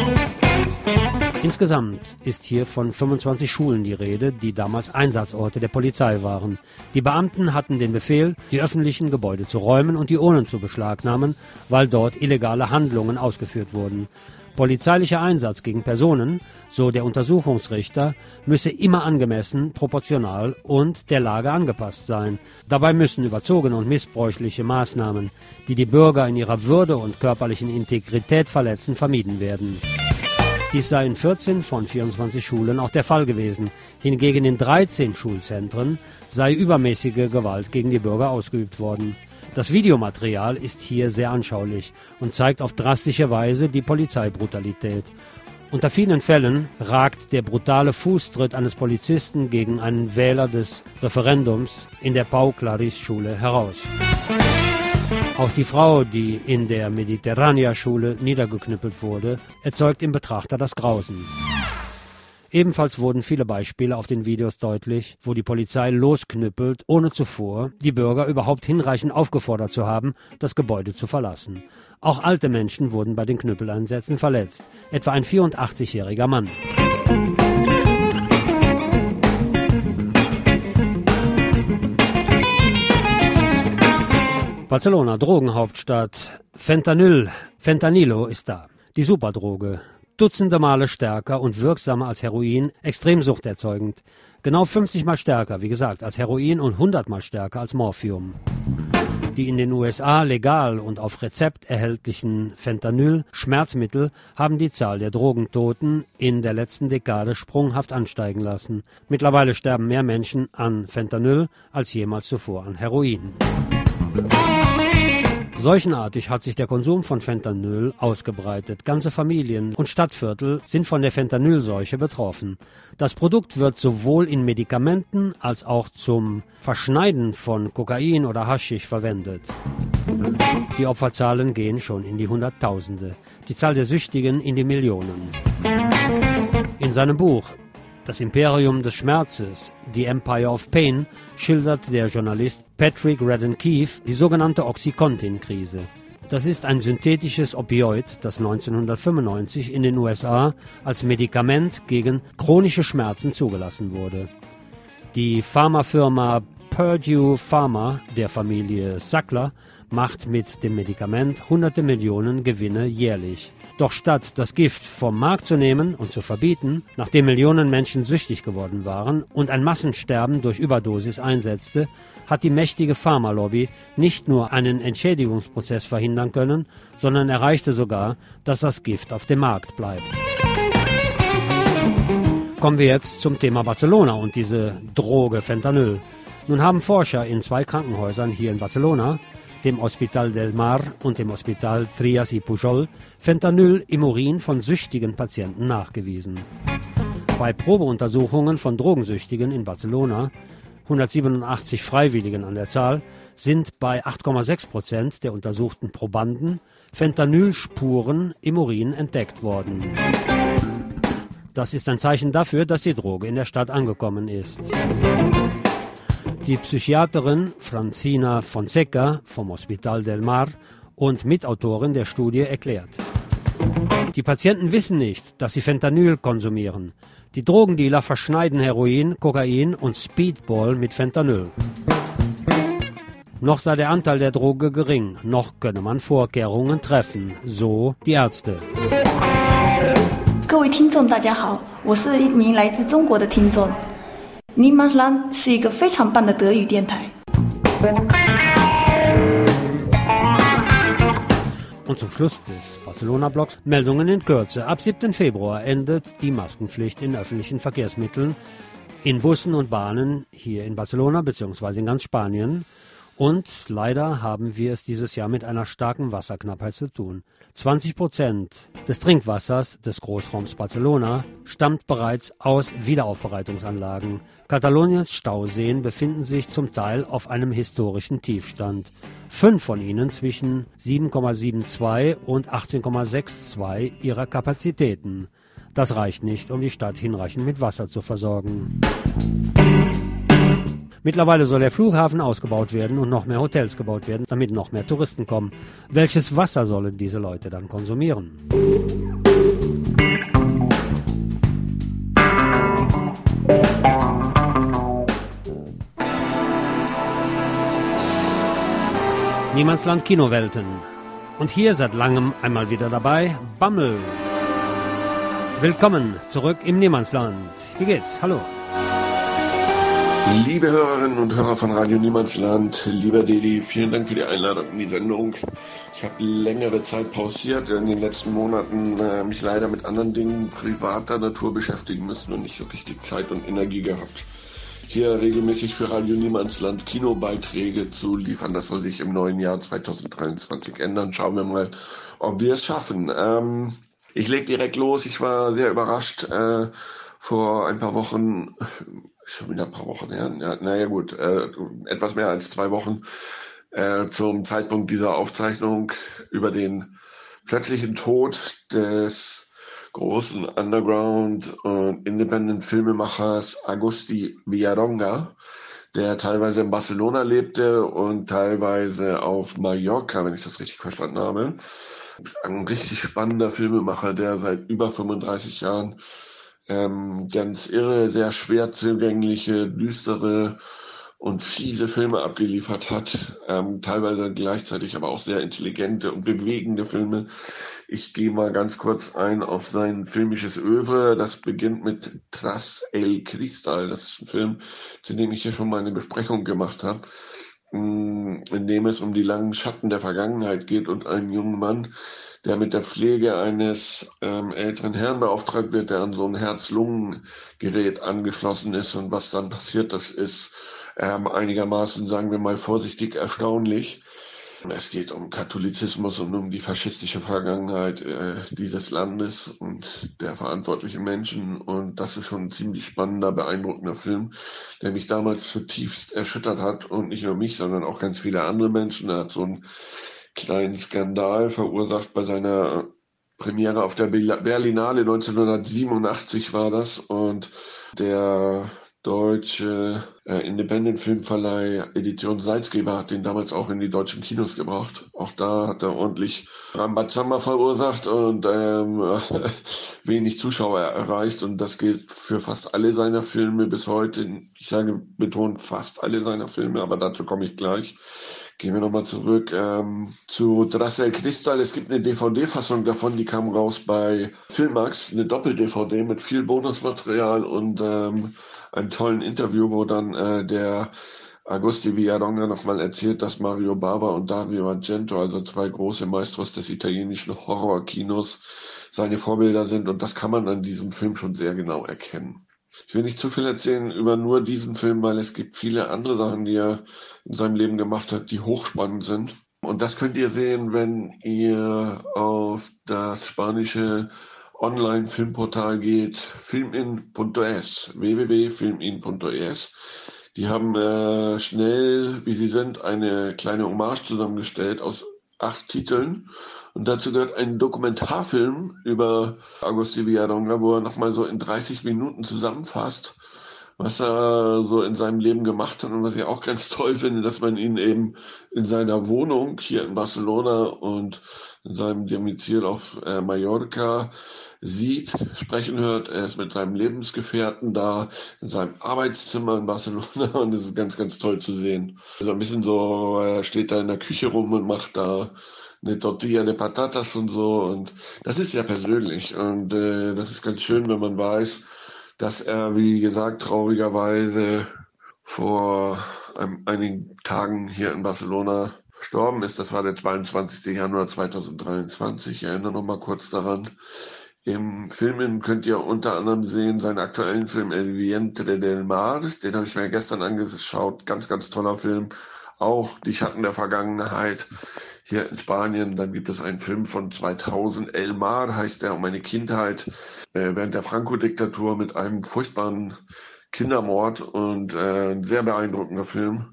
Insgesamt ist hier von fünfundzwanzig Schulen die Rede, die damals Einsatzorte der Polizei waren. Die Beamten hatten den Befehl, die öffentlichen Gebäude zu räumen und die Urnen zu beschlagnahmen, weil dort illegale Handlungen ausgeführt wurden. Polizeilicher Einsatz gegen Personen, so der Untersuchungsrichter, müsse immer angemessen, proportional und der Lage angepasst sein. Dabei müssen überzogene und missbräuchliche Maßnahmen, die die Bürger in ihrer Würde und körperlichen Integrität verletzen, vermieden werden. Dies sei in vierzehn von vierundzwanzig Schulen auch der Fall gewesen. Hingegen in dreizehn Schulzentren sei übermäßige Gewalt gegen die Bürger ausgeübt worden. Das Videomaterial ist hier sehr anschaulich und zeigt auf drastische Weise die Polizeibrutalität. Unter vielen Fällen ragt der brutale Fußtritt eines Polizisten gegen einen Wähler des Referendums in der Pau Claris-Schule heraus. Auch die Frau, die in der Mediterranea-Schule niedergeknüppelt wurde, erzeugt im Betrachter das Grausen. Ebenfalls wurden viele Beispiele auf den Videos deutlich, wo die Polizei losknüppelt, ohne zuvor die Bürger überhaupt hinreichend aufgefordert zu haben, das Gebäude zu verlassen. Auch alte Menschen wurden bei den Knüppeleinsätzen verletzt, etwa ein vierundachtzigjähriger Mann. Barcelona, Drogenhauptstadt. Fentanyl, Fentanilo ist da. Die Superdroge. Dutzende Male stärker und wirksamer als Heroin, extrem suchterzeugend. Genau fünfzig Mal stärker, wie gesagt, als Heroin und hundert Mal stärker als Morphium. Die in den U S A legal und auf Rezept erhältlichen Fentanyl-Schmerzmittel haben die Zahl der Drogentoten in der letzten Dekade sprunghaft ansteigen lassen. Mittlerweile sterben mehr Menschen an Fentanyl als jemals zuvor an Heroin. Seuchenartig hat sich der Konsum von Fentanyl ausgebreitet. Ganze Familien und Stadtviertel sind von der Fentanylseuche betroffen. Das Produkt wird sowohl in Medikamenten als auch zum Verschneiden von Kokain oder Haschisch verwendet. Die Opferzahlen gehen schon in die Hunderttausende, die Zahl der Süchtigen in die Millionen. In seinem Buch Das Imperium des Schmerzes, The Empire of Pain, schildert der Journalist Patrick Radden Keefe die sogenannte Oxycontin-Krise. Das ist ein synthetisches Opioid, das neunzehnhundertfünfundneunzig in den U S A als Medikament gegen chronische Schmerzen zugelassen wurde. Die Pharmafirma Purdue Pharma der Familie Sackler macht mit dem Medikament hunderte Millionen Gewinne jährlich. Doch statt das Gift vom Markt zu nehmen und zu verbieten, nachdem Millionen Menschen süchtig geworden waren und ein Massensterben durch Überdosis einsetzte, hat die mächtige Pharmalobby nicht nur einen Entschädigungsprozess verhindern können, sondern erreichte sogar, dass das Gift auf dem Markt bleibt. Kommen wir jetzt zum Thema Barcelona und diese Droge Fentanyl. Nun haben Forscher in zwei Krankenhäusern hier in Barcelona, dem Hospital del Mar und dem Hospital Trias y Pujol, Fentanyl im Urin von süchtigen Patienten nachgewiesen. Bei Probeuntersuchungen von Drogensüchtigen in Barcelona, hundertsiebenundachtzig Freiwilligen an der Zahl, sind bei acht Komma sechs Prozent der untersuchten Probanden Fentanylspuren im Urin entdeckt worden. Das ist ein Zeichen dafür, dass die Droge in der Stadt angekommen ist. Die Psychiaterin Francina Fonseca vom Hospital del Mar und Mitautorin der Studie erklärt: Die Patienten wissen nicht, dass sie Fentanyl konsumieren. Die Drogendealer verschneiden Heroin, Kokain und Speedball mit Fentanyl. Noch sei der Anteil der Droge gering, noch könne man Vorkehrungen treffen, so die Ärzte. 各位听众大家好，我是一名来自中国的听众。Niemandsland是一个非常棒的德语电台。 Und zum Schluss des Barcelona-Blogs Meldungen in Kürze. Ab siebten Februar endet die Maskenpflicht in öffentlichen Verkehrsmitteln, in Bussen und Bahnen hier in Barcelona bzw. in ganz Spanien. Und leider haben wir es dieses Jahr mit einer starken Wasserknappheit zu tun. zwanzig Prozent des Trinkwassers des Großraums Barcelona stammt bereits aus Wiederaufbereitungsanlagen. Kataloniens Stauseen befinden sich zum Teil auf einem historischen Tiefstand. Fünf von ihnen zwischen sieben Komma zweiundsiebzig und achtzehn Komma zweiundsechzig ihrer Kapazitäten. Das reicht nicht, um die Stadt hinreichend mit Wasser zu versorgen. Mittlerweile soll der Flughafen ausgebaut werden und noch mehr Hotels gebaut werden, damit noch mehr Touristen kommen. Welches Wasser sollen diese Leute dann konsumieren? Niemandsland Kinowelten. Und hier seit langem einmal wieder dabei, Bammel. Willkommen zurück im Niemandsland. Wie geht's? Hallo. Liebe Hörerinnen und Hörer von Radio Niemandsland, lieber Dedi, vielen Dank für die Einladung in die Sendung. Ich habe längere Zeit pausiert, in den letzten Monaten äh, mich leider mit anderen Dingen privater Natur beschäftigen müssen und nicht so richtig Zeit und Energie gehabt, hier regelmäßig für Radio Niemandsland Kinobeiträge zu liefern. Das soll sich im neuen Jahr zweitausenddreiundzwanzig ändern. Schauen wir mal, ob wir es schaffen. Ähm, ich leg direkt los. Ich war sehr überrascht. Äh, vor ein paar Wochen, schon wieder ein paar Wochen her, ja, naja gut, äh, etwas mehr als zwei Wochen äh, zum Zeitpunkt dieser Aufzeichnung über den plötzlichen Tod des großen Underground- und Independent-Filmemachers Agustí Villarronga, der teilweise in Barcelona lebte und teilweise auf Mallorca, wenn ich das richtig verstanden habe. Ein richtig spannender Filmemacher, der seit über fünfunddreißig Jahren ähm, ganz irre, sehr schwer zugängliche, düstere und fiese Filme abgeliefert hat, ähm, teilweise gleichzeitig aber auch sehr intelligente und bewegende Filme. Ich gehe mal ganz kurz ein auf sein filmisches Övre. Das beginnt mit Tras el Cristal. Das ist ein Film, zu dem ich hier schon mal eine Besprechung gemacht habe, in dem es um die langen Schatten der Vergangenheit geht und einen jungen Mann, der mit der Pflege eines ähm, älteren Herrn beauftragt wird, der an so ein Herz-Lungen-Gerät angeschlossen ist. Und was dann passiert, das ist ähm, einigermaßen, sagen wir mal vorsichtig, erstaunlich. Es geht um Katholizismus und um die faschistische Vergangenheit äh, dieses Landes und der verantwortlichen Menschen. Und das ist schon ein ziemlich spannender, beeindruckender Film, der mich damals zutiefst erschüttert hat. Und nicht nur mich, sondern auch ganz viele andere Menschen. Er hat so einen kleinen Skandal verursacht bei seiner Premiere auf der Berlinale neunzehnhundertsiebenundachtzig war das. Und der deutsche äh, Independent Filmverleih Edition Salzgeber hat den damals auch in die deutschen Kinos gebracht. Auch da hat er ordentlich Rambazamba verursacht und ähm, wenig Zuschauer erreicht. Und das gilt für fast alle seiner Filme bis heute. Ich sage betont fast alle seiner Filme, aber dazu komme ich gleich. Gehen wir nochmal zurück ähm, zu Tras el Cristal. Es gibt eine D V D-Fassung davon, die kam raus bei Filmax, eine Doppel-D V D mit viel Bonusmaterial und ähm, einem tollen Interview, wo dann äh, der Agostí Villarronga nochmal erzählt, dass Mario Bava und Dario Argento, also zwei große Maestros des italienischen Horrorkinos, seine Vorbilder sind und das kann man an diesem Film schon sehr genau erkennen. Ich will nicht zu viel erzählen über nur diesen Film, weil es gibt viele andere Sachen, die er in seinem Leben gemacht hat, die hochspannend sind. Und das könnt ihr sehen, wenn ihr auf das spanische Online-Filmportal geht, filmin punto es, w w w punto filmin punto es. Die haben äh, schnell, wie sie sind, eine kleine Hommage zusammengestellt aus acht Titeln. Und dazu gehört ein Dokumentarfilm über Agostí Villarronga, wo er nochmal so in dreißig Minuten zusammenfasst, was er so in seinem Leben gemacht hat. Und was ich auch ganz toll finde, dass man ihn eben in seiner Wohnung hier in Barcelona und in seinem Domizil auf äh, Mallorca sieht, sprechen hört. Er ist mit seinem Lebensgefährten da in seinem Arbeitszimmer in Barcelona und das ist ganz, ganz toll zu sehen. Also ein bisschen so, er steht da in der Küche rum und macht da eine Tortilla de Patatas und so und das ist ja persönlich und äh, das ist ganz schön, wenn man weiß, dass er, wie gesagt, traurigerweise vor ähm, einigen Tagen hier in Barcelona verstorben ist. Das war der zweiundzwanzigster Januar zweitausenddreiundzwanzig. Ich erinnere noch mal kurz daran. Im Film könnt ihr unter anderem sehen seinen aktuellen Film El Vientre del Mar. Den habe ich mir gestern angeschaut. Ganz, ganz toller Film. Auch die Schatten der Vergangenheit hier in Spanien. Dann gibt es einen Film von zweitausend, El Mar heißt der, um eine Kindheit äh, während der Franco-Diktatur mit einem furchtbaren Kindermord und äh, ein sehr beeindruckender Film.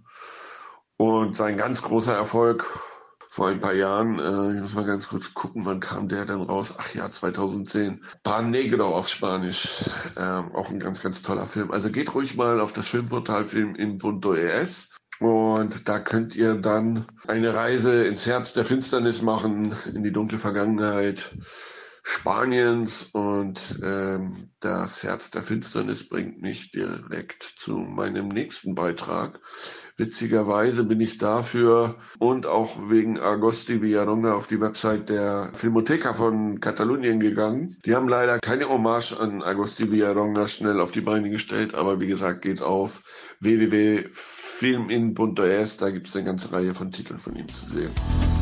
Und sein ganz großer Erfolg vor ein paar Jahren, äh, ich muss mal ganz kurz gucken, wann kam der denn raus? Ach ja, zweitausendzehn. Pan Negro auf Spanisch. Äh, auch ein ganz, ganz toller Film. Also geht ruhig mal auf das Filmportal filmin punto es und da könnt ihr dann eine Reise ins Herz der Finsternis machen, in die dunkle Vergangenheit Spaniens und ähm, das Herz der Finsternis bringt mich direkt zu meinem nächsten Beitrag. Witzigerweise bin ich dafür und auch wegen Agostí Villarronga auf die Website der Filmoteca von Katalonien gegangen. Die haben leider keine Hommage an Agostí Villarronga schnell auf die Beine gestellt, aber wie gesagt, geht auf w w w punto filmin punto es, da gibt es eine ganze Reihe von Titeln von ihm zu sehen.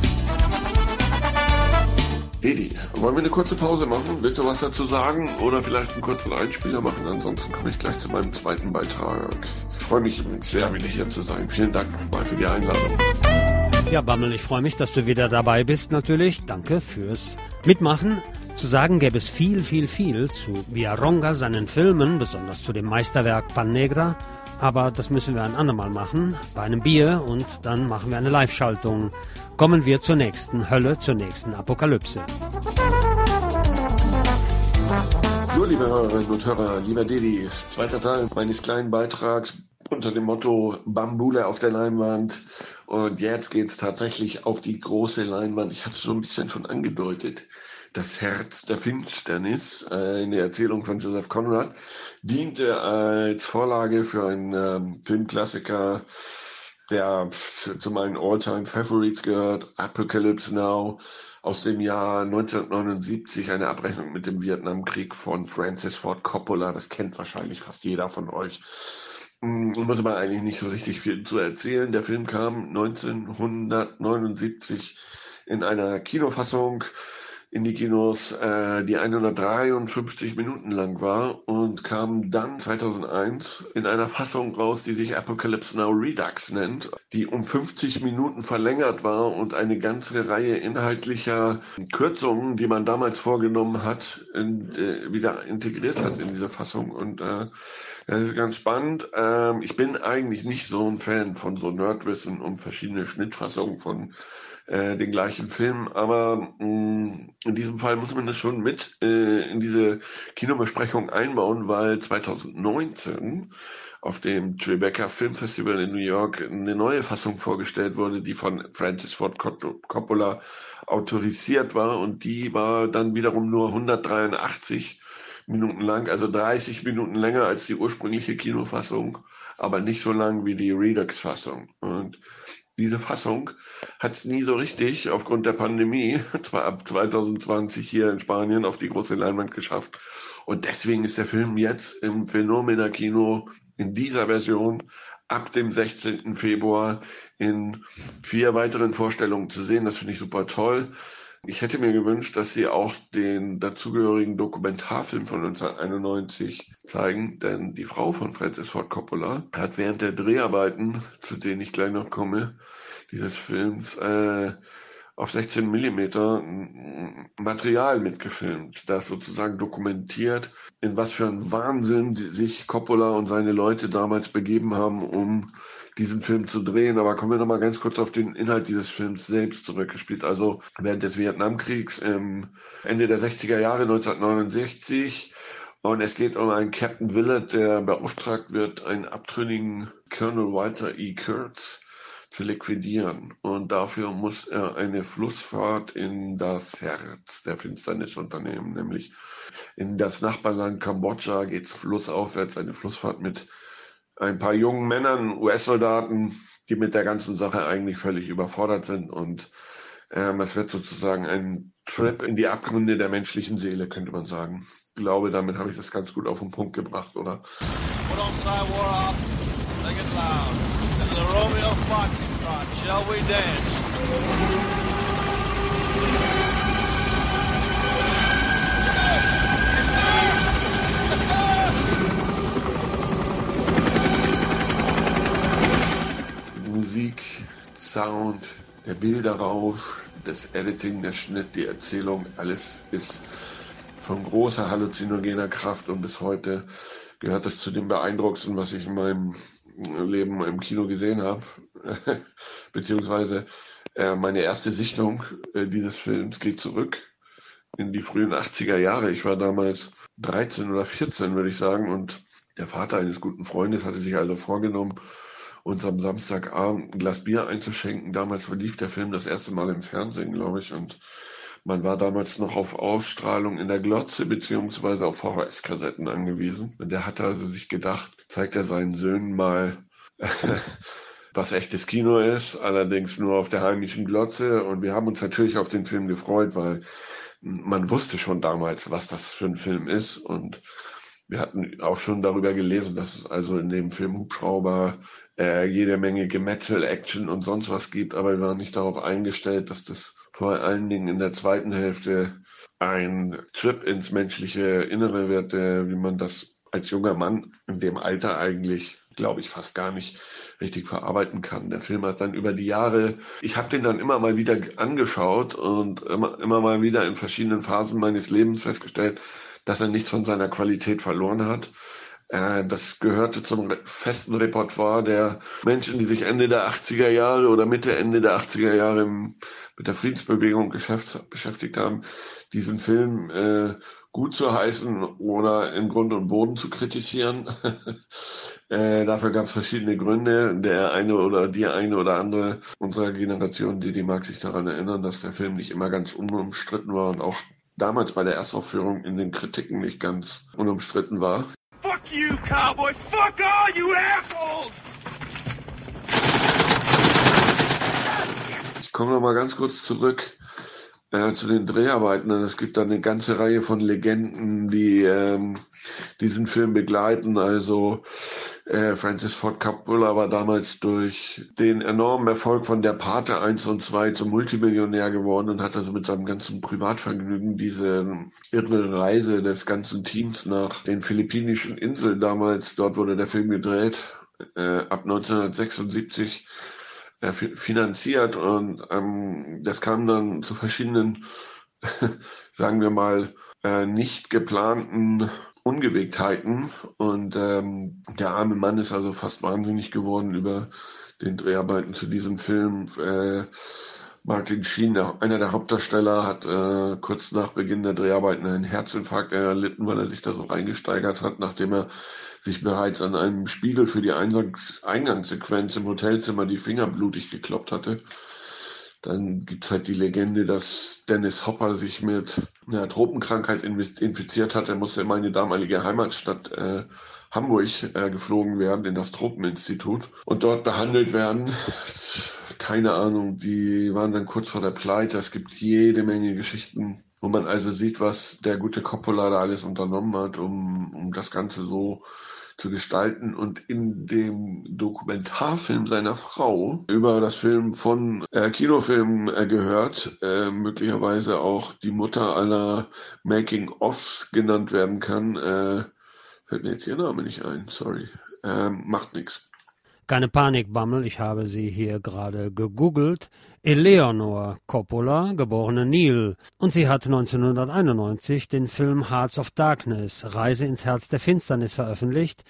Edi, wollen wir eine kurze Pause machen? Willst du was dazu sagen oder vielleicht einen kurzen Einspieler machen? Ansonsten komme ich gleich zu meinem zweiten Beitrag. Ich freue mich übrigens sehr, wieder hier zu sein. Vielen Dank nochmal für die Einladung. Ja, Bammel, ich freue mich, dass du wieder dabei bist natürlich. Danke fürs Mitmachen. Zu sagen gäbe es viel, viel, viel zu Villarronga, seinen Filmen, besonders zu dem Meisterwerk Pan Negra. Aber das müssen wir ein andermal machen, bei einem Bier und dann machen wir eine Live-Schaltung. Kommen wir zur nächsten Hölle, zur nächsten Apokalypse. So, liebe Hörerinnen und Hörer, lieber Dedi, zweiter Teil meines kleinen Beitrags unter dem Motto Bambule auf der Leinwand. Und jetzt geht's tatsächlich auf die große Leinwand. Ich hatte es so ein bisschen schon angedeutet. Das Herz der Finsternis, äh, in der Erzählung von Joseph Conrad, diente als Vorlage für einen ähm, Filmklassiker, der zu meinen All-Time-Favorites gehört, Apocalypse Now, aus dem Jahr neunzehnhundertneunundsiebzig, eine Abrechnung mit dem Vietnamkrieg von Francis Ford Coppola. Das kennt wahrscheinlich fast jeder von euch. Ich muss aber eigentlich nicht so richtig viel zu erzählen. Der Film kam neunzehnhundertneunundsiebzig in einer Kinofassung in die Kinos, äh, die hundertdreiundfünfzig Minuten lang war und kam dann zweitausendeins in einer Fassung raus, die sich Apocalypse Now Redux nennt, die um fünfzig Minuten verlängert war und eine ganze Reihe inhaltlicher Kürzungen, die man damals vorgenommen hat, in, äh, wieder integriert hat in diese Fassung. Und äh, das ist ganz spannend. Ähm, ich bin eigentlich nicht so ein Fan von so Nerdwissen und verschiedene Schnittfassungen von äh, den gleichen Film. Aber mh, in diesem Fall muss man das schon mit äh, in diese Kinobesprechung einbauen, weil zwanzig neunzehn auf dem Tribeca Film Festival in New York eine neue Fassung vorgestellt wurde, die von Francis Ford Coppola autorisiert war, und die war dann wiederum nur hundertdreiundachtzig Minuten lang, also dreißig Minuten länger als die ursprüngliche Kinofassung, aber nicht so lang wie die Redux-Fassung. Und diese Fassung hat es nie so richtig aufgrund der Pandemie, zwar ab zwanzig zwanzig hier in Spanien, auf die große Leinwand geschafft. Und deswegen ist der Film jetzt im Phenomena Kino in dieser Version ab dem sechzehnten Februar in vier weiteren Vorstellungen zu sehen. Das finde ich super toll. Ich hätte mir gewünscht, dass sie auch den dazugehörigen Dokumentarfilm von neunzehnhunderteinundneunzig zeigen, denn die Frau von Francis Ford Coppola hat während der Dreharbeiten, zu denen ich gleich noch komme, dieses Films äh, auf sechzehn Millimeter Material mitgefilmt, das sozusagen dokumentiert, in was für ein Wahnsinn sich Coppola und seine Leute damals begeben haben, um diesen Film zu drehen. Aber kommen wir noch mal ganz kurz auf den Inhalt dieses Films selbst zurückgespielt. Also während des Vietnamkriegs im Ende der sechziger Jahre, neunzehnhundertneunundsechzig. Und es geht um einen Captain Willett, der beauftragt wird, einen abtrünnigen Colonel Walter E. Kurtz zu liquidieren. Und dafür muss er eine Flussfahrt in das Herz der Finsternis unternehmen, nämlich in das Nachbarland Kambodscha geht's flussaufwärts, eine Flussfahrt mit ein paar jungen Männern, U S-Soldaten, die mit der ganzen Sache eigentlich völlig überfordert sind. Und ähm, es wird sozusagen ein Trip in die Abgründe der menschlichen Seele, könnte man sagen. Ich glaube, damit habe ich das ganz gut auf den Punkt gebracht, oder? Put on side war up, sing it loud. And the Romeo Foxtrot, shall we dance? Musik, Sound, der Bilderrausch, das Editing, der Schnitt, die Erzählung, alles ist von großer halluzinogener Kraft, und bis heute gehört es zu dem Beeindruckendsten, was ich in meinem Leben im Kino gesehen habe. Beziehungsweise äh, meine erste Sichtung äh, dieses Films geht zurück in die frühen achtziger Jahre. Ich war damals dreizehn oder vierzehn, würde ich sagen, und der Vater eines guten Freundes hatte sich also vorgenommen, uns am Samstagabend ein Glas Bier einzuschenken. Damals lief der Film das erste Mal im Fernsehen, glaube ich, und man war damals noch auf Ausstrahlung in der Glotze beziehungsweise auf V H S-Kassetten angewiesen. Und der hatte also sich gedacht, zeigt er seinen Söhnen mal, was echtes Kino ist, allerdings nur auf der heimischen Glotze. Und wir haben uns natürlich auf den Film gefreut, weil man wusste schon damals, was das für ein Film ist. Und wir hatten auch schon darüber gelesen, dass es also in dem Film Hubschrauber äh, jede Menge Gemetzel, Action und sonst was gibt. Aber wir waren nicht darauf eingestellt, dass das vor allen Dingen in der zweiten Hälfte ein Trip ins menschliche Innere wird, äh, wie man das als junger Mann in dem Alter eigentlich, glaube ich, fast gar nicht richtig verarbeiten kann. Der Film hat dann über die Jahre, ich habe den dann immer mal wieder angeschaut und immer, immer mal wieder in verschiedenen Phasen meines Lebens festgestellt, dass er nichts von seiner Qualität verloren hat. Äh, das gehörte zum festen Repertoire der Menschen, die sich Ende der achtziger Jahre oder Mitte, Ende der achtziger Jahre im, mit der Friedensbewegung geschäft, beschäftigt haben, diesen Film äh, gut zu heißen oder in Grund und Boden zu kritisieren. äh, dafür gab es verschiedene Gründe. Der eine oder die eine oder andere unserer Generation, die, die mag sich daran erinnern, dass der Film nicht immer ganz unumstritten war und auch damals bei der Erstaufführung in den Kritiken nicht ganz unumstritten war. Fuck you, cowboy! Fuck all you assholes! Ich komme noch mal ganz kurz zurück äh, zu den Dreharbeiten. Es gibt da eine ganze Reihe von Legenden, die ähm, diesen Film begleiten. Also äh, Francis Ford Coppola war damals durch den enormen Erfolg von Der Pate eins und zwei zum Multimillionär geworden und hat also mit seinem ganzen Privatvergnügen diese irre Reise des ganzen Teams nach den Philippinischen Inseln damals, dort wurde der Film gedreht, äh, ab neunzehnhundertsechsundsiebzig äh, finanziert, und ähm, das kam dann zu verschiedenen, sagen wir mal, äh, nicht geplanten Ungewegtheiten, und ähm, der arme Mann ist also fast wahnsinnig geworden über den Dreharbeiten zu diesem Film, äh, Martin Sheen, der, einer der Hauptdarsteller, hat äh, kurz nach Beginn der Dreharbeiten einen Herzinfarkt erlitten, weil er sich da so reingesteigert hat, nachdem er sich bereits an einem Spiegel für die Eingangs- Eingangssequenz im Hotelzimmer die Finger blutig gekloppt hatte. Dann gibt's halt die Legende, dass Dennis Hopper sich mit einer Tropenkrankheit infiziert hat. Er musste in meine damalige Heimatstadt äh, Hamburg äh, geflogen werden, in das Tropeninstitut und dort behandelt werden. Keine Ahnung, die waren dann kurz vor der Pleite. Es gibt jede Menge Geschichten, wo man also sieht, was der gute Coppola da alles unternommen hat, um, um das Ganze so zu gestalten. Und in dem Dokumentarfilm seiner Frau über das Film von äh, Kinofilmen äh, gehört, äh, möglicherweise auch die Mutter aller Making-ofs genannt werden kann, äh, fällt mir jetzt ihr Name nicht ein, sorry, ähm, macht nichts. Keine Panik, Bammel, ich habe sie hier gerade gegoogelt. Eleanor Coppola, geborene Neil. Und sie hat neunzehnhunderteinundneunzig den Film Hearts of Darkness, Reise ins Herz der Finsternis, veröffentlicht,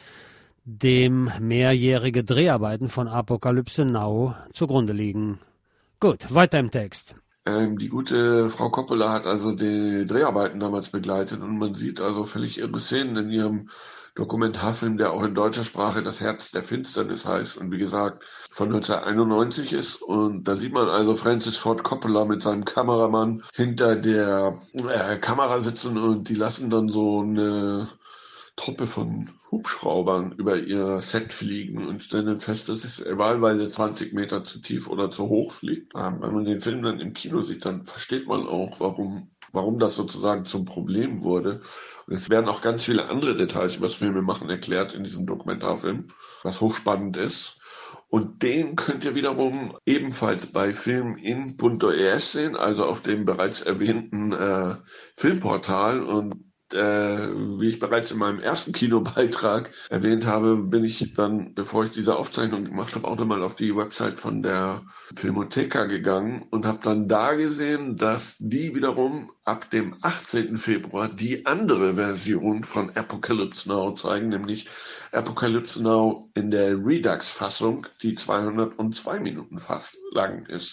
dem mehrjährige Dreharbeiten von Apokalypse Now zugrunde liegen. Gut, weiter im Text. Ähm, die gute Frau Coppola hat also die Dreharbeiten damals begleitet und man sieht also völlig irre Szenen in ihrem Dokumentarfilm, der auch in deutscher Sprache Das Herz der Finsternis heißt und wie gesagt von neunzehnhunderteinundneunzig ist. Und da sieht man also Francis Ford Coppola mit seinem Kameramann hinter der äh, Kamera sitzen und die lassen dann so eine Truppe von Hubschraubern über ihr Set fliegen und stellen dann fest, dass es wahlweise zwanzig Meter zu tief oder zu hoch fliegt. Wenn man den Film dann im Kino sieht, dann versteht man auch, warum, warum das sozusagen zum Problem wurde. Und es werden auch ganz viele andere Details über das Filmemachen erklärt in diesem Dokumentarfilm, was hochspannend ist. Und den könnt ihr wiederum ebenfalls bei film in punto es sehen, also auf dem bereits erwähnten äh, Filmportal. Und Äh, wie ich bereits in meinem ersten Kinobeitrag erwähnt habe, bin ich dann, bevor ich diese Aufzeichnung gemacht habe, auch nochmal auf die Website von der Filmotheca gegangen und habe dann da gesehen, dass die wiederum ab dem achtzehnten Februar die andere Version von Apocalypse Now zeigen, nämlich Apocalypse Now in der Redux-Fassung, die zweihundertzwei Minuten fast lang ist.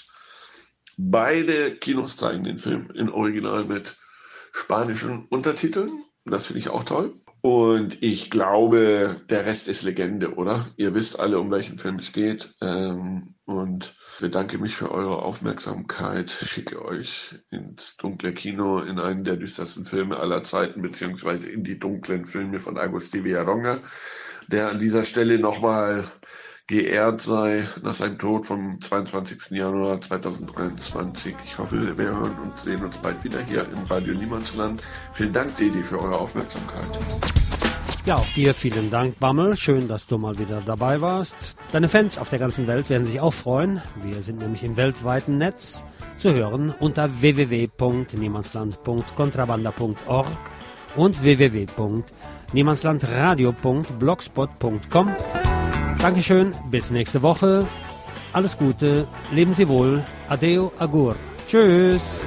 Beide Kinos zeigen den Film in Original mit spanischen Untertiteln. Das finde ich auch toll. Und ich glaube, der Rest ist Legende, oder? Ihr wisst alle, um welchen Film es geht. Ähm, und bedanke mich für eure Aufmerksamkeit. Schicke euch ins dunkle Kino, in einen der düstersten Filme aller Zeiten, beziehungsweise in die dunklen Filme von Agustín Villarronga, der an dieser Stelle nochmal geehrt sei nach seinem Tod vom zweiundzwanzigsten Januar zweitausenddreiundzwanzig. Ich hoffe, wir hören und sehen uns bald wieder hier im Radio Niemandsland. Vielen Dank, Dedi, für eure Aufmerksamkeit. Ja, auch dir vielen Dank, Bammel. Schön, dass du mal wieder dabei warst. Deine Fans auf der ganzen Welt werden sich auch freuen. Wir sind nämlich im weltweiten Netz zu hören unter w w w punkt niemandsland punkt kontrabanda punkt org und w w w punkt niemandslandradio punkt blogspot punkt com. Dankeschön, bis nächste Woche. Alles Gute, leben Sie wohl. Adeo, agur. Tschüss.